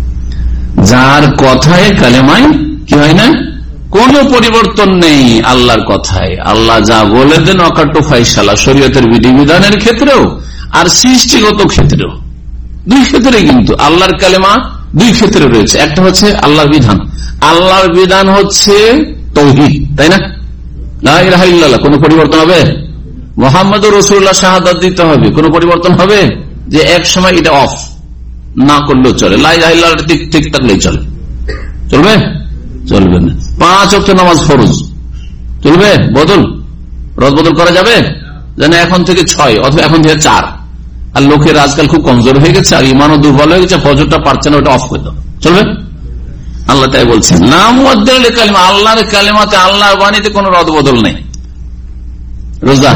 Speaker 4: যার কথায় কালেমায় কি হয় না, কোন পরিবর্তন নেই আল্লাহর কথায়। আল্লাহ যা বলে দেন অকাট্য ফাইসালা, শরীয়তের বিধিবিধানের ক্ষেত্রেও আর সৃষ্টিগত ক্ষেত্রেও, দুই ক্ষেত্রে কিন্তু আল্লাহর কালেমা দুই ক্ষেত্রে রয়েছে। একটা হচ্ছে আল্লাহর বিধান, আল্লাহর বিধান হচ্ছে তাওহীদ, তাই না, লা ইলাহা ইল্লাল্লাহ, কোন পরিবর্তন হবে? মুহাম্মদুর রাসূলুল্লাহ শাহাদাত দিতে হবে, কোন পরিবর্তন হবে? যে এক সময় এটা অফ না করলেও চলে, লা ইলাহা ইল্লাল্লাহ ঠিক ঠিক থাকলেই চলে, চলবে? চলবে না। পাঁচ ওয়াক্ত নামাজ ফরজ, চলবে? বদল রদ বদল করা যাবে? যেন এখন থেকে ছয় অথবা এখন থেকে চার। আর লোকের আজকাল খুব কমজোর হয়ে গেছে, আর ইমানও দুর্বল হয়ে গেছে, ফজরটা পারছে না, ওটা অফ করে দাও, চলবে? আল্লাহ তাই বলছেন না মুবাদদিল লিকালিমা, আল্লাহর কালেমাতে আল্লাহর বাণীতে কোন রদ বদল নেই। রোজা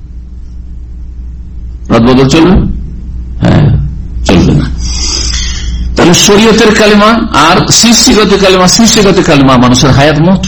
Speaker 4: রদ বদল চলবে? হ্যাঁ, চলবে না। তাহলে শরীয়তের কালিমা আর সৃষ্টিগত কালিমা, সৃষ্টিগত কালিমা মানুষের হায়াত মত।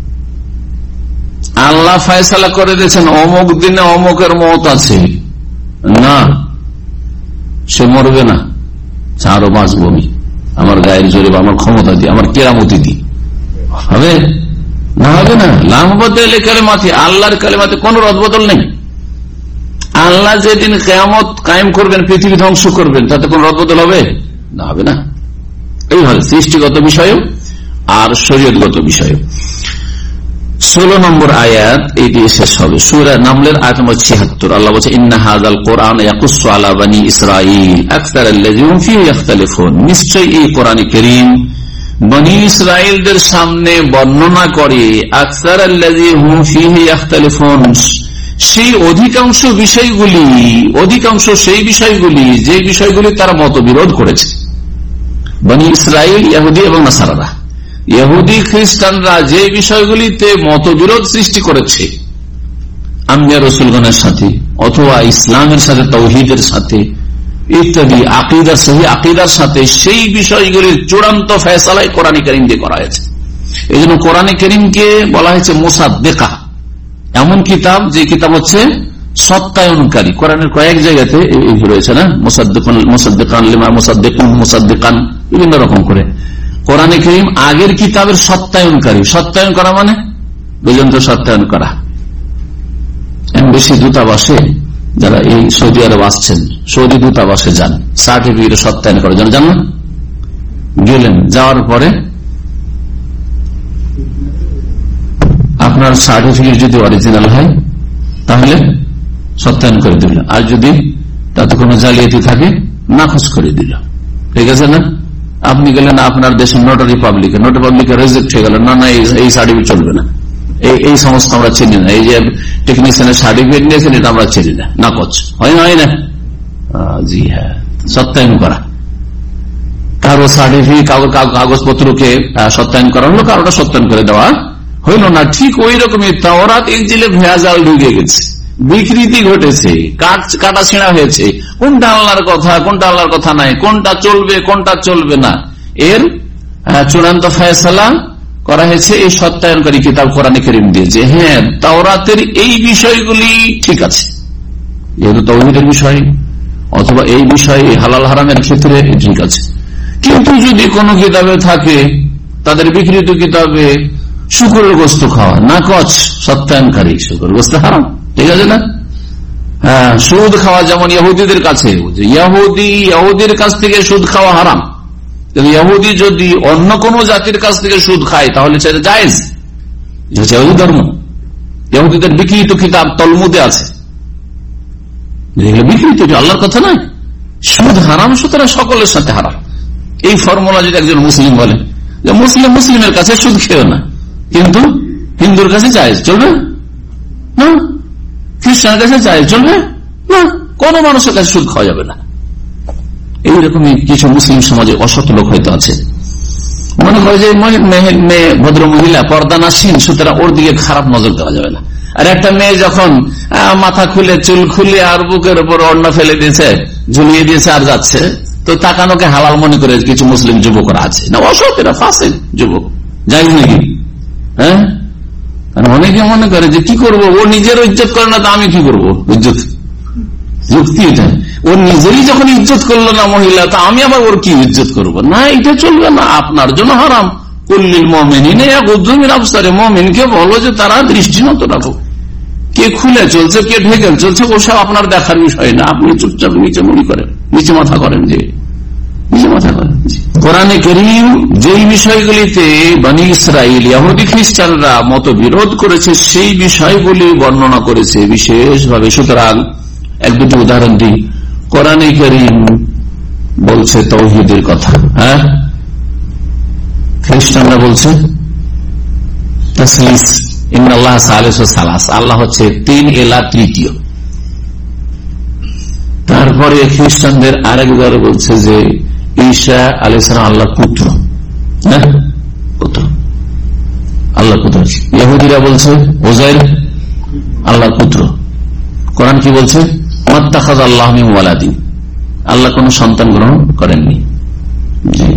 Speaker 4: আল্লাহ ফয়সালা করে দিয়েছেন অমুক দিনে অমুকের মত আছে, না সে মরবে না, আরো বাঁচবো আমি, আমার গায়ের জোরে বা আমার ক্ষমতা দিয়ে, আমার কেরামতি দিয়ে হবে না, হবে না। লামবদ্দিল কালিমাতি, আল্লাহর কালিমাতে কোন রদবদল নেই। আল্লাহ যেদিন কিয়ামত কায়েম করবেন, পৃথিবী ধ্বংস করবেন, তাতে কোন রদবদল হবে না, হবে না। এইভাবে সৃষ্টিগত বিষয় আর শরীয়তগত বিষয়। ষোলো নম্বর আয়াত এই দিয়ে শেষ হবে। সূরা নামলের আয়াত নম্বর ছিয়াত্তর, আল্লাহ বলছে ইন্না হাযাল কুরআন ইয়াকুসসু আলা বানি ইসরাঈল আকসারাল্লাযীনা ফীহি ইখতালিফুন, নিশ্চয়ই এই কোরআন কারীম বনি ইসরাঈলদের সামনে বর্ণনা করে আকসারাল্লাযীনা ফীহি ইখতালিফুন, সেই অধিকাংশ বিষয়গুলি, অধিকাংশ সেই বিষয়গুলি যে বিষয়গুলি তারা মতবিরোধ করেছে। বনি ইসরাঈল ইহুদি এবং নাসারারা, ইহুদি খ্রিস্টানরা যে বিষয়গুলিতে মতবিরোধ সৃষ্টি করেছে আম্বিয়া রাসূলগণের সাথে অথবা ইসলামের সাথে, তাওহীদের সাথে ইত্যাদি, আকীদা, সহি আকীদার সাথে, সেই বিষয়গুলির চূড়ান্ত ফয়সালাই কোরআন কারীম দিয়ে করা হয়েছে। এই জন্য কোরআন কারীমকে বলা হয়েছে মুসাদ্দিকা, এমন কিতাব যে কিতাব হচ্ছে সত্যায়নকারী। কোরআনের কয়েক জায়গাতে রয়েছে না, মুসাদ্দিকুন, মুসাদ্দিকান লিমা, মুসাদ্দিকুন, মুসাদ্দিকান, বিভিন্ন রকম করে। কোরআনে কারীম আগের কিতাবের সত্যায়নকারী। সত্যায়ন করা মানে বুঝলেন তো, সত্যায়ন করা। এমবেসি দূতাবাসে যারা এই সৌদি আরব আসছেন, সৌদি দূতাবাসে যান, সার্টিফিকেট সত্যায়ন করার জন্য যান না, গেলেন, যাওয়ার পরে আপনার সার্টিফিকেট যদি অরিজিনাল হয় তাহলে সত্যায়ন করে দিল, আর যদি তাতে কোনো জালিয়াতি থাকে নাকচ করে দিল। ঠিক আছে না? আপনি গেলেন আপনার দেশের নোটারি পাবলিকে, নোটারি পাবলিকে রেজেক্ট হয়ে গেল, না না এই সার্টিফিকেট চলবে না, এই সমস্ত আমরা চিনি না, এই যে টেকনিশিয়ানের সার্টিফিকেট নিয়েছেন এটা আমরা চিনি না, নাকচ হয় না? হয় না? জি হ্যাঁ, সত্যায়ন করা। কারো সার্টিফিকেট কাগজপত্রকে সত্যায়ন করা হলো, কারোটা সত্যায়ন করে দেওয়া হইল না। ঠিক ওই রকমই তাওরাত ইনজিলে ভেজাল ঢুকে গেছে, বিকৃতি ঘটেছে, কাটা ছিঁড়া হয়েছে, কোনটা আল্লাহর কথা কোনটা আল্লাহর কথা নাই, কোনটা চলবে কোনটা চলবে না, এর চূড়ান্ত ফয়সালা করা হয়েছে এই সত্যায়নকারী কিতাব কোরআনে কারীম দিয়ে, যে হ্যাঁ তাওরাতের এই বিষয়গুলি ঠিক আছে, যেহেতু তাওহীদের বিষয় অথবা এই বিষয়ে হালাল হারামের ক্ষেত্রে ঠিক আছে। কিন্তু যদি কোন কিতাবে থাকে তাদের বিকৃত কিতাবে শুকরের গোস্ত খাওয়া, নাকচ, সত্যায়নকারী শুকরের গোস্ত হারাম, ঠিক আছে না? হ্যাঁ, সুদ খাওয়া যেমন ইহুদিদের কাছে, ইহুদি ইহুদির কাছ থেকে সুদ খাওয়া হারাম, কিন্তু ইহুদি যদি অন্য কোন জাতির কাছ থেকে সুদ খায় তাহলে সেটা জায়েজ। ইহুদি ধর্ম, ইহুদিদের বিকৃত কিতাব তলমুদে আছে, বিকৃত, আল্লাহর কথা নয়। সুদ হারাম, সুতরাং সকলের সাথে হারাম। এই ফর্মুলা যদি একজন মুসলিম বলে যে মুসলিম মুসলিমের কাছে সুদ খেও না, কিন্তু হিন্দুর কাছে জায়েজ, চলবে না? খ্রিস্টানের কাছে জায়েজ, চলবে না? কোন মানুষের কাছে সুদ খাওয়া যাবে না। এইরকমই কিছু মুসলিম সমাজে অসৎ লোক হয়তো আছে, মনে করে যে মেয়ে ভদ্র মহিলা পর্দা নাসীন, সুতরাং ওর দিকে খারাপ নজর দেওয়া যাবে না। আর একটা মেয়ে যখন মাথা খুলে চুল খুলে আর বুকের উপর ওড়না ফেলে দিয়েছে, ঝুলিয়ে দিয়েছে আর যাচ্ছে, তো তাকানোকে হালাল মনে করে কিছু মুসলিম যুবকরা আছে না, অসৎ, এরা ফাসিক যুবক, যাই নাকি? হ্যাঁ, অনেকে মনে করে যে কি করব, ও নিজের ইজ্জত করে না তো আমি কি করবো, ইজ্জত যুক্তি এটা। ও নিজেরই যখন ইজ্জত করলো না মহিলা, তা আমি আবার ওর কি ইজ্জত করবো? না, এটা চলবে না, আপনার জন্য হারাম। কুল্লিল মুমিনিনা ইয়াগুদ্দু মিন আবসারিহিম, মুমিনকে বলো যে তারা দৃষ্টি নত রাখো। কে খুলে চলছে কে ঢেকে চলছে ওসব আপনার দেখার বিষয় না, আপনি চুপচাপ নিচে মুড়ি করেন, নিচে মাথা করেন, যে নিচে মাথা করেন। কোরআনে কারীম যেই বিষয়গুলিতে বনী ইসরাইল ইহুদি খ্রিস্টানরা মতবিরোধ করেছে সেই বিষয়গুলি বর্ণনা করেছে বিশেষভাবে। সুতরাং এক দুটি উদাহরণ দিই। কোরআনে কারীম বলছে তাওহীদের কথা, হ্যাঁ, খ্রিস্টানরা বলছে তাসলিস, ইন্নাল্লাহ সালিসু সালাস, আল্লাহ হচ্ছে তিন, এলা তৃতীয়। তারপরে খ্রিস্টানদের আরেকবার বলছে যে ঈসা আলাইহিস সালাম আল্লাহর পুত্র, হ্যাঁ, পুত্র, আল্লাহর পুত্র। ইহুদিরা বলছে উযাইর আল্লাহর পুত্র। কোরআন কি বলছে? মাত্তাখাযা আল্লাহু মিন ওয়ালাদিন, আল্লাহ কোন সন্তান গ্রহণ করেননি। জি,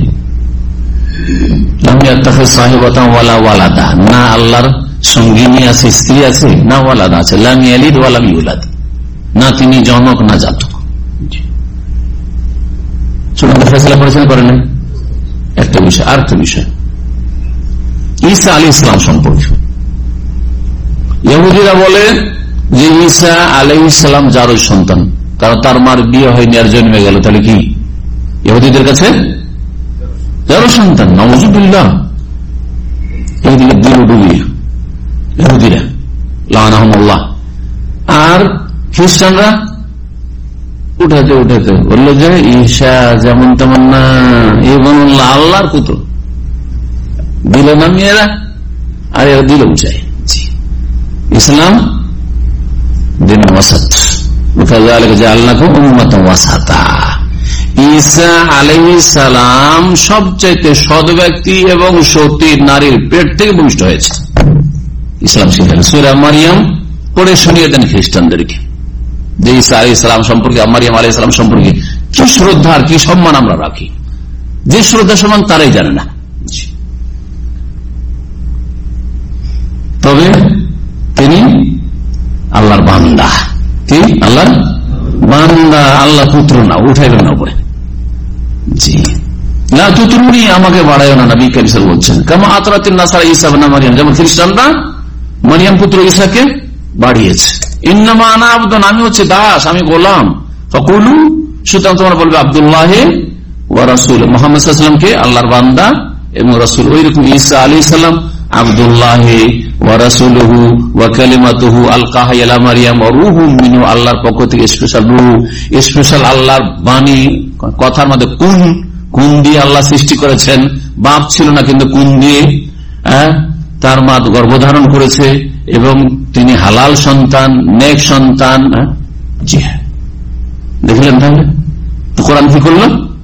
Speaker 4: লাম ইয়াত্তাখিয সাহিবাতান ওয়ালা ওয়ালাদা, না আল্লাহর সঙ্গিনী আছে, স্ত্রী আছে, না ওয়ালাদ আছে। লাম ইয়ালিদ ওয়া লাম ইউলাদ, না তিনি জনক না জাতক। চূড়ান্ত ফয়সালা করেছেন করেন একটা বিষয়। আর একটা বিষয় ঈসা আলাইহিস সালাম সম্পর্কে ইহুদিরা বলে যে ঈসা আলাইহিস সালাম যারই সন্তান, কারণ তার মার বিয়ে হয়নি আর জন্মে গেল, তাহলে কি ইহুদিদের কাছে যারই সন্তান? নাউযুবিল্লাহ। এইদিকে দিল ডুবিয়ে ইহুদিরা লাআনাহুমুল্লাহ, আর খ্রিস্টানরা উঠাতে উঠাতে বললো যে ঈসা যেমন তেমন না, ইবনুল্লাহ, আল্লাহর পুত্র। দিল না মেয়েরা, আর এরা দিল চাই। ইসলাম দিন ওয়াসাত, ওয়াকাযালিকা জাআলনাকুম উম্মাতান ওয়াসাতা। ঈসা আলাইহিস সালাম সবচাইতে সৎ ব্যক্তি এবং সতী নারীর পেট থেকে ভূমিষ্ঠ হয়েছে। ইসলাম শিখালেন, সূরা মারিয়াম পড়ে শুনিয়ে দেন খ্রিস্টানদেরকে যে ঈসা আলাইহিস সালাম সম্পর্কে, মারিয়াম আলাইহিস সালাম সম্পর্কে কি শ্রদ্ধা আর কি সম্মান আমরা রাখি, যে শ্রদ্ধা সম্মান তারাই জানে না। তবে তিনি আল্লাহর বান্দা, কি আল্লাহর বান্দা, আল্লাহ পুত্র না, উঠাইবেন না উপরে। জি, না তুতরুনি, আমাকে বাড়ায় না, নবী কারীম সাল্লাল্লাহু আলাইহি ওয়াসাল্লাম বলছেন, কামা আতরাতিন নাসারা ঈসা ইবনে মারইয়াম, যেমন খ্রিস্টানরা মারইয়াম পুত্র ঈসাকে বাড়িয়েছে। ইন্নামা আনা আবদুন, আমি হচ্ছে দাস, আমি গোলাম। ফাকুলু, সুতরাং তোমরা বলবে আব্দুল্লাহ ওয়া রাসূল, মুহাম্মদ সাল্লাল্লাহু আলাইহি ওয়াসাল্লামকে আল্লাহর বান্দা এবং রাসূল। ওইরকম ঈসা আলাইহিস সালাম আব্দুল্লাহ ওয়া রাসূলুহু ওয়া কালিমাতুহু আলকাহা ইলা মারইয়াম ওয়া রূহুম মিনহু, আল্লাহর পক্ষ থেকে স্পেশাল রূহ, স্পেশাল আল্লাহর বাণী। কথার মধ্যে কোন কোন দিয়ে আল্লাহ সৃষ্টি করেছেন, বাপ ছিল না কিন্তু কোন দিয়ে তার মা গর্ভধারণ করেছে এবং তিনি হালাল সন্তান, নেক সন্তান। জি হ্যাঁ, দেখলেন তাহলে তো কোরআন কি করল?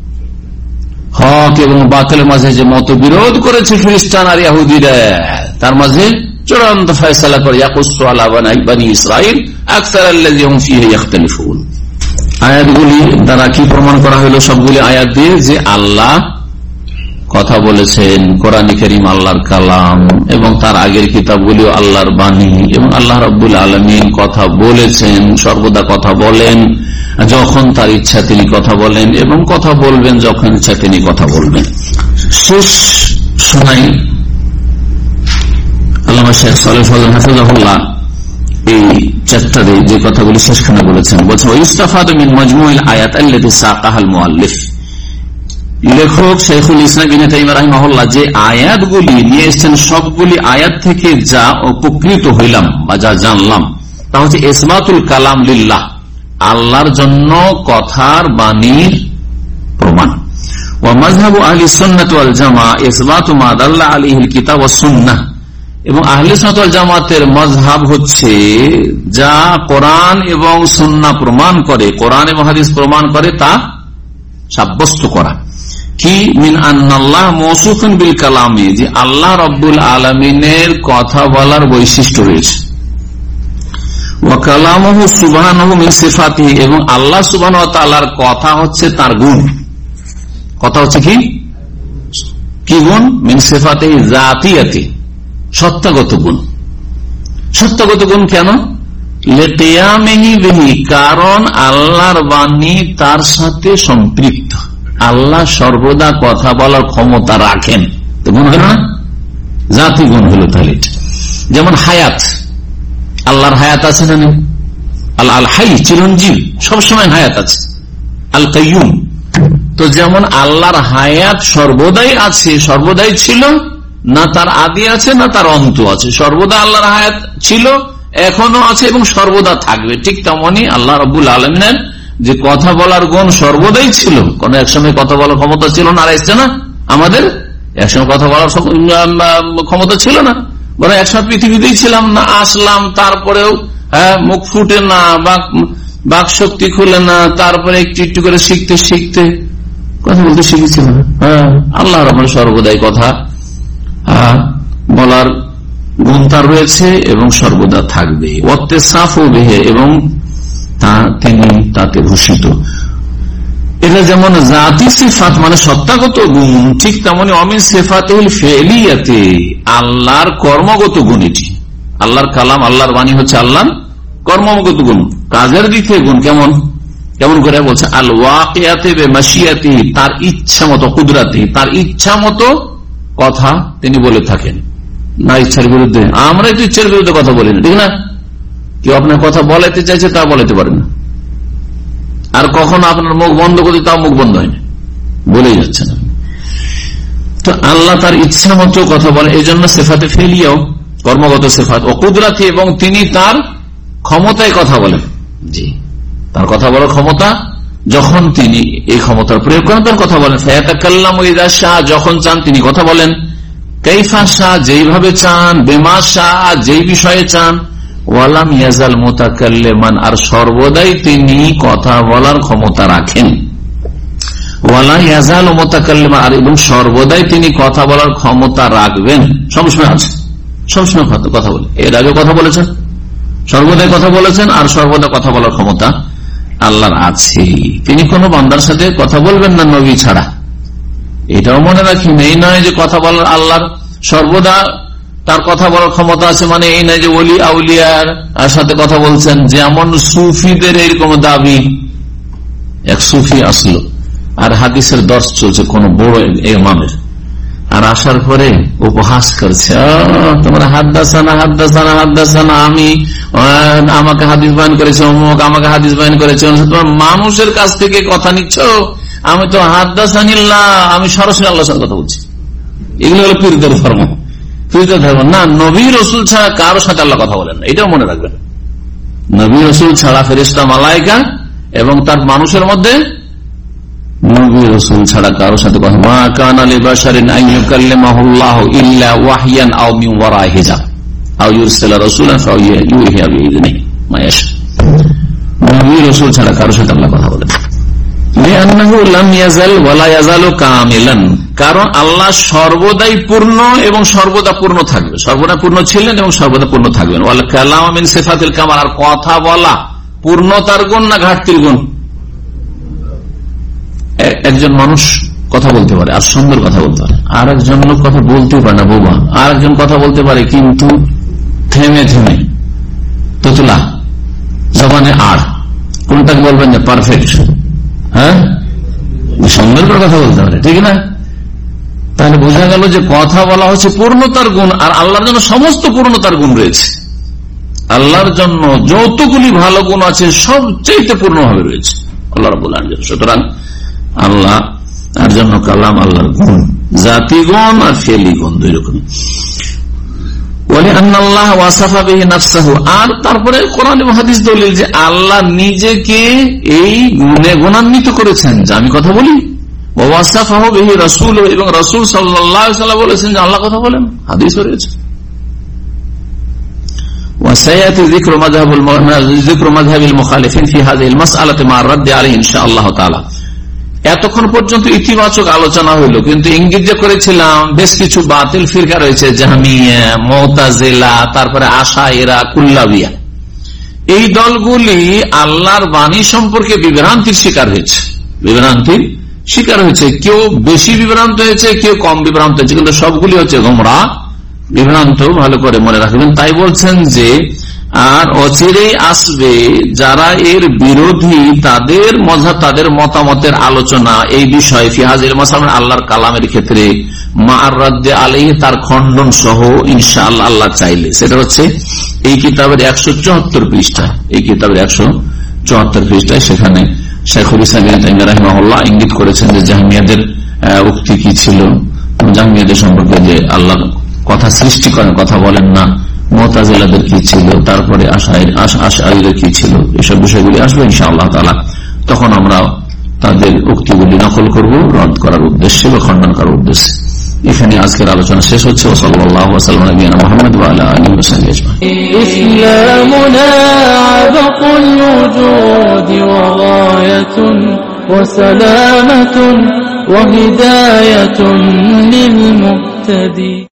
Speaker 4: হক এবং বাতিলের মাঝে যে মতবিরোধ করেছে খ্রিস্টান আর ইহুদিরা, তার মাঝে চূড়ান্ত ফয়সালা করে ইয়াকুসু আলা বানি ইসরাঈল আকসারাল্লাযী ফীহি ইখতালিফুন। আয়াতগুলি দ্বারা কি প্রমাণ করা হলো? সবগুলি আয়াত দিয়ে যে আল্লাহ কথা বলেছেন, কোরআন কারীম আল্লাহর কালাম এবং তার আগের কিতাবগুলিও আল্লাহর বাণী, এবং আল্লাহ রাব্বুল আলামিন কথা বলেছেন, সর্বদা কথা বলেন, যখন তার ইচ্ছা তিনি কথা বলেন এবং কথা বলবেন যখন ইচ্ছা তিনি কথা বলবেন। শেষ শোনাই আল্লামা শেখ সালেহ ফজল হাফিজাহুল্লাহ এই চ্যাপ্টারে যে কথাগুলি শেষখানে বলেছেন, বলছেন ইস্তাফাদু মিন মাজমুইল আয়াত আল্লাতী সাকাহাল মুআল্লিফ। লেখক শেখুল ইসলাম ইবনে তাইমিয়া রাহিমাহুল্লাহ যে আয়াতগুলি নিয়ে এসেছেন, সবগুলি আয়াত থেকে যা উপকৃত হইলাম বা যা জানলাম তা হচ্ছে ইসবাতুল কালাম লিল্লাহ, আল্লাহর জন্য কথার বাণীর প্রমাণ। ওয়া মাযহাবু আহলি সুন্নাহ ওয়াল জামাআহ ইসবাতু মা দাল্লা আলাইহিল কিতাব ওয়াস সুন্নাহ, এবং আহলে সুন্নাত ওয়াল জামাতের মাযহাব হচ্ছে যা কোরআন এবং সুন্নাহ প্রমাণ করে, কোরআন এবং হাদিস প্রমাণ করে তা সাব্যস্ত করা। কি মিন আন্নাল্লাহ মওসুফুন বিল কালামি, যে আল্লাহ রাব্বুল আলামিনের কথা বলার বৈশিষ্ট্য রয়েছে। ওয়া কালামুহু সুবহানাহু মিন সিফাতিহি, এবং আল্লাহ সুবহানাহু ওয়া তাআলার কথা হচ্ছে তার গুণ। কথা হচ্ছে কি কি গুণ? মিন সিফাতিহি যাতিয়াতি, সত্তাগত গুণ। সত্তাগত গুণ কেন? লিকিয়ামিহি বিহি, কারণ আল্লাহর বাণী তার সাথে সম্পৃক্ত। আল্লাহ সর্বদা কথা বলার ক্ষমতা রাখেন, তো গুণ হলো না, জাতি গুণ হলো। তাহলে যেমন হায়াত, আল্লাহর হায়াত আছে না? আল্লাহ আল হাই, চিরঞ্জীব, সবসময় হায়াত আছে। আল কাইয়ুম, তো যেমন আল্লাহর হায়াত সর্বদাই আছে, সর্বদাই ছিল, না তার আদি আছে না তার অন্ত আছে, সর্বদা আল্লাহর হায়াত ছিল, এখনো আছে এবং সর্বদা থাকবে। ঠিক তেমনই আল্লাহ রাব্বুল আলামিনের যে কথা বলার গুণ সর্বদাই ছিল, কোন এক সময় কথা বলার ক্ষমতা ছিল না, আর এসছে না আমাদের একসময় কথা বলার ক্ষমতা ছিল না, বরং একসময় পৃথিবীতেই ছিলাম না, আসলাম, তারপরেও হ্যাঁ মুখ ফুটে না, বাক শক্তি খুলে না, তারপরে একটু একটু করে শিখতে শিখতে কথা বলতে শিখেছিলাম। হ্যাঁ, আল্লাহ রাব্বুল সর্বদাই কথা বলার গুণ তার রয়েছে এবং সর্বদা থাকবে। ওয়াত্তেসাফু বিহি, এবং তিনি তাতে ভূষিত। এটা যেমন জাতি সিফাত মানে সত্তাগত গুণ, ঠিক তেমনি অমিন সিফাতিল ফিলিয়াতি, আল্লাহর কর্মগত গুণ। এটি আল্লাহর কালাম, আল্লাহর বাণী হচ্ছে আল্লাহর কর্মগত গুণ, কাজের দিক থেকে গুণ। কেমন কেমন করে বলছে? আল ওয়াকিয়াতি বিমাশিয়াতি, তার ইচ্ছা মতো, কুদরাতি, তার ইচ্ছা মতো কথা তিনি বলে থাকেন, না ইচ্ছার বিরুদ্ধে। আমরা তো ইচ্ছার বিরুদ্ধে কথা বলি না, ঠিক না? কেউ আপনার কথা বলাইতে চাইছে, তা বলাইতে পারেন না, আর কখনো আপনার মুখ বন্ধ করে তাও মুখ বন্ধ হয় না, বলেই যাচ্ছেন। তো আল্লাহ তার ইচ্ছা মতো কথা বলেন, এই জন্য সেফাতে ফেলিয়াও কর্মগত সেফাত ও কুদরাতি, এবং তিনি তার ক্ষমতায় কথা বলেন। জি, তার কথা বলার ক্ষমতা, যখন তিনি এই ক্ষমতার প্রয়োগ করেন তার কথা বলেন। ফায়াতাকাল্লামু ইযা শাআ, যখন চান তিনি কথা বলেন। কাইফা শাআ, যেইভাবে চান। বিমা শাআ, যেই বিষয়ে চান। ওয়ালাম ইয়াজাল মুতাকাল্লিমান, আর সর্বদাই তিনি কথা বলার ক্ষমতা রাখেন। ওয়ালা ইয়াজাল মুতাকাল্লিমান, আর এবং সর্বদাই তিনি কথা বলার ক্ষমতা রাখবেন, সবসময় আছে, সবসময় কথা বলে। এর আগে কথা বলেছেন, সর্বদাই কথা বলেছেন, আর সর্বদা কথা বলার ক্ষমতা আল্লাহর আছে। তিনি কোন বান্দার সাথে কথা বলবেন না নবী ছাড়া, এটাও মনে রাখেন। এই নয় যে কথা বলার আল্লাহর সর্বদা তার কথা বলার ক্ষমতা আছে, মানে এই নয় যে ওলি আউলিয়ার সাথে কথা বলছেন। যেমন সুফিদের এরকম দাবি, এক সুফি আসলো আর হাদিসের দর্শ চলছে কোন বড় ইমামের, আর আসার পরে উপহাস করছে, তোমরা হাদ্দাসানা হাদ্দাসানা হাদ্দাসানা, আমি আমাকে হাদিস বয়ান করেছে, অমুক আমাকে হাদিস বয়ান করেছে, তোমার মানুষের কাছ থেকে কথা নিচ্ছ, আমি তো হাদ্দাসানিল্লাহ, আমি সরাসরি আল্লাহর সাথে কথা বলছি। এগুলো হলো পীরদের ধর্ম। তুই তো ধর্ম না, নবী রসুল ছাড়া কারোর সাথে আল্লাহ কথা বলেন না, এটাও মনে রাখবেন। নবী রসুল ছাড়া ফেরেশতা মালায়েকা এবং তার মানুষের মধ্যে নবী রসুল ছাড়া কারোর সাথে কথা। মা কানা লিবাশারিন আন ইউকাল্লিমাহুল্লাহু ইল্লা ওয়াহয়ান আও মিন ওয়ারাই হিজাব আও ইউরসিলা রাসূলান ফায়ুহা বিইذনিহি মা ইয়াশা। নবী রসুল ছাড়া কারোর সাথে আল্লাহ কথা বলেন। লিআন্নাহু লাম ইয়াজাল ওয়া লা ইয়াজালু কামিলান, কারণ আল্লাহ সর্বদাই পূর্ণ এবং সর্বদা পূর্ণ থাকবে, সর্বদা পূর্ণ ছিলেন এবং সর্বদা পূর্ণ থাকবেন। ওয়াল কালামু মিন সিফাতিল কামাল, আর কথা বলা পূর্ণতার গুণ না ঘাটতির গুণ? একজন মানুষ কথা বলতে পারে আর সুন্দর কথা বলতে পারে, আর একজন লোক কথা বলতে পারে না, বোবা। আর একজন কথা বলতে পারে কিন্তু থেমে থেমে তোতলা জবানে। আর কোনটাকে বলবেন যে পারফেক্ট? হ্যাঁ, সুন্দর করে কথা বলতে পারে, ঠিক না? তাহলে বোঝা গেল যে কথা বলা হচ্ছে পূর্ণতার গুণ, আর আল্লাহর জন্য সমস্ত পূর্ণতার গুণ রয়েছে। আল্লাহর জন্য যতগুলি ভালো গুণ আছে সবচেয়ে পূর্ণভাবে রয়েছে আল্লাহ রাব্বুল আলামিন। সুতরাং আল্লাহ তার জন্য কালাম আল্লাহর গুণ, জাতি গুণ আর ফেলি গুণ দুই রকম। আর তারপরে কোরআন এবং হাদিস দলিল যে আল্লাহ নিজেকে এই গুণে গুণান্বিত করেছেন যে আমি কথা বলি। ওয়াসাফাহু বিহি রাসূল, এবং রাসূল সাল্লাল্লাহু আলাইহি ওয়াসাল্লাম বলেছেন যে আল্লাহ কথা বলেন, হাদিসে রয়েছে। وسيأتي ذكر مذهب ذكر مذهب المخالفين في هذه المسألة مع الرد عليه إن شاء الله تعالى। এতক্ষণ পর্যন্ত ইতিবাচক আলোচনা হইল, কিন্তু ইঙ্গিত যে করেছিলাম বেশ কিছু বাতিল ফিরকা রয়েছে, জাহমিয়া, মুতাজিলা, তারপরে আশাইরা, কুল্লাবিয়া। এই দলগুলি আল্লাহর বাণী সম্পর্কে বিভ্রান্তির শিকার হয়েছে, বিভ্রান্তির শিকার হয়েছে। কেউ বেশি বিভ্রান্ত হয়েছে, কেউ কম বিভ্রান্ত হয়েছে, কিন্তু সবগুলি হচ্ছে গোমরা, বিভ্রান্ত। ভালো করে মনে রাখবেন। তাই বলছেন যে আর অচিরেই আসবে যারা এর বিরোধী, তাদের মজাব, তাদের মতামতের আলোচনা এই বিষয়ে ফিহাজিল মাসাল আল্লাহর কালামের ক্ষেত্রে মা'আর রাদ্দি আলাইহি, তার খণ্ডন সহ ইনশাআল্লাহ আল্লাহ চাইলে। সেটা হচ্ছে এই কিতাবের একশো চুয়াত্তর পৃষ্ঠা, এই কিতাবের একশো চুয়াত্তর পৃষ্ঠায় সেখানে শাইখুল ইসলাম ইবনে তাইমিয়া রাহিমাহুল্লাহ ইঙ্গিত করেছেন যে জাহমিয়াদের উক্তি কি ছিল, জাহমিয়াদের সম্পর্কে যে আল্লাহ কথা সৃষ্টি করেন, কথা বলেন না, মুতাজিলাদের কি ছিল, তারপরে আশআরীদের কি ছিল, এসব বিষয়গুলি আসবে ইনশাআল্লাহ তাআলা। তখন আমরা তাদের উক্তিগুলি নকল করব রদ করার উদ্দেশ্যে বা খণ্ডন করার উদ্দেশ্যে। এখানে আজকের আলোচনা শেষ হচ্ছে। সাল্লাল্লাহু আলাইহি ওয়া সাল্লাম নবিয়ানা মুহাম্মদ ওয়া আলা আলিহি ওয়া সাহবিহি আজমাইন।
Speaker 3: ইসলামুনা আবাকুল ওজুদি ওয়া গায়াতুন ওয়া সালামাতুন ওয়া হিদায়াতুন লিল মুহতাদি।